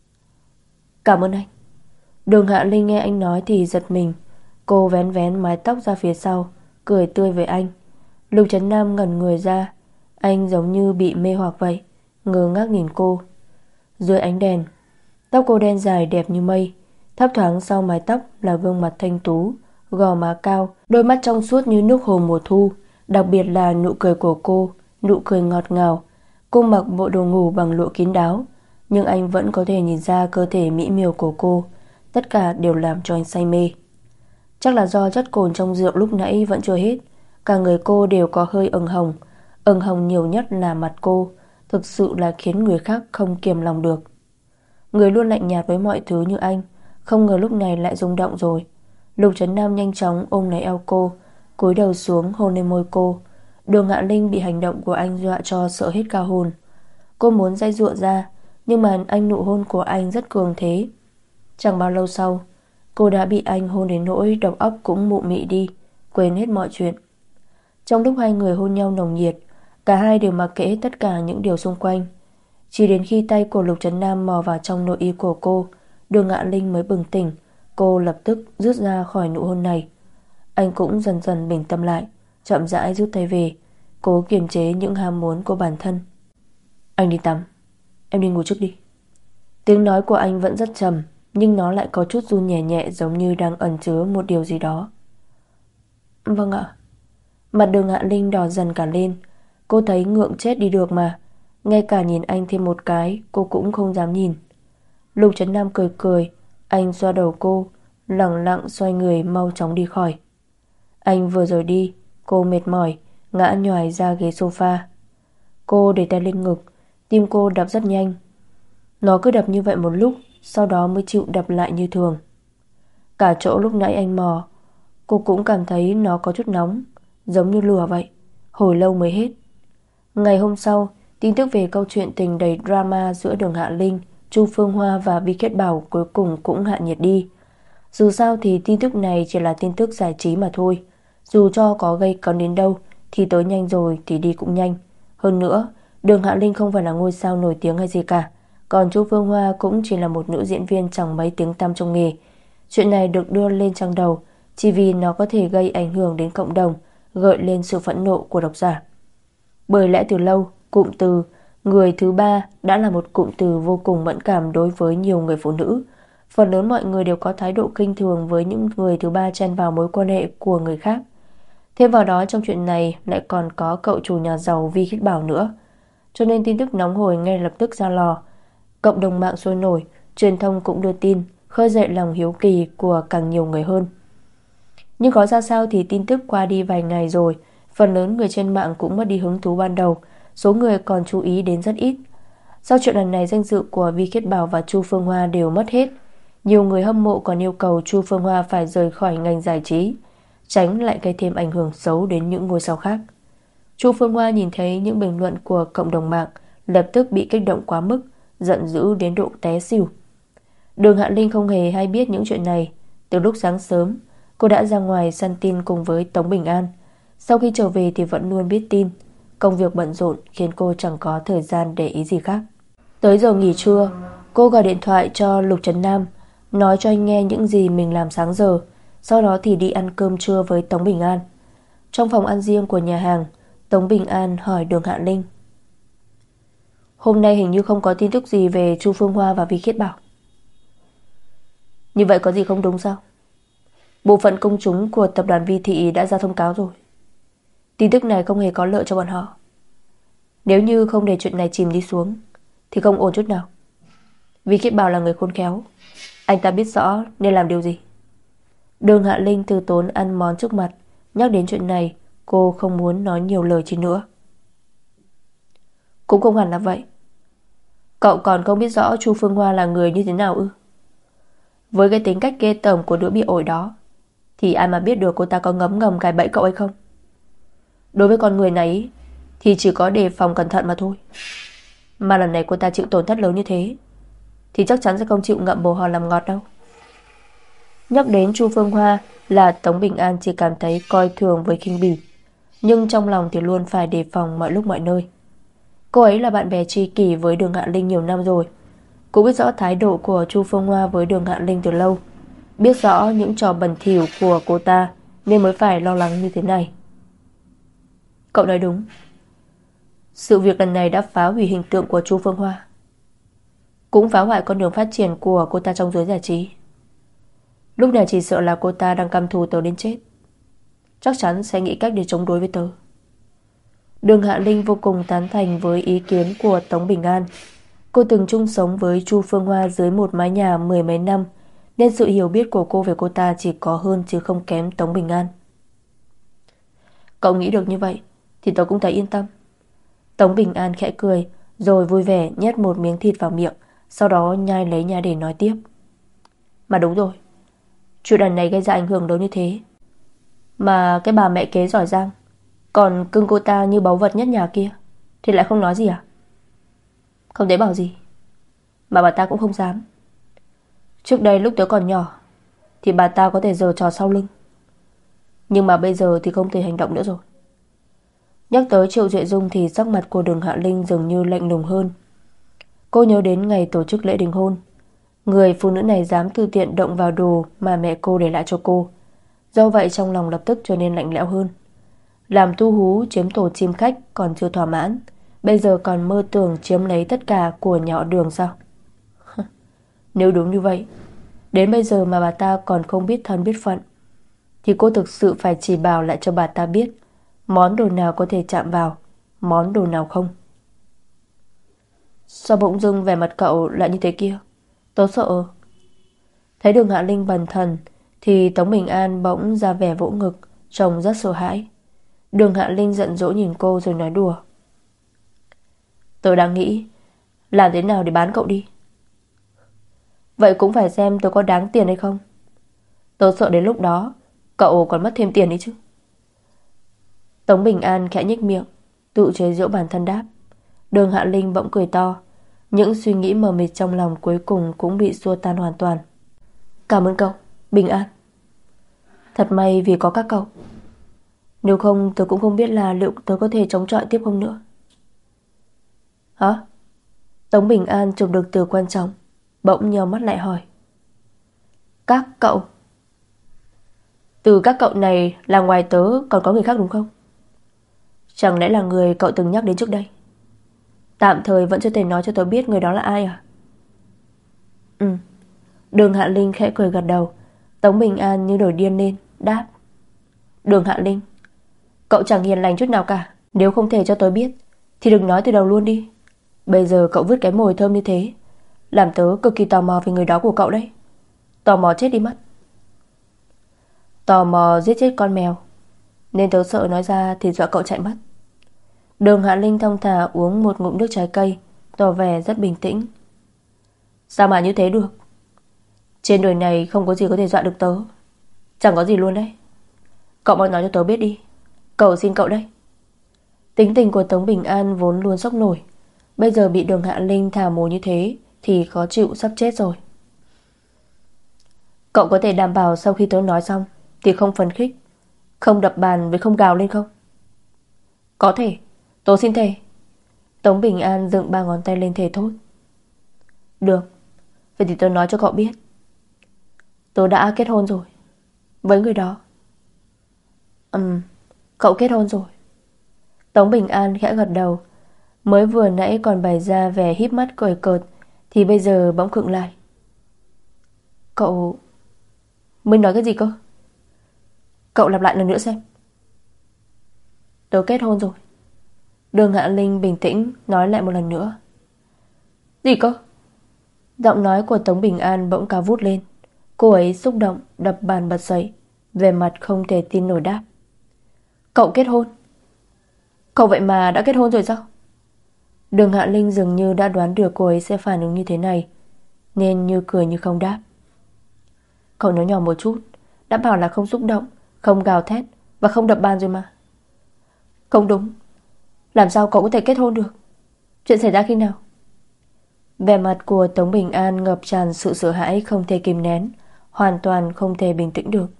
Cảm ơn anh. Đường Hạ Linh nghe anh nói thì giật mình. Cô vén vén mái tóc ra phía sau, cười tươi với anh. Lục Trấn Nam ngẩn người ra. Anh giống như bị mê hoặc vậy, ngơ ngác nhìn cô. Dưới ánh đèn, tóc cô đen dài đẹp như mây. Thấp thoáng sau mái tóc là gương mặt thanh tú, gò má cao, đôi mắt trong suốt như nước hồ mùa thu. Đặc biệt là nụ cười của cô, nụ cười ngọt ngào. Cô mặc bộ đồ ngủ bằng lụa kín đáo, nhưng anh vẫn có thể nhìn ra cơ thể mỹ miều của cô. Tất cả đều làm cho anh say mê. Chắc là do chất cồn trong rượu lúc nãy vẫn chưa hết, cả người cô đều có hơi ửng hồng. Ửng hồng nhiều nhất là mặt cô, thực sự là khiến người khác không kiềm lòng được. Người luôn lạnh nhạt với mọi thứ như anh, không ngờ lúc này lại rung động rồi. Lục Trấn Nam nhanh chóng ôm lấy eo cô, cúi đầu xuống hôn lên môi cô. Đường Hạ Linh bị hành động của anh dọa cho sợ hết cả hồn. Cô muốn giãy giụa ra, nhưng mà anh nụ hôn của anh rất cường thế. Chẳng bao lâu sau, cô đã bị anh hôn đến nỗi đầu óc cũng mụ mị đi, quên hết mọi chuyện. Trong lúc hai người hôn nhau nồng nhiệt, cả hai đều mặc kệ tất cả những điều xung quanh. Chỉ đến khi tay của Lục Trấn Nam mò vào trong nội y của cô, Đường Hạ Linh mới bừng tỉnh. Cô lập tức rút ra khỏi nụ hôn này. Anh cũng dần dần bình tâm lại, chậm rãi rút tay về, cố kiềm chế những ham muốn của bản thân. Anh đi tắm, em đi ngủ trước đi. Tiếng nói của anh vẫn rất trầm, nhưng nó lại có chút run nhẹ nhẹ, giống như đang ẩn chứa một điều gì đó. Vâng ạ. Mặt Đường Hạ Linh đỏ dần cả lên. Cô thấy ngượng chết đi được mà. Ngay cả nhìn anh thêm một cái cô cũng không dám nhìn. Lục Trấn Nam cười cười. Anh xoa đầu cô, lẳng lặng xoay người mau chóng đi khỏi. Anh vừa rời đi, cô mệt mỏi ngã nhoài ra ghế sofa. Cô để tay lên ngực, tim cô đập rất nhanh. Nó cứ đập như vậy một lúc, sau đó mới chịu đập lại như thường. Cả chỗ lúc nãy anh mò, cô cũng cảm thấy nó có chút nóng, giống như lửa vậy, hồi lâu mới hết. Ngày hôm sau, tin tức về câu chuyện tình đầy drama giữa Đường Hạ Linh, Chu Phương Hoa và Vi Kết Bảo cuối cùng cũng hạ nhiệt đi. Dù sao thì tin tức này chỉ là tin tức giải trí mà thôi. Dù cho có gây cấn đến đâu thì tới nhanh rồi thì đi cũng nhanh. Hơn nữa, Đường Hạ Linh không phải là ngôi sao nổi tiếng hay gì cả, còn Chu Phương Hoa cũng chỉ là một nữ diễn viên chẳng mấy tiếng tăm trong nghề. Chuyện này được đưa lên trang đầu chỉ vì nó có thể gây ảnh hưởng đến cộng đồng, gợi lên sự phẫn nộ của độc giả. Bởi lẽ từ lâu, cụm từ người thứ ba đã là một cụm từ vô cùng mẫn cảm đối với nhiều người phụ nữ. Phần lớn mọi người đều có thái độ khinh thường với những người thứ ba chen vào mối quan hệ của người khác. Thêm vào đó, trong chuyện này lại còn có cậu chủ nhà giàu Vi Khiết Bảo nữa. cho nên tin tức nóng hổi ngay lập tức ra lò. Cộng đồng mạng sôi nổi, truyền thông cũng đưa tin, khơi dậy lòng hiếu kỳ của càng nhiều người hơn. Nhưng có ra sao thì tin tức qua đi vài ngày rồi, phần lớn người trên mạng cũng mất đi hứng thú ban đầu, số người còn chú ý đến rất ít. Sau chuyện lần này, danh dự của Vi Khiết Bảo và Chu Phương Hoa đều mất hết. Nhiều người hâm mộ còn yêu cầu Chu Phương Hoa phải rời khỏi ngành giải trí, tránh lại gây thêm ảnh hưởng xấu đến những ngôi sao khác. Chu Phương Hoa nhìn thấy những bình luận của cộng đồng mạng, lập tức bị kích động quá mức, giận dữ đến độ té xỉu. Đường Hạ Linh không hề hay biết những chuyện này. Từ lúc sáng sớm, cô đã ra ngoài săn tin cùng với Tống Bình An. Sau khi trở về thì vẫn luôn biết tin. Công việc bận rộn khiến cô chẳng có thời gian để ý gì khác. Tới giờ nghỉ trưa, cô gọi điện thoại cho Lục Trấn Nam, nói cho anh nghe những gì mình làm sáng giờ. Sau đó thì đi ăn cơm trưa với Tống Bình An. Trong phòng ăn riêng của nhà hàng, Tống Bình An hỏi Đường Hạ Linh: "Hôm nay hình như không có tin tức gì về Chu Phương Hoa và Vi Khiết Bảo. Như vậy có gì không đúng sao? Bộ phận công chúng của tập đoàn Vi Thị đã ra thông cáo rồi. Tin tức này không hề có lợi cho bọn họ. Nếu như không để chuyện này chìm đi xuống thì không ổn chút nào. Vi Khiết Bảo là người khôn khéo, anh ta biết rõ nên làm điều gì." Đường Hạ Linh từ tốn ăn món trước mặt. Nhắc đến chuyện này, cô không muốn nói nhiều lời chi nữa. "Cũng không hẳn là vậy. Cậu còn không biết rõ Chu Phương Hoa là người như thế nào ư? Với cái tính cách ghê tởm của đứa bị ổi đó thì ai mà biết được cô ta có ngấm ngầm gài bẫy cậu hay không. Đối với con người này thì chỉ có đề phòng cẩn thận mà thôi. Mà lần này cô ta chịu tổn thất lớn như thế thì chắc chắn sẽ không chịu ngậm bồ hòn làm ngọt đâu." Nhắc đến Chu Phương Hoa là Tống Bình An chỉ cảm thấy coi thường với khinh bỉ, nhưng trong lòng thì luôn phải đề phòng mọi lúc mọi nơi. Cô ấy là bạn bè tri kỷ với Đường Hạ Linh nhiều năm rồi. Cô biết rõ thái độ của Chu Phương Hoa với Đường Hạ Linh từ lâu, biết rõ những trò bẩn thỉu của cô ta, nên mới phải lo lắng như thế này. Cậu nói đúng. Sự việc lần này đã phá hủy hình tượng của Chu Phương Hoa, cũng phá hoại con đường phát triển của cô ta trong giới giải trí. Lúc này chỉ sợ là cô ta đang căm thù tớ đến chết, chắc chắn sẽ nghĩ cách để chống đối với tớ. Đường Hạ Linh vô cùng tán thành với ý kiến của Tống Bình An. Cô từng chung sống với Chu Phương Hoa dưới một mái nhà mười mấy năm, nên sự hiểu biết của cô về cô ta chỉ có hơn chứ không kém Tống Bình An. Cậu nghĩ được như vậy thì tớ cũng thấy yên tâm. Tống Bình An khẽ cười, rồi vui vẻ nhét một miếng thịt vào miệng, sau đó nhai lấy nhai để nói tiếp. Mà đúng rồi, chuyện lần này gây ra ảnh hưởng lớn như thế, mà cái bà mẹ kế giỏi giang còn cưng cô ta như báu vật nhất nhà kia thì lại không nói gì à? Không thấy bảo gì, mà bà ta cũng không dám. Trước đây lúc tớ còn nhỏ thì bà ta có thể giở trò sau lưng, nhưng mà bây giờ thì không thể hành động nữa rồi. Nhắc tới Triệu Duệ Dung thì sắc mặt của Đường Hạ Linh dường như lạnh lùng hơn. Cô nhớ đến ngày tổ chức lễ đình hôn, người phụ nữ này dám tùy tiện động vào đồ mà mẹ cô để lại cho cô. Do vậy trong lòng lập tức trở nên lạnh lẽo hơn. Làm tu hú chiếm tổ chim khách còn chưa thỏa mãn, bây giờ còn mơ tưởng chiếm lấy tất cả của nhà họ Đường sao? Nếu đúng như vậy, đến bây giờ mà bà ta còn không biết thân biết phận, thì cô thực sự phải chỉ bảo lại cho bà ta biết món đồ nào có thể chạm vào, món đồ nào không. Sao bỗng dưng vẻ mặt cậu lại như thế kia? Tớ sợ. Thấy Đường Hạ Linh bần thần thì Tống Bình An bỗng ra vẻ vỗ ngực, trông rất sợ hãi. Đường Hạ Linh giận dỗi nhìn cô rồi nói đùa. Tớ đang nghĩ làm thế nào để bán cậu đi. Vậy cũng phải xem tớ có đáng tiền hay không. Tớ sợ đến lúc đó cậu còn mất thêm tiền đấy chứ. Tống Bình An khẽ nhếch miệng, tự chế giễu bản thân đáp. Đường Hạ Linh bỗng cười to. Những suy nghĩ mờ mịt trong lòng cuối cùng cũng bị xua tan hoàn toàn. Cảm ơn cậu, Bình An. Thật may vì có các cậu. Nếu không tớ cũng không biết là liệu tớ có thể chống chọi tiếp không nữa. Hả? Tống Bình An chụp được từ quan trọng, bỗng nheo mắt lại hỏi. Các cậu? Từ các cậu này là ngoài tớ còn có người khác đúng không? Chẳng lẽ là người cậu từng nhắc đến trước đây? Tạm thời vẫn chưa thể nói cho tớ biết người đó là ai à? Ừ. Đường Hạ Linh khẽ cười gật đầu. Tống Bình An như nổi điên lên, đáp. Đường Hạ Linh, cậu chẳng hiền lành chút nào cả. Nếu không thể cho tớ biết thì đừng nói từ đầu luôn đi. Bây giờ cậu vứt cái mồi thơm như thế, làm tớ cực kỳ tò mò về người đó của cậu đấy. Tò mò chết đi mất. Tò mò giết chết con mèo, nên tớ sợ nói ra thì dọa cậu chạy mất. Đường Hạ Linh thong thả uống một ngụm nước trái cây, tỏ vẻ rất bình tĩnh. Sao mà như thế được? Trên đời này không có gì có thể dọa được tớ. Chẳng có gì luôn đấy. Cậu mau nói cho tớ biết đi. Cậu xin cậu đấy. Tính tình của Tống Bình An vốn luôn sốc nổi, bây giờ bị Đường Hạ Linh thả mồi như thế thì khó chịu sắp chết rồi. Cậu có thể đảm bảo sau khi tớ nói xong thì không phấn khích, không đập bàn với không gào lên không? Có thể, tớ xin thề. Tống Bình An dựng ba ngón tay lên thề thốt. Được, vậy thì tớ nói cho cậu biết. Tớ đã kết hôn rồi. Với người đó. Ừm, cậu kết hôn rồi. Tống Bình An khẽ gật đầu. Mới vừa nãy còn bày ra vẻ híp mắt cười cợt, thì bây giờ bỗng khựng lại. Cậu... Mới nói cái gì cơ? Cậu lặp lại lần nữa xem. Tớ kết hôn rồi. Đường Hạ Linh bình tĩnh nói lại một lần nữa. Gì cơ? Giọng nói của Tống Bình An bỗng cao vút lên. Cô ấy xúc động đập bàn bật dậy, về mặt không thể tin nổi đáp. Cậu kết hôn? Cậu vậy mà đã kết hôn rồi sao? Đường Hạ Linh dường như đã đoán được cô ấy sẽ phản ứng như thế này, nên như cười như không đáp. Cậu nói nhỏ một chút, đã bảo là không xúc động, không gào thét và không đập bàn rồi mà. Không đúng. Làm sao cậu có thể kết hôn được? Chuyện xảy ra khi nào? Vẻ mặt của Tống Bình An ngập tràn sự sợ hãi không thể kìm nén, hoàn toàn không thể bình tĩnh được.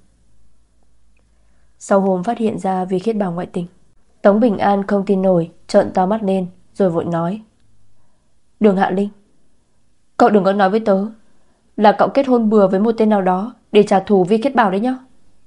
Sau hôm phát hiện ra Vi Khiết Bảo ngoại tình, Tống Bình An không tin nổi, trợn to mắt lên rồi vội nói. Đường Hạ Linh, cậu đừng có nói với tớ là cậu kết hôn bừa với một tên nào đó để trả thù Vi Khiết Bảo đấy nhá.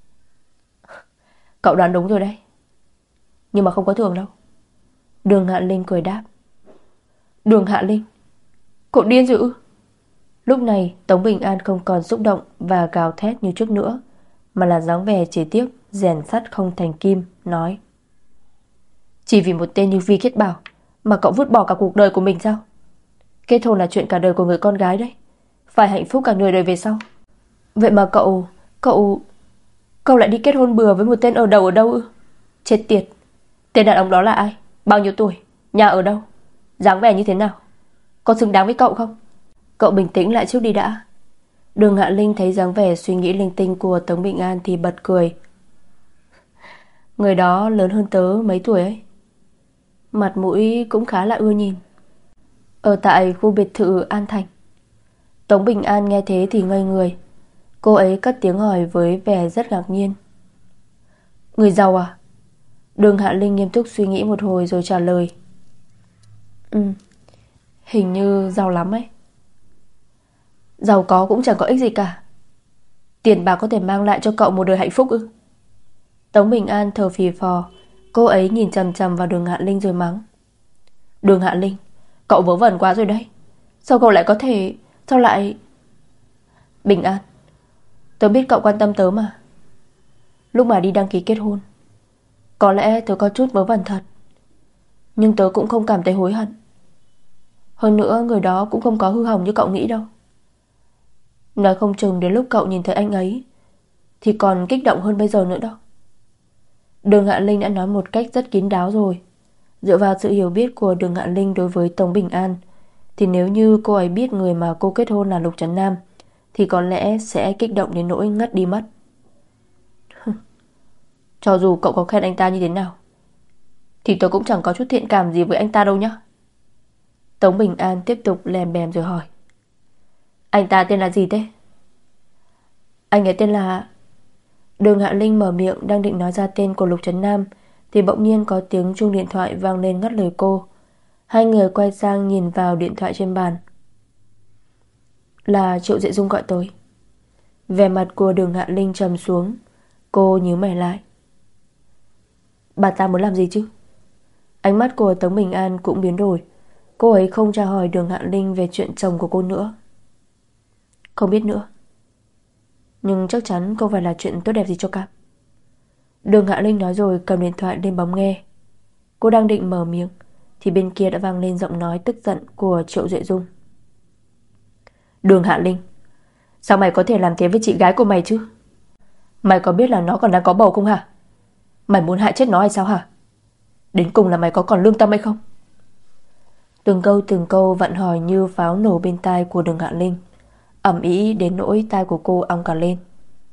Cậu đoán đúng rồi đấy, nhưng mà không có thưởng đâu. Đường Hạ Linh cười đáp. Đường Hạ Linh, cậu điên rồi ư? Lúc này Tống Bình An không còn xúc động và gào thét như trước nữa, mà là dáng vẻ chỉ tiếc rèn sắt không thành kim, nói. Chỉ vì một tên như Vi Khiết Bảo mà cậu vứt bỏ cả cuộc đời của mình sao? Kết hôn là chuyện cả đời của người con gái đấy, phải hạnh phúc cả người đời về sau. Vậy mà cậu, cậu Cậu lại đi kết hôn bừa với một tên ở đầu ở đâu ư? Chết tiệt. Tên đàn ông đó là ai? Bao nhiêu tuổi? Nhà ở đâu? Dáng vẻ như thế nào? Có xứng đáng với cậu không? Cậu bình tĩnh lại trước đi đã. Đường Hạ Linh thấy dáng vẻ suy nghĩ linh tinh của Tống Bình An thì bật cười. Người đó lớn hơn tớ mấy tuổi ấy. Mặt mũi cũng khá là ưa nhìn. Ở tại khu biệt thự An Thành. Tống Bình An nghe thế thì ngây người. Cô ấy cất tiếng hỏi với vẻ rất ngạc nhiên. Người giàu à? Đường Hạ Linh nghiêm túc suy nghĩ một hồi rồi trả lời. Ừ, hình như giàu lắm ấy. Giàu có cũng chẳng có ích gì cả. Tiền bạc có thể mang lại cho cậu một đời hạnh phúc ư? Tống Bình An thở phì phò. Cô ấy nhìn chằm chằm vào Đường Hạ Linh rồi mắng. Đường Hạ Linh, cậu vớ vẩn quá rồi đấy. Sao cậu lại có thể... Sao lại... Bình An, tớ biết cậu quan tâm tớ mà. Lúc mà đi đăng ký kết hôn, có lẽ tớ có chút vớ vẩn thật, nhưng tớ cũng không cảm thấy hối hận. Hơn nữa người đó cũng không có hư hỏng như cậu nghĩ đâu. Nói không chừng đến lúc cậu nhìn thấy anh ấy thì còn kích động hơn bây giờ nữa đâu. Đường Hạ Linh đã nói một cách rất kín đáo rồi. Dựa vào sự hiểu biết của Đường Hạ Linh đối với Tống Bình An, thì nếu như cô ấy biết người mà cô kết hôn là Lục Trấn Nam thì có lẽ sẽ kích động đến nỗi ngất đi mất. Cho dù cậu có khen anh ta như thế nào thì tôi cũng chẳng có chút thiện cảm gì với anh ta đâu nhá. Tống Bình An tiếp tục lèm bèm rồi hỏi. Anh ta tên là gì thế? Anh ấy tên là... Đường Hạ Linh mở miệng đang định nói ra tên của Lục Trấn Nam thì bỗng nhiên có tiếng chuông điện thoại vang lên ngắt lời cô. Hai người quay sang nhìn vào điện thoại trên bàn. Là Triệu Dệ Dung gọi tới. Vẻ mặt của Đường Hạ Linh trầm xuống. Cô nhíu mày lại. Bà ta muốn làm gì chứ? Ánh mắt của Tống Bình An cũng biến đổi. Cô ấy không tra hỏi Đường Hạ Linh về chuyện chồng của cô nữa. Không biết nữa, nhưng chắc chắn không phải là chuyện tốt đẹp gì cho Cam. Đường Hạ Linh nói rồi cầm điện thoại lên bấm nghe. Cô đang định mở miệng thì bên kia đã vang lên giọng nói tức giận của Triệu Duệ Dung. Đường Hạ Linh, sao mày có thể làm thế với chị gái của mày chứ? Mày có biết là nó còn đang có bầu không hả? Mày muốn hại chết nó hay sao hả? Đến cùng là mày có còn lương tâm hay không? Từng câu từng câu vặn hỏi như pháo nổ bên tai của Đường Hạ Linh, ầm ĩ đến nỗi tai của cô ong cả lên.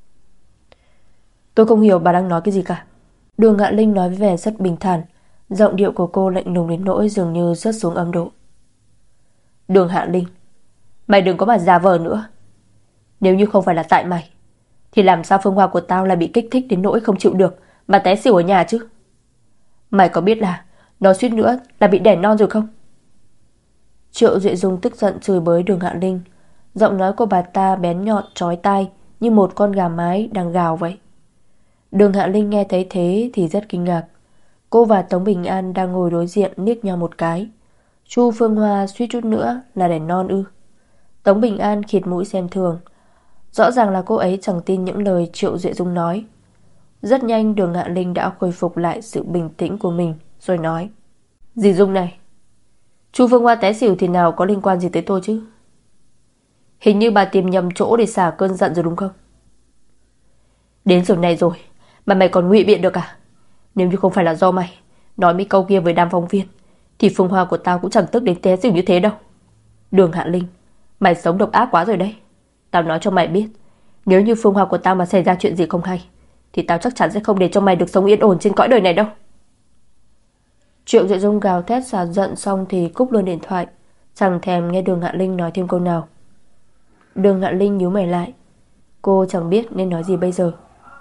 Tôi không hiểu bà đang nói cái gì cả. Đường Hạ Linh nói với vẻ rất bình thản, giọng điệu của cô lạnh lùng đến nỗi dường như rớt xuống âm độ. Đường Hạ Linh, mày đừng có mà giả vờ nữa. Nếu như không phải là tại mày, thì làm sao Phương Hoa của tao lại bị kích thích đến nỗi không chịu được mà té xỉu ở nhà chứ? Mày có biết là nó suýt nữa là bị đẻ non rồi không? Triệu Duệ Dung tức giận chửi bới Đường Hạ Linh. Giọng nói của bà ta bén nhọn chói tai như một con gà mái đang gào vậy. Đường Hạ Linh nghe thấy thế thì rất kinh ngạc. Cô và Tống Bình An đang ngồi đối diện liếc nhau một cái. Chu Phương Hoa suýt chút nữa là đẻ non ư? Tống Bình An khịt mũi xem thường. Rõ ràng là cô ấy chẳng tin những lời Triệu Duệ Dung nói. Rất nhanh Đường Hạ Linh đã khôi phục lại sự bình tĩnh của mình, rồi nói: Dì Dung này, Chu Phương Hoa té xỉu thì nào có liên quan gì tới tôi chứ? Hình như bà tìm nhầm chỗ để xả cơn giận rồi đúng không? Đến giờ này rồi mà mày còn ngụy biện được à? Nếu như không phải là do mày nói mấy câu kia với đám phóng viên, thì Phương Hoa của tao cũng chẳng tức đến té xỉu như thế đâu. Đường Hạ Linh, mày sống độc ác quá rồi đấy. Tao nói cho mày biết, nếu như Phương Hoa của tao mà xảy ra chuyện gì không hay, thì tao chắc chắn sẽ không để cho mày được sống yên ổn trên cõi đời này đâu. Triệu Duệ Dung gào thét xả giận xong thì cúp luôn điện thoại, chẳng thèm nghe Đường Hạ Linh nói thêm câu nào. Đường Hạ Linh nhíu mày lại, cô chẳng biết nên nói gì bây giờ.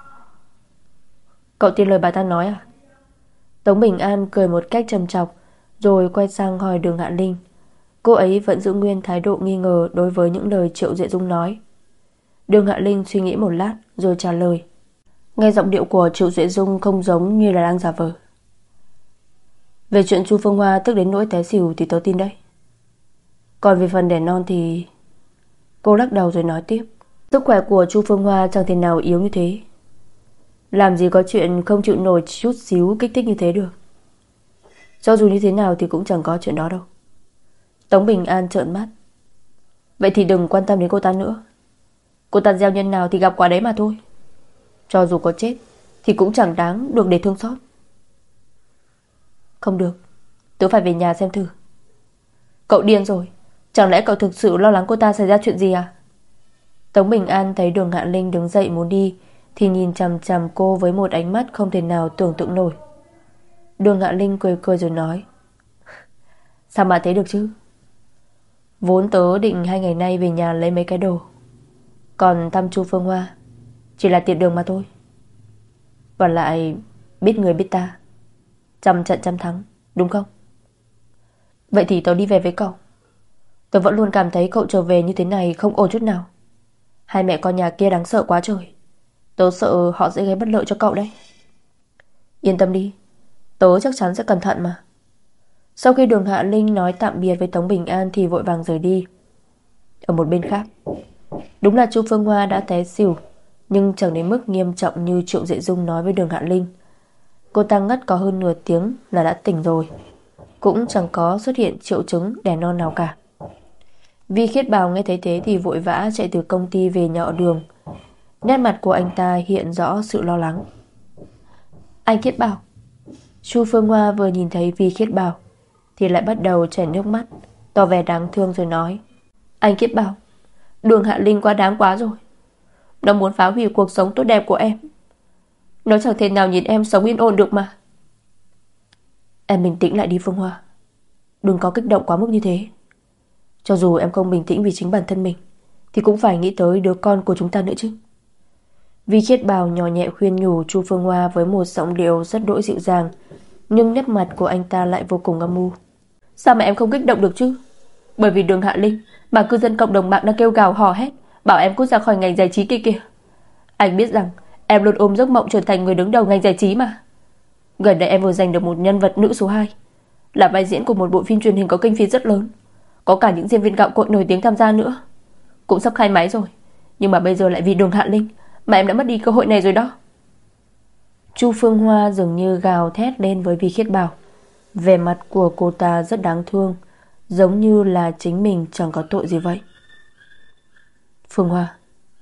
Cậu tin lời bà ta nói à? Tống Bình An cười một cách trầm trọc, rồi quay sang hỏi Đường Hạ Linh. Cô ấy vẫn giữ nguyên thái độ nghi ngờ đối với những lời Triệu Duệ Dung nói. Đường Hạ Linh suy nghĩ một lát rồi trả lời. Nghe giọng điệu của Triệu Duệ Dung không giống như là đang giả vờ. Về chuyện Chu Phương Hoa tức đến nỗi té xỉu thì tớ tin đấy. Còn về phần đẻ non thì... Cô lắc đầu rồi nói tiếp. Sức khỏe của Chu Phương Hoa chẳng thể nào yếu như thế. Làm gì có chuyện không chịu nổi chút xíu kích thích như thế được. Cho dù như thế nào thì cũng chẳng có chuyện đó đâu. Tống Bình An trợn mắt. Vậy thì đừng quan tâm đến cô ta nữa. Cô ta gieo nhân nào thì gặp quả đấy mà thôi. Cho dù có chết thì cũng chẳng đáng được để thương xót. Không được, tớ phải về nhà xem thử. Cậu điên rồi, chẳng lẽ cậu thực sự lo lắng cô ta xảy ra chuyện gì à? Tống Bình An thấy Đường Hạ Linh đứng dậy muốn đi thì nhìn chằm chằm cô với một ánh mắt không thể nào tưởng tượng nổi. Đường Hạ Linh cười cười rồi nói. Sao mà thấy được chứ? Vốn tớ định hai ngày nay về nhà lấy mấy cái đồ, còn thăm Chu Phương Hoa chỉ là tiện đường mà thôi. Và lại biết người biết ta, trăm trận trăm thắng, đúng không? Vậy thì tớ đi về với cậu. Tớ vẫn luôn cảm thấy cậu trở về như thế này không ổn chút nào. Hai mẹ con nhà kia đáng sợ quá trời. Tớ sợ họ sẽ gây bất lợi cho cậu đấy. Yên tâm đi, tớ chắc chắn sẽ cẩn thận mà. Sau khi Đường Hạ Linh nói tạm biệt với Tống Bình An thì vội vàng rời đi. Ở một bên khác, đúng là Chu Phương Hoa đã té xỉu, nhưng chẳng đến mức nghiêm trọng như Triệu Duệ Dung nói với Đường Hạ Linh. Cô ta ngất có hơn nửa tiếng là đã tỉnh rồi, cũng chẳng có xuất hiện triệu chứng đẻ non nào cả. Vi Khiết Bào nghe thấy thế thì vội vã chạy từ công ty về nhà họ Đường. Nét mặt của anh ta hiện rõ sự lo lắng. Anh Khiết Bào. Chu Phương Hoa vừa nhìn thấy Vi Khiết Bào thì lại bắt đầu chảy nước mắt, tỏ vẻ đáng thương rồi nói. Anh Khiết Bào, Đường Hạ Linh quá đáng quá rồi. Nó muốn phá hủy cuộc sống tốt đẹp của em. Nó chẳng thể nào nhìn em sống yên ổn được mà. Em bình tĩnh lại đi Phương Hoa. Đừng có kích động quá mức như thế. Cho dù em không bình tĩnh vì chính bản thân mình thì cũng phải nghĩ tới đứa con của chúng ta nữa chứ. Vi Khiết Bào nhỏ nhẹ khuyên nhủ Chu Phương Hoa với một giọng điệu rất đỗi dịu dàng, nhưng nét mặt của anh ta lại vô cùng âm u. Sao mà em không kích động được chứ? Bởi vì Đường Hạ Linh mà cư dân cộng đồng mạng đang kêu gào hò hét bảo em cút ra khỏi ngành giải trí kia kìa. Anh biết rằng em luôn ôm giấc mộng trở thành người đứng đầu ngành giải trí mà. Gần đây em vừa giành được một nhân vật nữ số hai, là vai diễn của một bộ phim truyền hình có kinh phí rất lớn, có cả những diễn viên gạo cội nổi tiếng tham gia nữa. Cũng sắp khai máy rồi, nhưng mà bây giờ lại vì Đường Hạ Linh mà em đã mất đi cơ hội này rồi đó. Chu Phương Hoa dường như gào thét lên với Vi Khiết Bào, Vẻ mặt của cô ta rất đáng thương, giống như là chính mình chẳng có tội gì vậy. Phương Hoa,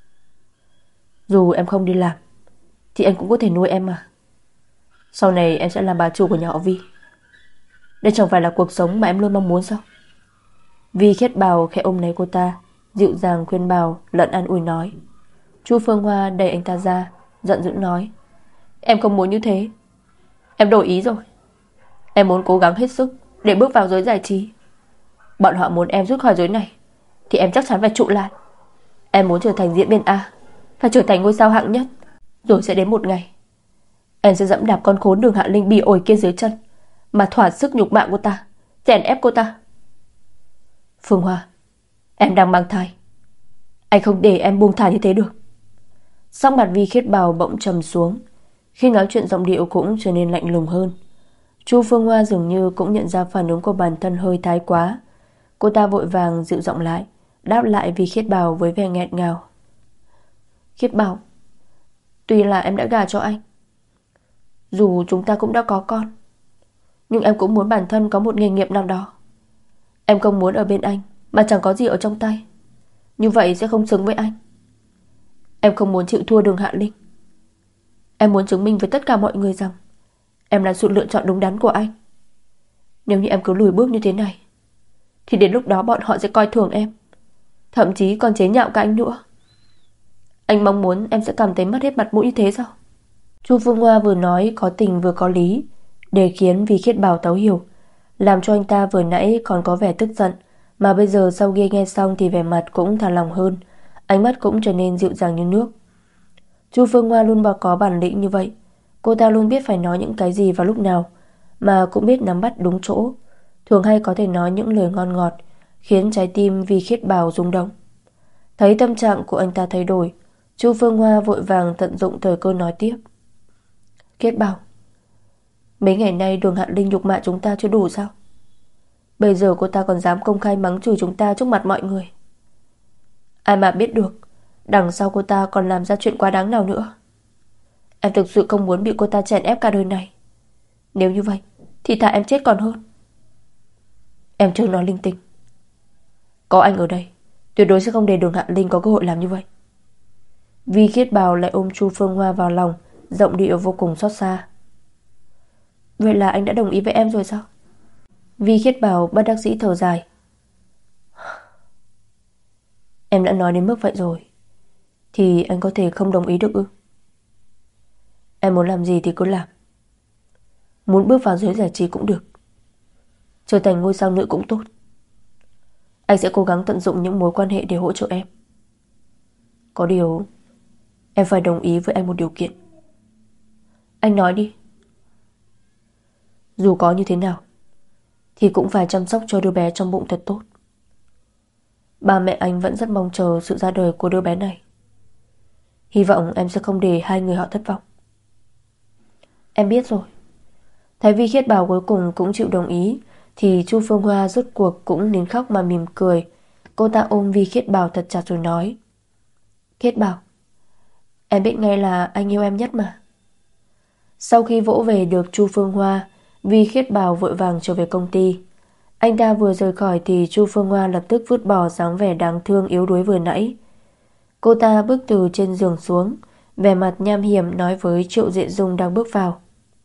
dù em không đi làm thì anh cũng có thể nuôi em mà. Sau này em sẽ làm bà chủ của nhà họ Vi. Đây chẳng phải là cuộc sống mà em luôn mong muốn sao? Vi Khiết Bảo khẽ ôm lấy cô ta, dịu dàng khuyên bảo lẫn an ủi nói. Chu Phương Hoa đẩy anh ta ra, giận dữ nói. Em không muốn như thế. Em đổi ý rồi. Em muốn cố gắng hết sức để bước vào giới giải trí. Bọn họ muốn em rút khỏi giới này thì em chắc chắn phải trụ lại. Em muốn trở thành diễn viên A, phải trở thành ngôi sao hạng nhất. Rồi sẽ đến một ngày em sẽ dẫm đạp con khốn Đường Hạ Linh bỉ ổi kia dưới chân, mà thỏa sức nhục mạ cô ta, chèn ép cô ta. Phương Hoa, em đang mang thai. Anh không để em buông thả như thế được. Sắc mặt Vi Khiết Bảo bỗng trầm xuống. Khi nói chuyện giọng điệu cũng trở nên lạnh lùng hơn. Chu Phương Hoa dường như cũng nhận ra phản ứng của bản thân hơi thái quá. Cô ta vội vàng dịu giọng lại, đáp lại Vi Khiết Bảo với vẻ nghẹn ngào. Khiết Bảo, tuy là em đã gả cho anh, dù chúng ta cũng đã có con, nhưng em cũng muốn bản thân có một nghề nghiệp nào đó. Em không muốn ở bên anh mà chẳng có gì ở trong tay. Như vậy sẽ không xứng với anh. Em không muốn chịu thua Đường Hạ Linh. Em muốn chứng minh với tất cả mọi người rằng em là sự lựa chọn đúng đắn của anh. Nếu như em cứ lùi bước như thế này thì đến lúc đó bọn họ sẽ coi thường em, thậm chí còn chế nhạo cả anh nữa. Anh mong muốn em sẽ cảm thấy mất hết mặt mũi như thế sao? Chu Phương Hoa vừa nói có tình vừa có lý, để khiến Vi Khiết Bảo thấu hiểu, làm cho anh ta vừa nãy còn có vẻ tức giận, mà bây giờ sau khi nghe xong thì vẻ mặt cũng thả lòng hơn, ánh mắt cũng trở nên dịu dàng như nước. Chu Phương Hoa luôn có bản lĩnh như vậy. Cô ta luôn biết phải nói những cái gì vào lúc nào, mà cũng biết nắm bắt đúng chỗ, thường hay có thể nói những lời ngon ngọt, khiến trái tim Vi Khiết Bảo rung động. Thấy tâm trạng của anh ta thay đổi, Chu Phương Hoa vội vàng tận dụng thời cơ nói tiếp. Khiết Bảo, mấy ngày nay Đường Hạ Linh nhục mạ chúng ta chưa đủ sao? Bây giờ cô ta còn dám công khai mắng chửi chúng ta trước mặt mọi người. Ai mà biết được đằng sau cô ta còn làm ra chuyện quá đáng nào nữa. Em thực sự không muốn bị cô ta chèn ép cả đời này. Nếu như vậy thì thà em chết còn hơn. Em chưa nói linh tinh. Có anh ở đây, tuyệt đối sẽ không để Đường Hạ Linh có cơ hội làm như vậy. Vi Khiết Bảo lại ôm Chu Phương Hoa vào lòng, giọng điệu vô cùng xót xa. Vậy là anh đã đồng ý với em rồi sao? Vi Khiết Bảo bất đắc dĩ thở dài. Em đã nói đến mức vậy rồi thì anh có thể không đồng ý được ư? Em muốn làm gì thì cứ làm. Muốn bước vào giới giải trí cũng được, trở thành ngôi sao nữ cũng tốt. Anh sẽ cố gắng tận dụng những mối quan hệ để hỗ trợ em. Có điều em phải đồng ý với anh một điều kiện. Anh nói đi. Dù có như thế nào thì cũng phải chăm sóc cho đứa bé trong bụng thật tốt. Ba mẹ anh vẫn rất mong chờ sự ra đời của đứa bé này. Hy vọng em sẽ không để hai người họ thất vọng. Em biết rồi. Thấy Vi Khiết Bảo cuối cùng cũng chịu đồng ý thì Chu Phương Hoa rốt cuộc cũng nín khóc mà mỉm cười. Cô ta ôm Vi Khiết Bảo thật chặt rồi nói. Khiết Bảo, em biết ngay là anh yêu em nhất mà. Sau khi vỗ về được Chu Phương Hoa, Vi Khiết Bảo vội vàng trở về công ty. Anh ta vừa rời khỏi thì Chu Phương Hoa lập tức vứt bỏ dáng vẻ đáng thương yếu đuối vừa nãy. Cô ta bước từ trên giường xuống, vẻ mặt nham hiểm nói với Triệu Diện Dung đang bước vào.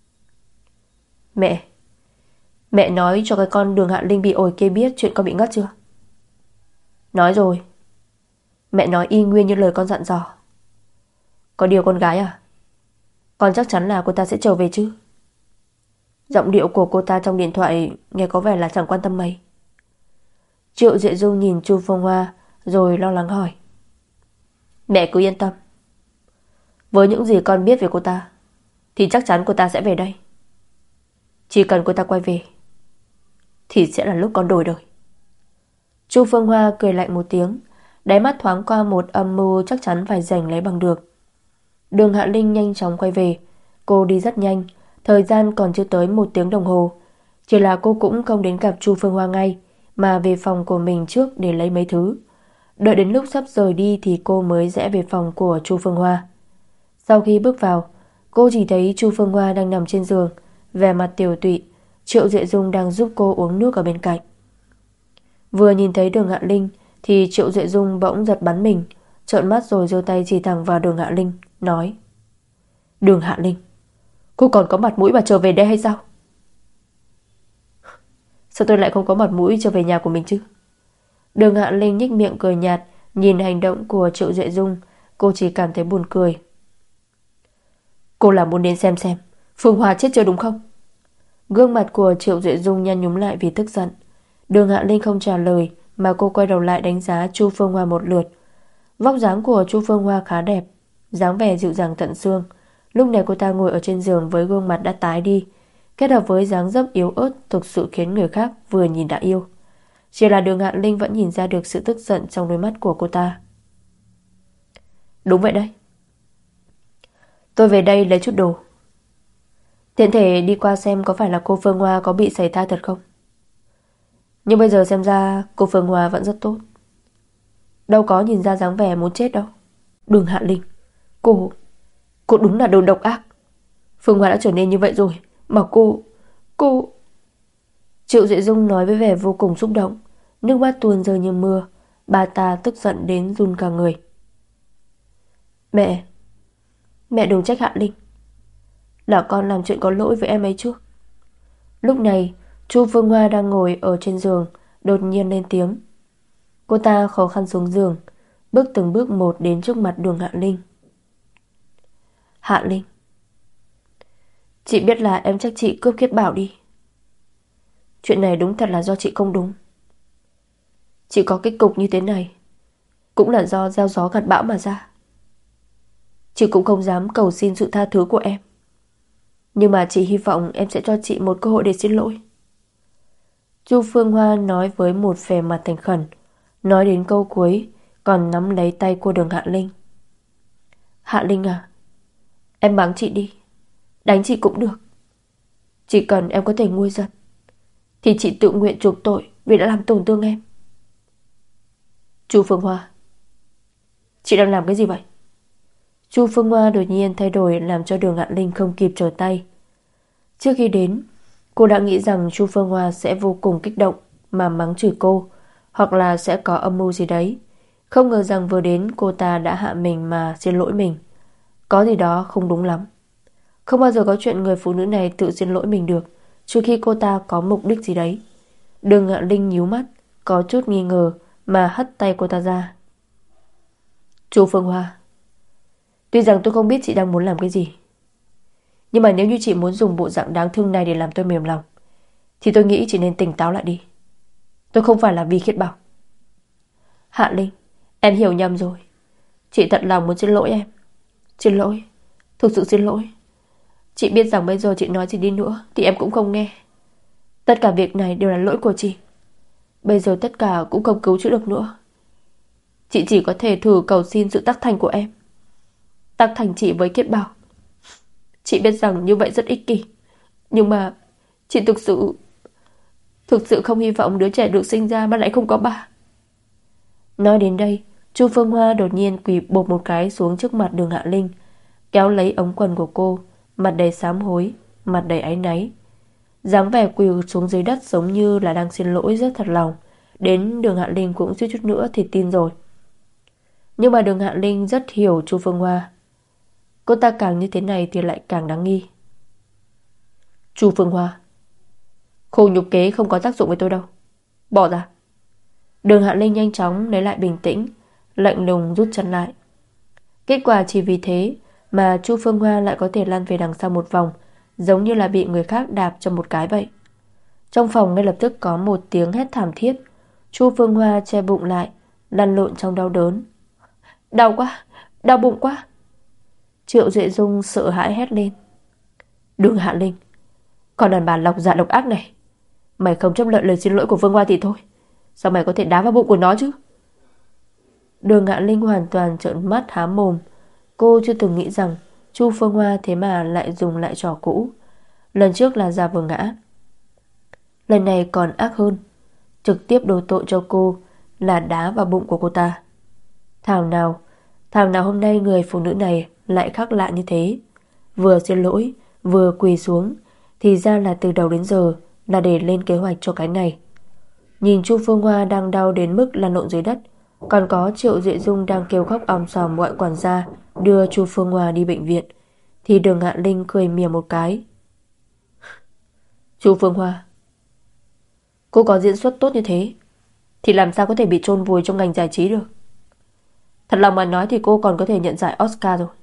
Mẹ, mẹ nói cho cái con Đường Hạ Linh bị ổi kia biết chuyện con bị ngất chưa? Nói rồi. Mẹ nói y nguyên như lời con dặn dò. Có điều con gái à, con chắc chắn là cô ta sẽ trở về chứ? Giọng điệu của cô ta trong điện thoại nghe có vẻ là chẳng quan tâm mấy. Triệu Diện Dung nhìn Chu Phương Hoa rồi lo lắng hỏi. Mẹ cứ yên tâm. Với những gì con biết về cô ta thì chắc chắn cô ta sẽ về đây. Chỉ cần cô ta quay về thì sẽ là lúc con đổi đời. Chu Phương Hoa cười lạnh một tiếng, đáy mắt thoáng qua một âm mưu chắc chắn phải giành lấy bằng được. Đường Hạ Linh nhanh chóng quay về. Cô đi rất nhanh, thời gian còn chưa tới một tiếng đồng hồ. Chỉ là cô cũng không đến gặp Chu Phương Hoa ngay, mà về phòng của mình trước để lấy mấy thứ. Đợi đến lúc sắp rời đi thì cô mới rẽ về phòng của Chu Phương Hoa. Sau khi bước vào, cô chỉ thấy Chu Phương Hoa đang nằm trên giường, vẻ mặt tiều tụy, Triệu Duệ Dung đang giúp cô uống nước ở bên cạnh. Vừa nhìn thấy Đường Hạ Linh thì Triệu Duệ Dung bỗng giật bắn mình, trợn mắt rồi giơ tay chỉ thẳng vào Đường Hạ Linh, nói: Đường Hạ Linh, cô còn có mặt mũi mà trở về đây hay sao? Sao tôi lại không có mặt mũi trở về nhà của mình chứ? Đường Hạ Linh nhếch miệng cười nhạt, nhìn hành động của Triệu Duệ Dung, cô chỉ cảm thấy buồn cười. Cô là muốn đến xem xem Phương Hoa chết chưa đúng không? Gương mặt của Triệu Duệ Dung nhăn nhúm lại vì tức giận. Đường Hạ Linh không trả lời mà cô quay đầu lại đánh giá Chu Phương Hoa một lượt. Vóc dáng của Chu Phương Hoa khá đẹp, dáng vẻ dịu dàng tận xương. Lúc này cô ta ngồi ở trên giường với gương mặt đã tái đi, kết hợp với dáng dấp yếu ớt thực sự khiến người khác vừa nhìn đã yêu. Chỉ là Đường Hạ Linh vẫn nhìn ra được sự tức giận trong đôi mắt của cô ta. Đúng vậy đấy, tôi về đây lấy chút đồ, tiện thể đi qua xem có phải là cô Phương Hoa có bị sảy thai thật không. Nhưng bây giờ xem ra cô Phương Hoa vẫn rất tốt, đâu có nhìn ra dáng vẻ muốn chết đâu. Đường Hạ Linh, Cô Cô đúng là đồ độc ác. Phương Hoa đã trở nên như vậy rồi mà cô Cô Triệu Duệ Dung nói với vẻ vô cùng xúc động, nước mắt tuôn rơi như mưa. Bà ta tức giận đến run cả người. Mẹ Mẹ đừng trách Hạ Linh, là con làm chuyện có lỗi với em ấy trước. Lúc này Chu Phương Hoa đang ngồi ở trên giường, đột nhiên lên tiếng. Cô ta khó khăn xuống giường, bước từng bước một đến trước mặt Đường Hạ Linh. Hạ Linh, chị biết là em trách chị cướp Khiết Bảo đi. Chuyện này đúng thật là do chị không đúng. Chị có kết cục như thế này cũng là do gieo gió gặt bão mà ra. Chị cũng không dám cầu xin sự tha thứ của em, nhưng mà chị hy vọng em sẽ cho chị một cơ hội để xin lỗi. Chu Phương Hoa nói với một vẻ mặt thành khẩn. Nói đến câu cuối còn nắm lấy tay của Đường Hạ Linh. Hạ Linh à, em mắng chị đi, đánh chị cũng được, chỉ cần em có thể nguôi giận thì chị tự nguyện chuộc tội vì đã làm tổn thương em. Chu Phương Hoa, chị đang làm cái gì vậy? Chu Phương Hoa đột nhiên thay đổi làm cho Đường Hạ Linh không kịp trở tay. Trước khi đến, cô đã nghĩ rằng Chu Phương Hoa sẽ vô cùng kích động mà mắng chửi cô, hoặc là sẽ có âm mưu gì đấy. Không ngờ rằng vừa đến cô ta đã hạ mình mà xin lỗi mình. Có gì đó không đúng lắm. Không bao giờ có chuyện người phụ nữ này tự xin lỗi mình được, trừ khi cô ta có mục đích gì đấy. Đường Hạ Linh nhíu mắt, có chút nghi ngờ mà hất tay cô ta ra. Chu Phương Hoa, tuy rằng tôi không biết chị đang muốn làm cái gì, nhưng mà nếu như chị muốn dùng bộ dạng đáng thương này để làm tôi mềm lòng thì tôi nghĩ chị nên tỉnh táo lại đi. Tôi không phải là Vi Khiết Bảo. Hạ Linh, em hiểu nhầm rồi. Chị thật lòng muốn xin lỗi em. Xin lỗi, thực sự xin lỗi. Chị biết rằng bây giờ chị nói gì đi nữa thì em cũng không nghe. Tất cả việc này đều là lỗi của chị. Bây giờ tất cả cũng không cứu chữa được nữa. Chị chỉ có thể thử cầu xin sự tác thành của em, tác thành chị với Khiết Bảo. Chị biết rằng như vậy rất ích kỷ, nhưng mà chị thực sự Thực sự không hy vọng đứa trẻ được sinh ra mà lại không có ba. Nói đến đây, Chu Phương Hoa đột nhiên quỳ bộp một cái xuống trước mặt Đường Hạ Linh, kéo lấy ống quần của cô, mặt đầy sám hối, mặt đầy áy náy. Dáng vẻ quỳ xuống dưới đất giống như là đang xin lỗi rất thật lòng. Đến Đường Hạ Linh cũng suýt chút nữa thì tin rồi. Nhưng mà Đường Hạ Linh rất hiểu Chu Phương Hoa. Cô ta càng như thế này thì lại càng đáng nghi. Chu Phương Hoa, khổ nhục kế không có tác dụng với tôi đâu, bỏ ra. Đường Hạ Linh nhanh chóng lấy lại bình tĩnh, lạnh lùng rút chân lại. Kết quả chỉ vì thế mà Chu Phương Hoa lại có thể lăn về đằng sau một vòng, giống như là bị người khác đạp cho một cái vậy. Trong phòng ngay lập tức có một tiếng hét thảm thiết. Chu Phương Hoa che bụng lại, lăn lộn trong đau đớn. Đau quá, đau bụng quá. Triệu Duệ Dung sợ hãi hét lên. Đường Hạ Linh, còn đàn bà lọc dạ độc ác này, mày không chấp nhận lời xin lỗi của Phương Hoa thì thôi, sao mày có thể đá vào bụng của nó chứ? Đường Hạ Linh hoàn toàn trợn mắt há mồm. Cô chưa từng nghĩ rằng Chu Phương Hoa thế mà lại dùng lại trò cũ. Lần trước là giả vờ ngã, lần này còn ác hơn, trực tiếp đổ tội cho cô là đá vào bụng của cô ta. Thảo nào Thảo nào hôm nay người phụ nữ này lại khác lạ như thế. Vừa xin lỗi, vừa quỳ xuống, thì ra là từ đầu đến giờ là để lên kế hoạch cho cái này. Nhìn Chu Phương Hoa đang đau đến mức lăn lộn dưới đất, còn có Triệu Duệ Dung đang kêu khóc om sòm gọi quản gia đưa Chu Phương Hoa đi bệnh viện, thì Đường Hạ Linh cười mỉa một cái. Chu Phương Hoa, cô có diễn xuất tốt như thế thì làm sao có thể bị chôn vùi trong ngành giải trí được. Thật lòng mà nói thì cô còn có thể nhận giải Oscar rồi.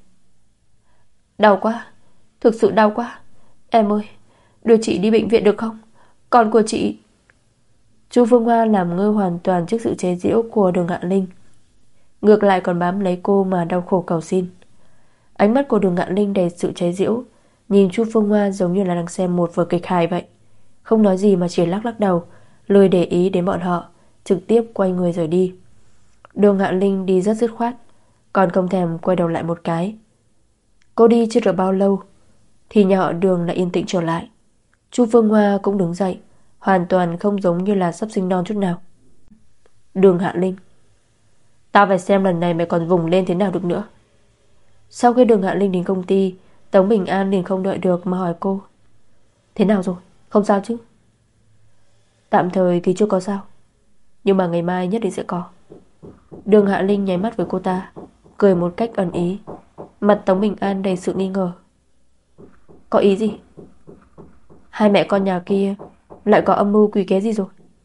Đau quá, thực sự đau quá. Em ơi, đưa chị đi bệnh viện được không? Con của chị... Chu Phương Hoa làm ngơ hoàn toàn trước sự chế giễu của Đường Hạ Linh, ngược lại còn bám lấy cô mà đau khổ cầu xin. Ánh mắt của Đường Hạ Linh đầy sự chế giễu, nhìn Chu Phương Hoa giống như là đang xem một vở kịch hài vậy. Không nói gì mà chỉ lắc lắc đầu, lười để ý đến bọn họ, trực tiếp quay người rời đi. Đường Hạ Linh đi rất dứt khoát, còn không thèm quay đầu lại một cái. Cô đi chưa được bao lâu thì nhà họ Đường lại yên tĩnh trở lại. Chu Phương Hoa cũng đứng dậy, hoàn toàn không giống như là sắp sinh non chút nào. Đường Hạ Linh, tao phải xem lần này mày còn vùng lên thế nào được nữa. Sau khi Đường Hạ Linh đến công ty, Tống Bình An liền không đợi được mà hỏi cô: Thế nào rồi, không sao chứ? Tạm thời thì chưa có sao, nhưng mà ngày mai nhất định sẽ có. Đường Hạ Linh nháy mắt với cô ta, cười một cách ẩn ý. Mặt Tống Bình An đầy sự nghi ngờ. Có ý gì? Hai mẹ con nhà kia lại có âm mưu quỷ kế gì rồi?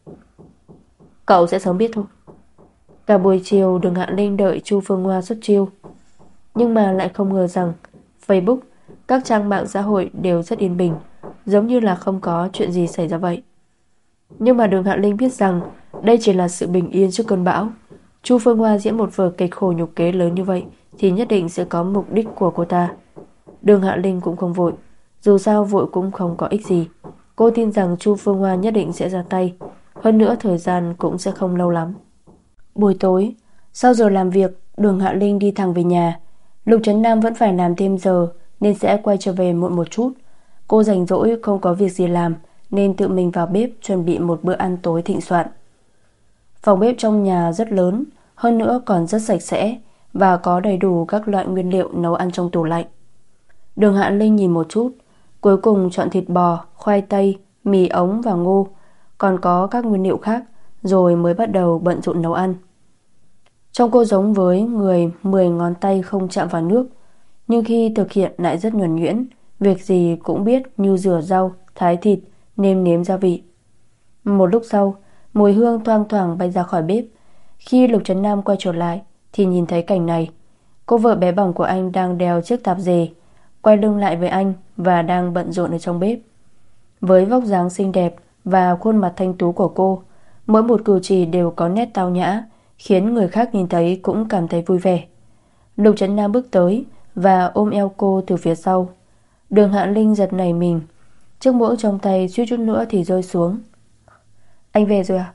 Cậu sẽ sớm biết thôi. Cả buổi chiều Đường Hạ Linh đợi Chu Phương Hoa xuất chiêu, nhưng mà lại không ngờ rằng Facebook, các trang mạng xã hội đều rất yên bình, giống như là không có chuyện gì xảy ra vậy. Nhưng mà Đường Hạ Linh biết rằng đây chỉ là sự bình yên trước cơn bão. Chu Phương Hoa diễn một vở kịch khổ nhục kế lớn như vậy thì nhất định sẽ có mục đích của cô ta. Đường Hạ Linh cũng không vội, dù sao vội cũng không có ích gì. Cô tin rằng Chu Phương Hoa nhất định sẽ ra tay, hơn nữa thời gian cũng sẽ không lâu lắm. Buổi tối, sau giờ làm việc, Đường Hạ Linh đi thẳng về nhà. Lục Trấn Nam vẫn phải làm thêm giờ nên sẽ quay trở về muộn một chút. Cô rảnh rỗi không có việc gì làm nên tự mình vào bếp chuẩn bị một bữa ăn tối thịnh soạn. Phòng bếp trong nhà rất lớn, hơn nữa còn rất sạch sẽ và có đầy đủ các loại nguyên liệu nấu ăn trong tủ lạnh. Đường Hạ Linh nhìn một chút, cuối cùng chọn thịt bò, khoai tây, mì ống và ngô, còn có các nguyên liệu khác, rồi mới bắt đầu bận rộn nấu ăn. Trông cô giống với người mười ngón tay không chạm vào nước, nhưng khi thực hiện lại rất nhuần nhuyễn, việc gì cũng biết như rửa rau, thái thịt, nêm nếm gia vị. Một lúc sau, mùi hương thoang thoảng bay ra khỏi bếp. Khi Lục Trấn Nam quay trở lại thì nhìn thấy cảnh này. Cô vợ bé bỏng của anh đang đeo chiếc tạp dề, quay lưng lại với anh và đang bận rộn ở trong bếp. Với vóc dáng xinh đẹp và khuôn mặt thanh tú của cô, mỗi một cử chỉ đều có nét tao nhã, khiến người khác nhìn thấy cũng cảm thấy vui vẻ. Lục Trấn Nam bước tới và ôm eo cô từ phía sau. Đường Hạ Linh giật nảy mình, chiếc muỗng trong tay suýt chút nữa thì rơi xuống. Anh về rồi à?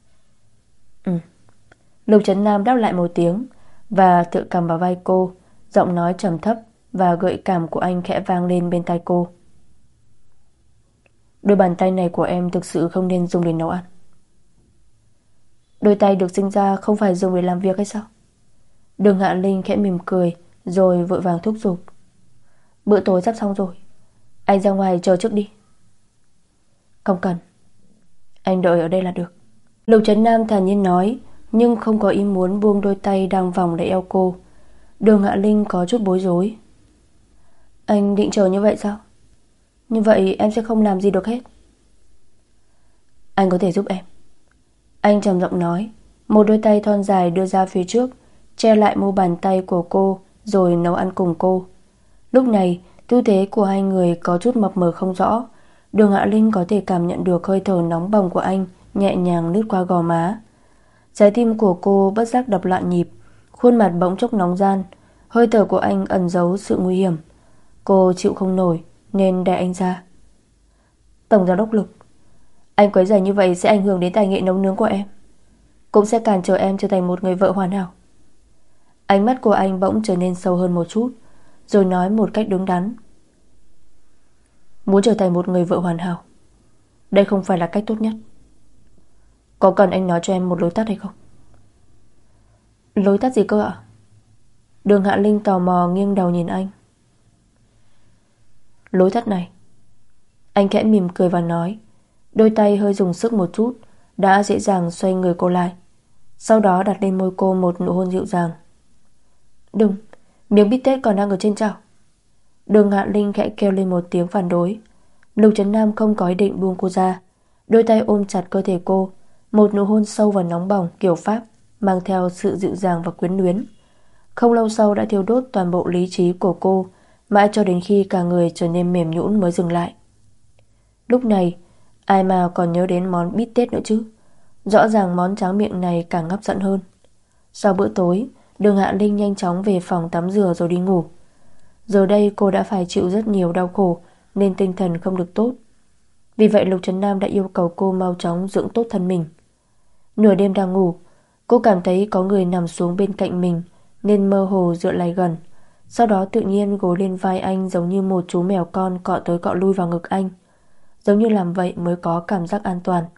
Ừ. Lục Trấn Nam đáp lại một tiếng và tựa cằm vào vai cô, giọng nói trầm thấp và gợi cảm của anh khẽ vang lên bên tai cô. Đôi bàn tay này của em thực sự không nên dùng để nấu ăn. Đôi tay được sinh ra không phải dùng để làm việc hay sao? Đường Hạ Linh khẽ mỉm cười rồi vội vàng thúc giục. Bữa tối sắp xong rồi, anh ra ngoài chờ trước đi. Không cần, anh đợi ở đây là được. Lục Trấn Nam thản nhiên nói, nhưng không có ý muốn buông đôi tay đang vòng lấy eo cô. Đường Hạ Linh có chút bối rối. Anh định chờ như vậy sao? Như vậy em sẽ không làm gì được hết. Anh có thể giúp em. Anh trầm giọng nói. Một đôi tay thon dài đưa ra phía trước, che lại mu bàn tay của cô, rồi nấu ăn cùng cô. Lúc này tư thế của hai người có chút mập mờ không rõ. Đường Hạ Linh có thể cảm nhận được hơi thở nóng bỏng của anh nhẹ nhàng lướt qua gò má. Trái tim của cô bất giác đập loạn nhịp, khuôn mặt bỗng chốc nóng ran. Hơi thở của anh ẩn giấu sự nguy hiểm. Cô chịu không nổi nên đẩy anh ra. Tổng giám đốc Lục, anh quấy rầy như vậy sẽ ảnh hưởng đến tài nghệ nấu nướng của em, cũng sẽ cản trở em trở thành một người vợ hoàn hảo. Ánh mắt của anh bỗng trở nên sâu hơn một chút, rồi nói một cách đứng đắn. Muốn trở thành một người vợ hoàn hảo, đây không phải là cách tốt nhất. Có cần anh nói cho em một lối tắt hay không? Lối tắt gì cơ ạ? Đường Hạ Linh tò mò nghiêng đầu nhìn anh. Lối tắt này. Anh khẽ mỉm cười và nói, Đôi tay hơi dùng sức một chút đã dễ dàng xoay người cô lại, sau đó đặt lên môi cô một nụ hôn dịu dàng. Đừng, miếng bít tết còn đang ở trên chảo. Đường Hạ Linh khẽ kêu lên một tiếng phản đối. Lục Trấn Nam không có ý định buông cô ra, đôi tay ôm chặt cơ thể cô, một nụ hôn sâu và nóng bỏng kiểu Pháp, mang theo sự dịu dàng và quyến luyến. Không lâu sau đã thiêu đốt toàn bộ lý trí của cô, mãi cho đến khi cả người trở nên mềm nhũn mới dừng lại. Lúc này ai mà còn nhớ đến món bít tết nữa chứ. Rõ ràng món tráng miệng này càng hấp dẫn hơn. Sau bữa tối, Đường Hạ Linh nhanh chóng về phòng tắm rửa rồi đi ngủ. Giờ đây cô đã phải chịu rất nhiều đau khổ nên tinh thần không được tốt. Vì vậy Lục Trấn Nam đã yêu cầu cô mau chóng dưỡng tốt thân mình. Nửa đêm đang ngủ, cô cảm thấy có người nằm xuống bên cạnh mình nên mơ hồ dựa lại gần. Sau đó tự nhiên gối lên vai anh, giống như một chú mèo con cọ tới cọ lui vào ngực anh. Giống như làm vậy mới có cảm giác an toàn.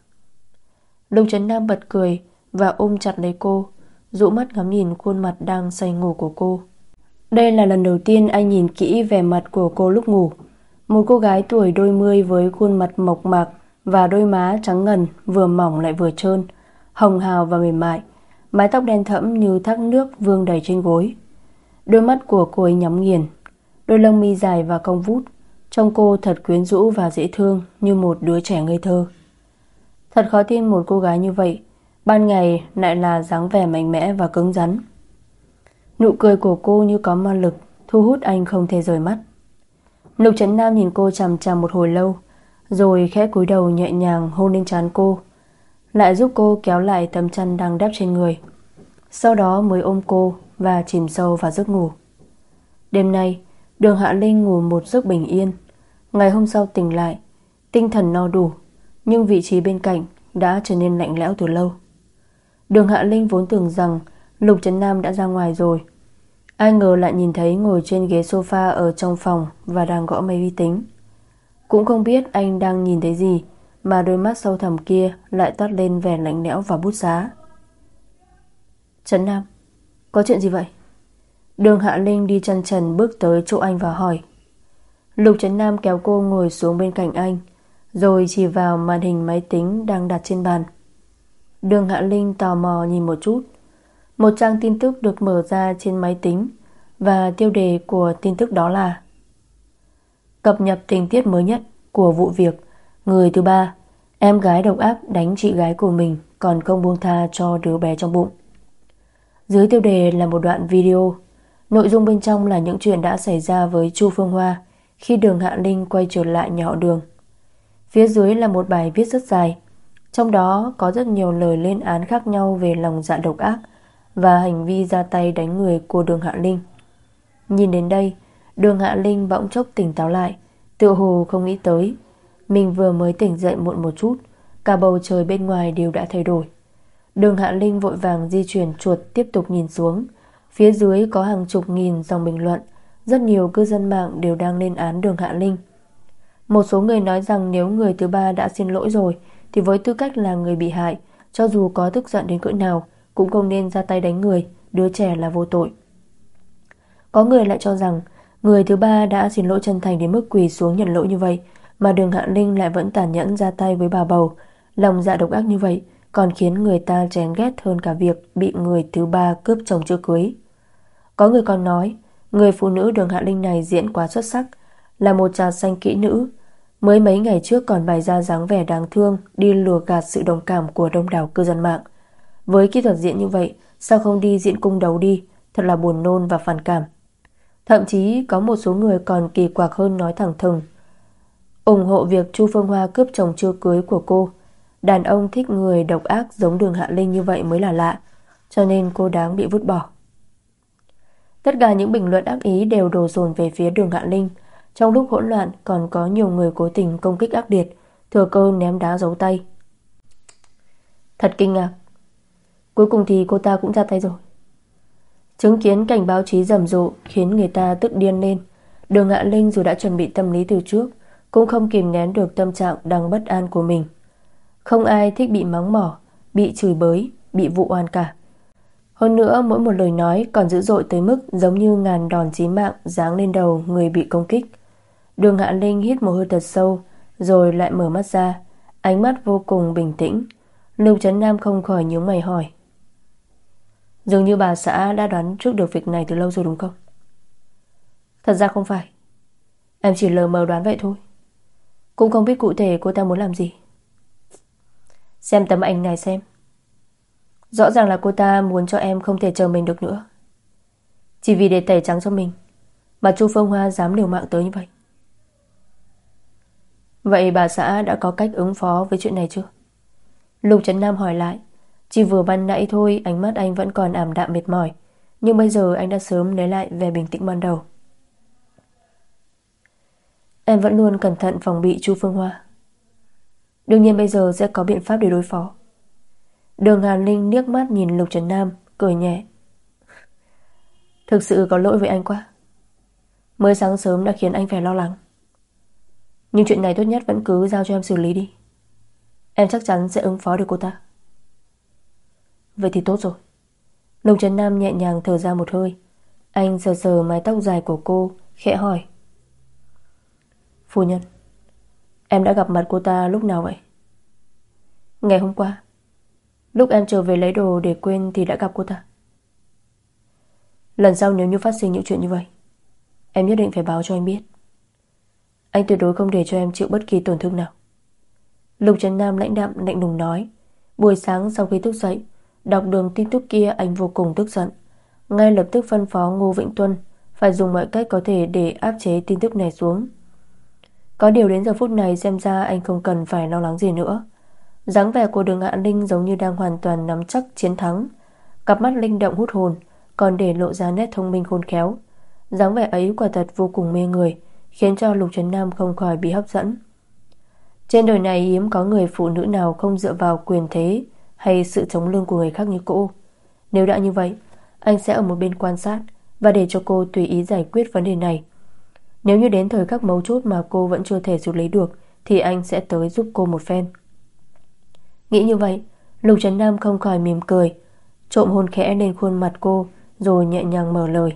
Lục Trấn Nam bật cười và ôm chặt lấy cô, dụ mắt ngắm nhìn khuôn mặt đang say ngủ của cô. Đây là lần đầu tiên anh nhìn kỹ vẻ mặt của cô lúc ngủ. Một cô gái tuổi đôi mươi với khuôn mặt mộc mạc và đôi má trắng ngần, vừa mỏng lại vừa trơn, hồng hào và mềm mại. Mái tóc đen thẫm như thác nước vương đầy trên gối. Đôi mắt của cô ấy nhắm nghiền, đôi lông mi dài và cong vút. Trông cô thật quyến rũ và dễ thương, như một đứa trẻ ngây thơ. Thật khó tin một cô gái như vậy ban ngày lại là dáng vẻ mạnh mẽ và cứng rắn. Nụ cười của cô như có ma lực, thu hút anh không thể rời mắt. Lục Trấn Nam nhìn cô chằm chằm một hồi lâu, rồi khẽ cúi đầu nhẹ nhàng hôn lên trán cô, lại giúp cô kéo lại tấm chăn đang đắp trên người. Sau đó mới ôm cô và chìm sâu vào giấc ngủ. Đêm nay Đường Hạ Linh ngủ một giấc bình yên. Ngày hôm sau tỉnh lại, tinh thần no đủ, nhưng vị trí bên cạnh đã trở nên lạnh lẽo từ lâu. Đường Hạ Linh vốn tưởng rằng Lục Trấn Nam đã ra ngoài rồi, ai ngờ lại nhìn thấy ngồi trên ghế sofa ở trong phòng và đang gõ máy vi tính. Cũng không biết anh đang nhìn thấy gì mà đôi mắt sâu thẳm kia lại toát lên vẻ lạnh lẽo và bút giá. Trấn Nam, có chuyện gì vậy? Đường Hạ Linh đi chân trần bước tới chỗ anh và hỏi. Lục Trấn Nam kéo cô ngồi xuống bên cạnh anh, rồi chỉ vào màn hình máy tính đang đặt trên bàn. Đường Hạ Linh tò mò nhìn một chút. Một trang tin tức được mở ra trên máy tính, và tiêu đề của tin tức đó là: cập nhật tình tiết mới nhất của vụ việc người thứ ba, em gái độc ác đánh chị gái của mình còn không buông tha cho đứa bé trong bụng. Dưới tiêu đề là một đoạn video. Nội dung bên trong là những chuyện đã xảy ra với Chu Phương Hoa khi Đường Hạ Linh quay trở lại nhà họ Đường. Phía dưới là một bài viết rất dài, trong đó có rất nhiều lời lên án khác nhau về lòng dạ độc ác và hành vi ra tay đánh người của Đường Hạ Linh. Nhìn đến đây, Đường Hạ Linh bỗng chốc tỉnh táo lại, tựa hồ không nghĩ tới mình vừa mới tỉnh dậy muộn một chút, cả bầu trời bên ngoài đều đã thay đổi. Đường Hạ Linh vội vàng di chuyển chuột tiếp tục nhìn xuống. Phía dưới có hàng chục nghìn dòng bình luận, rất nhiều cư dân mạng đều đang lên án Đường Hạ Linh. Một số người nói rằng nếu người thứ ba đã xin lỗi rồi thì với tư cách là người bị hại, cho dù có tức giận đến cỡ nào cũng không nên ra tay đánh người, đứa trẻ là vô tội. Có người lại cho rằng người thứ ba đã xin lỗi chân thành đến mức quỳ xuống nhận lỗi như vậy, mà Đường Hạ Linh lại vẫn tàn nhẫn ra tay với bà bầu. Lòng dạ độc ác như vậy còn khiến người ta chán ghét hơn cả việc bị người thứ ba cướp chồng chưa cưới. Có người còn nói người phụ nữ Đường Hạ Linh này diễn quá xuất sắc, là một trà xanh kỹ nữ. Mới mấy ngày trước còn bày ra dáng vẻ đáng thương, đi lừa gạt sự đồng cảm của đông đảo cư dân mạng. Với kỹ thuật diễn như vậy, sao không đi diễn cung đấu đi, thật là buồn nôn và phản cảm. Thậm chí có một số người còn kỳ quặc hơn, nói thẳng thừng ủng hộ việc Chu Phương Hoa cướp chồng chưa cưới của cô. Đàn ông thích người độc ác giống Đường Hạ Linh như vậy mới là lạ, cho nên cô đáng bị vứt bỏ. Tất cả những bình luận ác ý đều đổ dồn về phía Đường Hạ Linh. Trong lúc hỗn loạn còn có nhiều người cố tình công kích ác liệt, thừa cơ ném đá giấu tay. Thật kinh ngạc, cuối cùng thì cô ta cũng ra tay rồi. Chứng kiến cảnh báo chí rầm rộ khiến người ta tức điên lên. Đường Hạ Linh dù đã chuẩn bị tâm lý từ trước, cũng không kìm nén được tâm trạng đang bất an của mình. Không ai thích bị mắng mỏ, bị chửi bới, bị vụ oan cả. Hơn nữa mỗi một lời nói còn dữ dội tới mức giống như ngàn đòn chí mạng giáng lên đầu người bị công kích. Đường Hạ Linh hít một hơi thật sâu, rồi lại mở mắt ra. Ánh mắt vô cùng bình tĩnh. Lục Trấn Nam không khỏi nhíu mày hỏi: Dường như bà xã đã đoán trước được việc này từ lâu rồi đúng không? Thật ra không phải, em chỉ lờ mờ đoán vậy thôi. Cũng không biết cụ thể cô ta muốn làm gì. Xem tấm ảnh này xem. Rõ ràng là cô ta muốn cho em không thể chờ mình được nữa. Chỉ vì để tẩy trắng cho mình mà Chu Phương Hoa dám liều mạng tới như vậy. Vậy bà xã đã có cách ứng phó với chuyện này chưa? Lục Trấn Nam hỏi lại. Chỉ vừa ban nãy thôi ánh mắt anh vẫn còn ảm đạm mệt mỏi, nhưng bây giờ anh đã sớm lấy lại vẻ bình tĩnh ban đầu. Em vẫn luôn cẩn thận phòng bị Chu Phương Hoa. Đương nhiên bây giờ sẽ có biện pháp để đối phó. Đường Hàn Linh liếc mắt nhìn Lục Trấn Nam, cười nhẹ. Thực sự có lỗi với anh quá. Mới sáng sớm đã khiến anh phải lo lắng. Nhưng chuyện này tốt nhất vẫn cứ giao cho em xử lý đi. Em chắc chắn sẽ ứng phó được cô ta. Vậy thì tốt rồi. Lục Trấn Nam nhẹ nhàng thở ra một hơi. Anh sờ sờ mái tóc dài của cô, khẽ hỏi: Phu nhân, em đã gặp mặt cô ta lúc nào vậy? Ngày hôm qua, lúc em trở về lấy đồ để quên thì đã gặp cô ta. Lần sau nếu như phát sinh những chuyện như vậy, em nhất định phải báo cho anh biết. Anh tuyệt đối không để cho em chịu bất kỳ tổn thương nào. Lục Trấn Nam lãnh đạm lạnh lùng nói. Buổi sáng sau khi thức dậy, đọc đường tin tức kia anh vô cùng tức giận. Ngay lập tức phân phó Ngô Vĩnh Tuân phải dùng mọi cách có thể để áp chế tin tức này xuống. Có điều đến giờ phút này xem ra anh không cần phải lo lắng gì nữa. Dáng vẻ của Đường Hạ Linh giống như đang hoàn toàn nắm chắc chiến thắng. Cặp mắt linh động hút hồn, còn để lộ ra nét thông minh khôn khéo. Dáng vẻ ấy quả thật vô cùng mê người, khiến cho Lục Trấn Nam không khỏi bị hấp dẫn. Trên đời này hiếm có người phụ nữ nào không dựa vào quyền thế hay sự chống lưng của người khác như cô. Nếu đã như vậy, anh sẽ ở một bên quan sát và để cho cô tùy ý giải quyết vấn đề này. Nếu như đến thời khắc mấu chốt mà cô vẫn chưa thể xử lý được thì anh sẽ tới giúp cô một phen. Nghĩ như vậy, Lục Trấn Nam không khỏi mỉm cười, trộm hôn khẽ lên khuôn mặt cô, rồi nhẹ nhàng mở lời: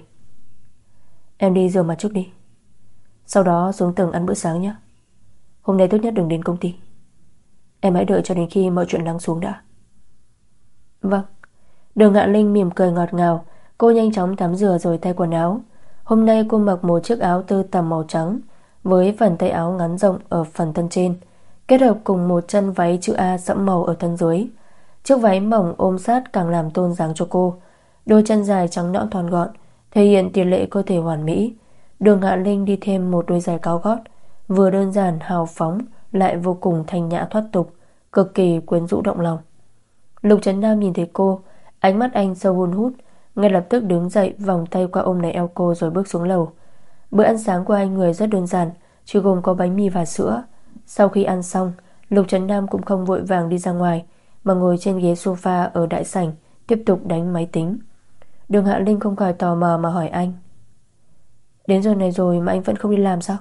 Em đi rửa mặt trước đi, sau đó xuống tầng ăn bữa sáng nhé. Hôm nay tốt nhất đừng đến công ty. Em hãy đợi cho đến khi mọi chuyện lắng xuống đã. Vâng. Đường Hạ Linh mỉm cười ngọt ngào. Cô nhanh chóng tắm rửa rồi thay quần áo. Hôm nay cô mặc một chiếc áo tơ tằm màu trắng với phần tay áo ngắn rộng ở phần thân trên, kết hợp cùng một chân váy chữ A sẫm màu ở thân dưới. Chiếc váy mỏng ôm sát càng làm tôn dáng cho cô. Đôi chân dài trắng nõn thon gọn, thể hiện tỷ lệ cơ thể hoàn mỹ. Đường Hạ Linh đi thêm một đôi giày cao gót, vừa đơn giản hào phóng lại vô cùng thanh nhã thoát tục, cực kỳ quyến rũ động lòng. Lục Trấn Nam nhìn thấy cô, ánh mắt anh sâu hun hút, ngay lập tức đứng dậy vòng tay qua ôm lấy eo cô rồi bước xuống lầu. Bữa ăn sáng của hai người rất đơn giản, chỉ gồm có bánh mì và sữa. Sau khi ăn xong, Lục Trấn Nam cũng không vội vàng đi ra ngoài, mà ngồi trên ghế sofa ở đại sảnh tiếp tục đánh máy tính. Đường Hạ Linh không khỏi tò mò mà hỏi anh: Đến giờ này rồi mà anh vẫn không đi làm sao?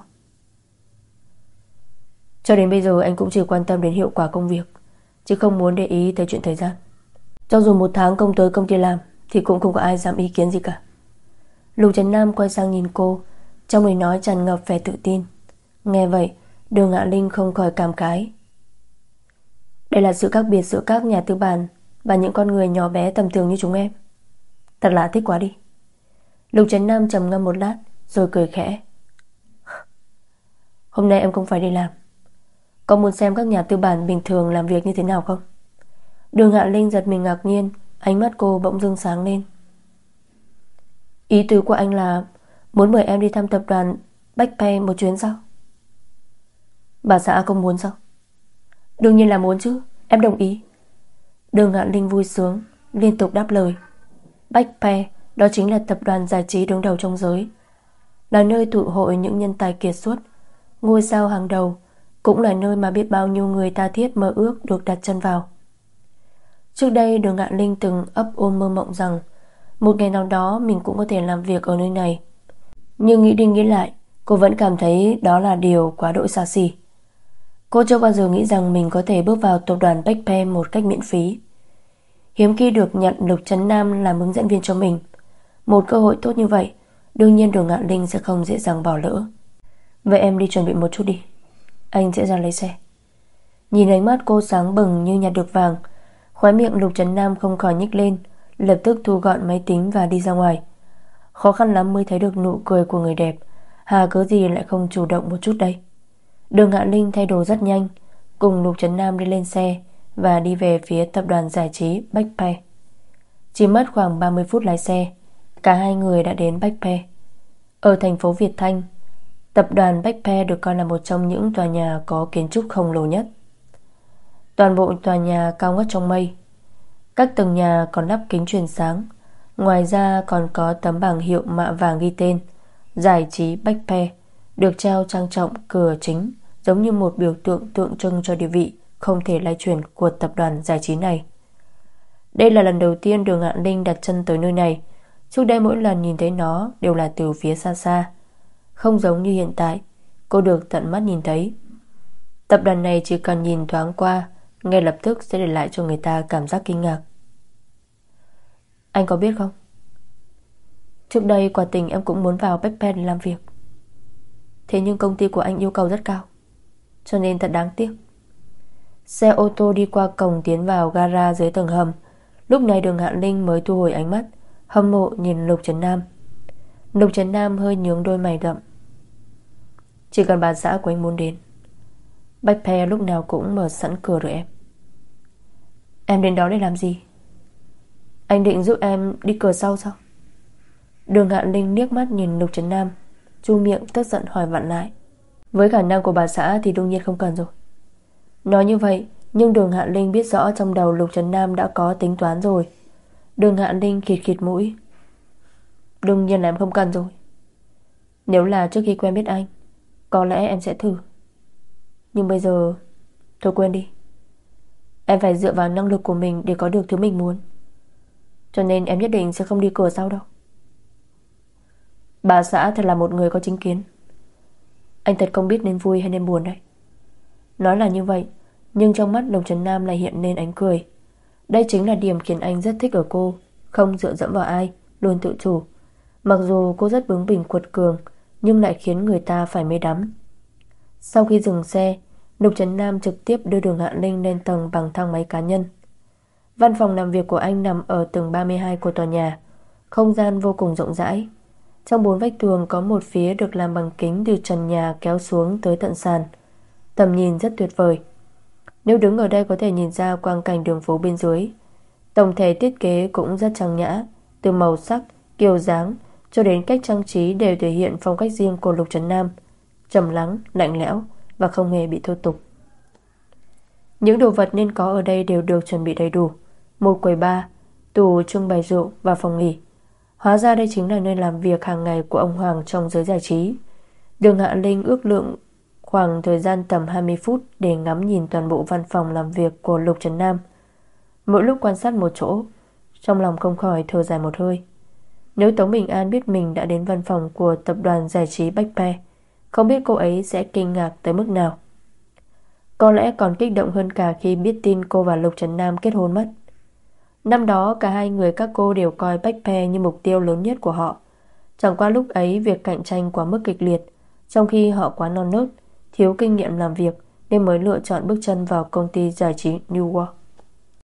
Cho đến bây giờ anh cũng chỉ quan tâm đến hiệu quả công việc, chứ không muốn để ý tới chuyện thời gian. Cho dù một tháng không tới công ty làm thì cũng không có ai dám ý kiến gì cả. Lục Trấn Nam quay sang nhìn cô, trong lời nói tràn ngập vẻ tự tin. Nghe vậy, Đường Hạ Linh không khỏi cảm khái. Đây là sự khác biệt giữa các nhà tư bản và những con người nhỏ bé tầm thường như chúng em. Thật là thích quá đi. Lục Trấn Nam trầm ngâm một lát rồi cười khẽ. Hôm nay em không phải đi làm. Có muốn xem các nhà tư bản bình thường làm việc như thế nào không? Đường Hạ Linh giật mình ngạc nhiên, ánh mắt cô bỗng dưng sáng lên. Ý tứ của anh là muốn mời em đi thăm tập đoàn Backpay một chuyến sao? Bà xã không muốn sao? Đương nhiên là muốn chứ, em đồng ý. Đường Hạ Linh vui sướng liên tục đáp lời. Backpay đó chính là tập đoàn giải trí đứng đầu trong giới, là nơi tụ hội những nhân tài kiệt xuất, ngôi sao hàng đầu, cũng là nơi mà biết bao nhiêu người tha thiết mơ ước được đặt chân vào. Trước đây Đường Hạ Linh từng ấp ôm mơ mộng rằng một ngày nào đó mình cũng có thể làm việc ở nơi này. Nhưng nghĩ đi nghĩ lại, cô vẫn cảm thấy đó là điều quá đỗi xa xỉ. Cô chưa bao giờ nghĩ rằng mình có thể bước vào tập đoàn Backpay một cách miễn phí. Hiếm khi được nhận Lục Trấn Nam làm hướng dẫn viên cho mình. Một cơ hội tốt như vậy, đương nhiên Đường Hạ Linh sẽ không dễ dàng bỏ lỡ. Vậy em đi chuẩn bị một chút đi, anh sẽ ra lấy xe. Nhìn ánh mắt cô sáng bừng như nhặt được vàng, khóe miệng Lục Trấn Nam không khỏi nhếch lên, lập tức thu gọn máy tính và đi ra ngoài. Khó khăn lắm mới thấy được nụ cười của người đẹp, hà cớ gì lại không chủ động một chút đây. Đường Hạ Linh thay đồ rất nhanh, cùng Lục Trấn Nam đi lên xe và đi về phía tập đoàn giải trí Bách Pe. Chỉ mất khoảng ba mươi phút lái xe, cả hai người đã đến Bách Pe. Ở thành phố Việt Thanh, tập đoàn Bách Pe được coi là một trong những tòa nhà có kiến trúc khổng lồ nhất. Toàn bộ tòa nhà cao ngất trong mây, các tầng nhà còn lắp kính truyền sáng. Ngoài ra còn có tấm bảng hiệu mạ vàng ghi tên Giải trí Bách Pe được treo trang trọng cửa chính, giống như một biểu tượng tượng trưng cho địa vị không thể lay chuyển của tập đoàn giải trí này. Đây là lần đầu tiên Đường Hạ Linh đặt chân tới nơi này. Trước đây mỗi lần nhìn thấy nó đều là từ phía xa xa, không giống như hiện tại cô được tận mắt nhìn thấy. Tập đoàn này chỉ cần nhìn thoáng qua, ngay lập tức sẽ để lại cho người ta cảm giác kinh ngạc. Anh có biết không, trước đây quả tình em cũng muốn vào Bách Pe để làm việc. Thế nhưng công ty của anh yêu cầu rất cao, cho nên thật đáng tiếc. Xe ô tô đi qua cổng tiến vào gara dưới tầng hầm. Lúc này Đường Hạ Linh mới thu hồi ánh mắt, hâm mộ nhìn Lục Trấn Nam. Lục Trấn Nam hơi nhướng đôi mày rậm. Chỉ cần bà xã của anh muốn đến, Bách Pe lúc nào cũng mở sẵn cửa rồi em. Em đến đó để làm gì? Anh định giúp em đi cửa sau sao? Đường Hạ Linh liếc mắt nhìn Lục Trấn Nam, chu miệng tức giận hỏi vặn lại. Với khả năng của bà xã thì đương nhiên không cần rồi. Nói như vậy, nhưng Đường Hạ Linh biết rõ trong đầu Lục Trấn Nam đã có tính toán rồi. Đường Hạ Linh khịt khịt mũi. Đương nhiên là em không cần rồi. Nếu là trước khi quen biết anh, có lẽ em sẽ thử. Nhưng bây giờ, thôi quên đi. Em phải dựa vào năng lực của mình để có được thứ mình muốn. Cho nên em nhất định sẽ không đi cửa sau đâu. Bà xã thật là một người có chính kiến. Anh thật không biết nên vui hay nên buồn đấy. Nói là như vậy, nhưng trong mắt Lục Trấn Nam lại hiện lên ánh cười. Đây chính là điểm khiến anh rất thích ở cô, không dựa dẫm vào ai, luôn tự chủ. Mặc dù cô rất bướng bỉnh quật cường, nhưng lại khiến người ta phải mê đắm. Sau khi dừng xe, Lục Trấn Nam trực tiếp đưa Đường Hạ Linh lên tầng bằng thang máy cá nhân. Văn phòng làm việc của anh nằm ở tầng ba mươi hai của tòa nhà. Không gian vô cùng rộng rãi. Trong bốn vách tường có một phía được làm bằng kính từ trần nhà kéo xuống tới tận sàn. Tầm nhìn rất tuyệt vời. Nếu đứng ở đây có thể nhìn ra quang cảnh đường phố bên dưới. Tổng thể thiết kế cũng rất trang nhã, từ màu sắc, kiểu dáng cho đến cách trang trí đều thể hiện phong cách riêng của Lục Trấn Nam, trầm lắng, lạnh lẽo và không hề bị thô tục. Những đồ vật nên có ở đây đều được chuẩn bị đầy đủ. Một quầy bar, tủ trưng bày rượu và phòng nghỉ. Hóa ra đây chính là nơi làm việc hàng ngày của ông Hoàng trong giới giải trí. Đường Hạ Linh ước lượng khoảng thời gian tầm hai mươi phút để ngắm nhìn toàn bộ văn phòng làm việc của Lục Trấn Nam. Mỗi lúc quan sát một chỗ, trong lòng không khỏi thở dài một hơi. Nếu Tống Bình An biết mình đã đến văn phòng của tập đoàn giải trí Bách Pe, không biết cô ấy sẽ kinh ngạc tới mức nào. Có lẽ còn kích động hơn cả khi biết tin cô và Lục Trấn Nam kết hôn mất. Năm đó cả hai người các cô đều coi Bách Pe như mục tiêu lớn nhất của họ. Chẳng qua lúc ấy việc cạnh tranh quá mức kịch liệt, trong khi họ quá non nớt, thiếu kinh nghiệm làm việc nên mới lựa chọn bước chân vào công ty giải trí New World.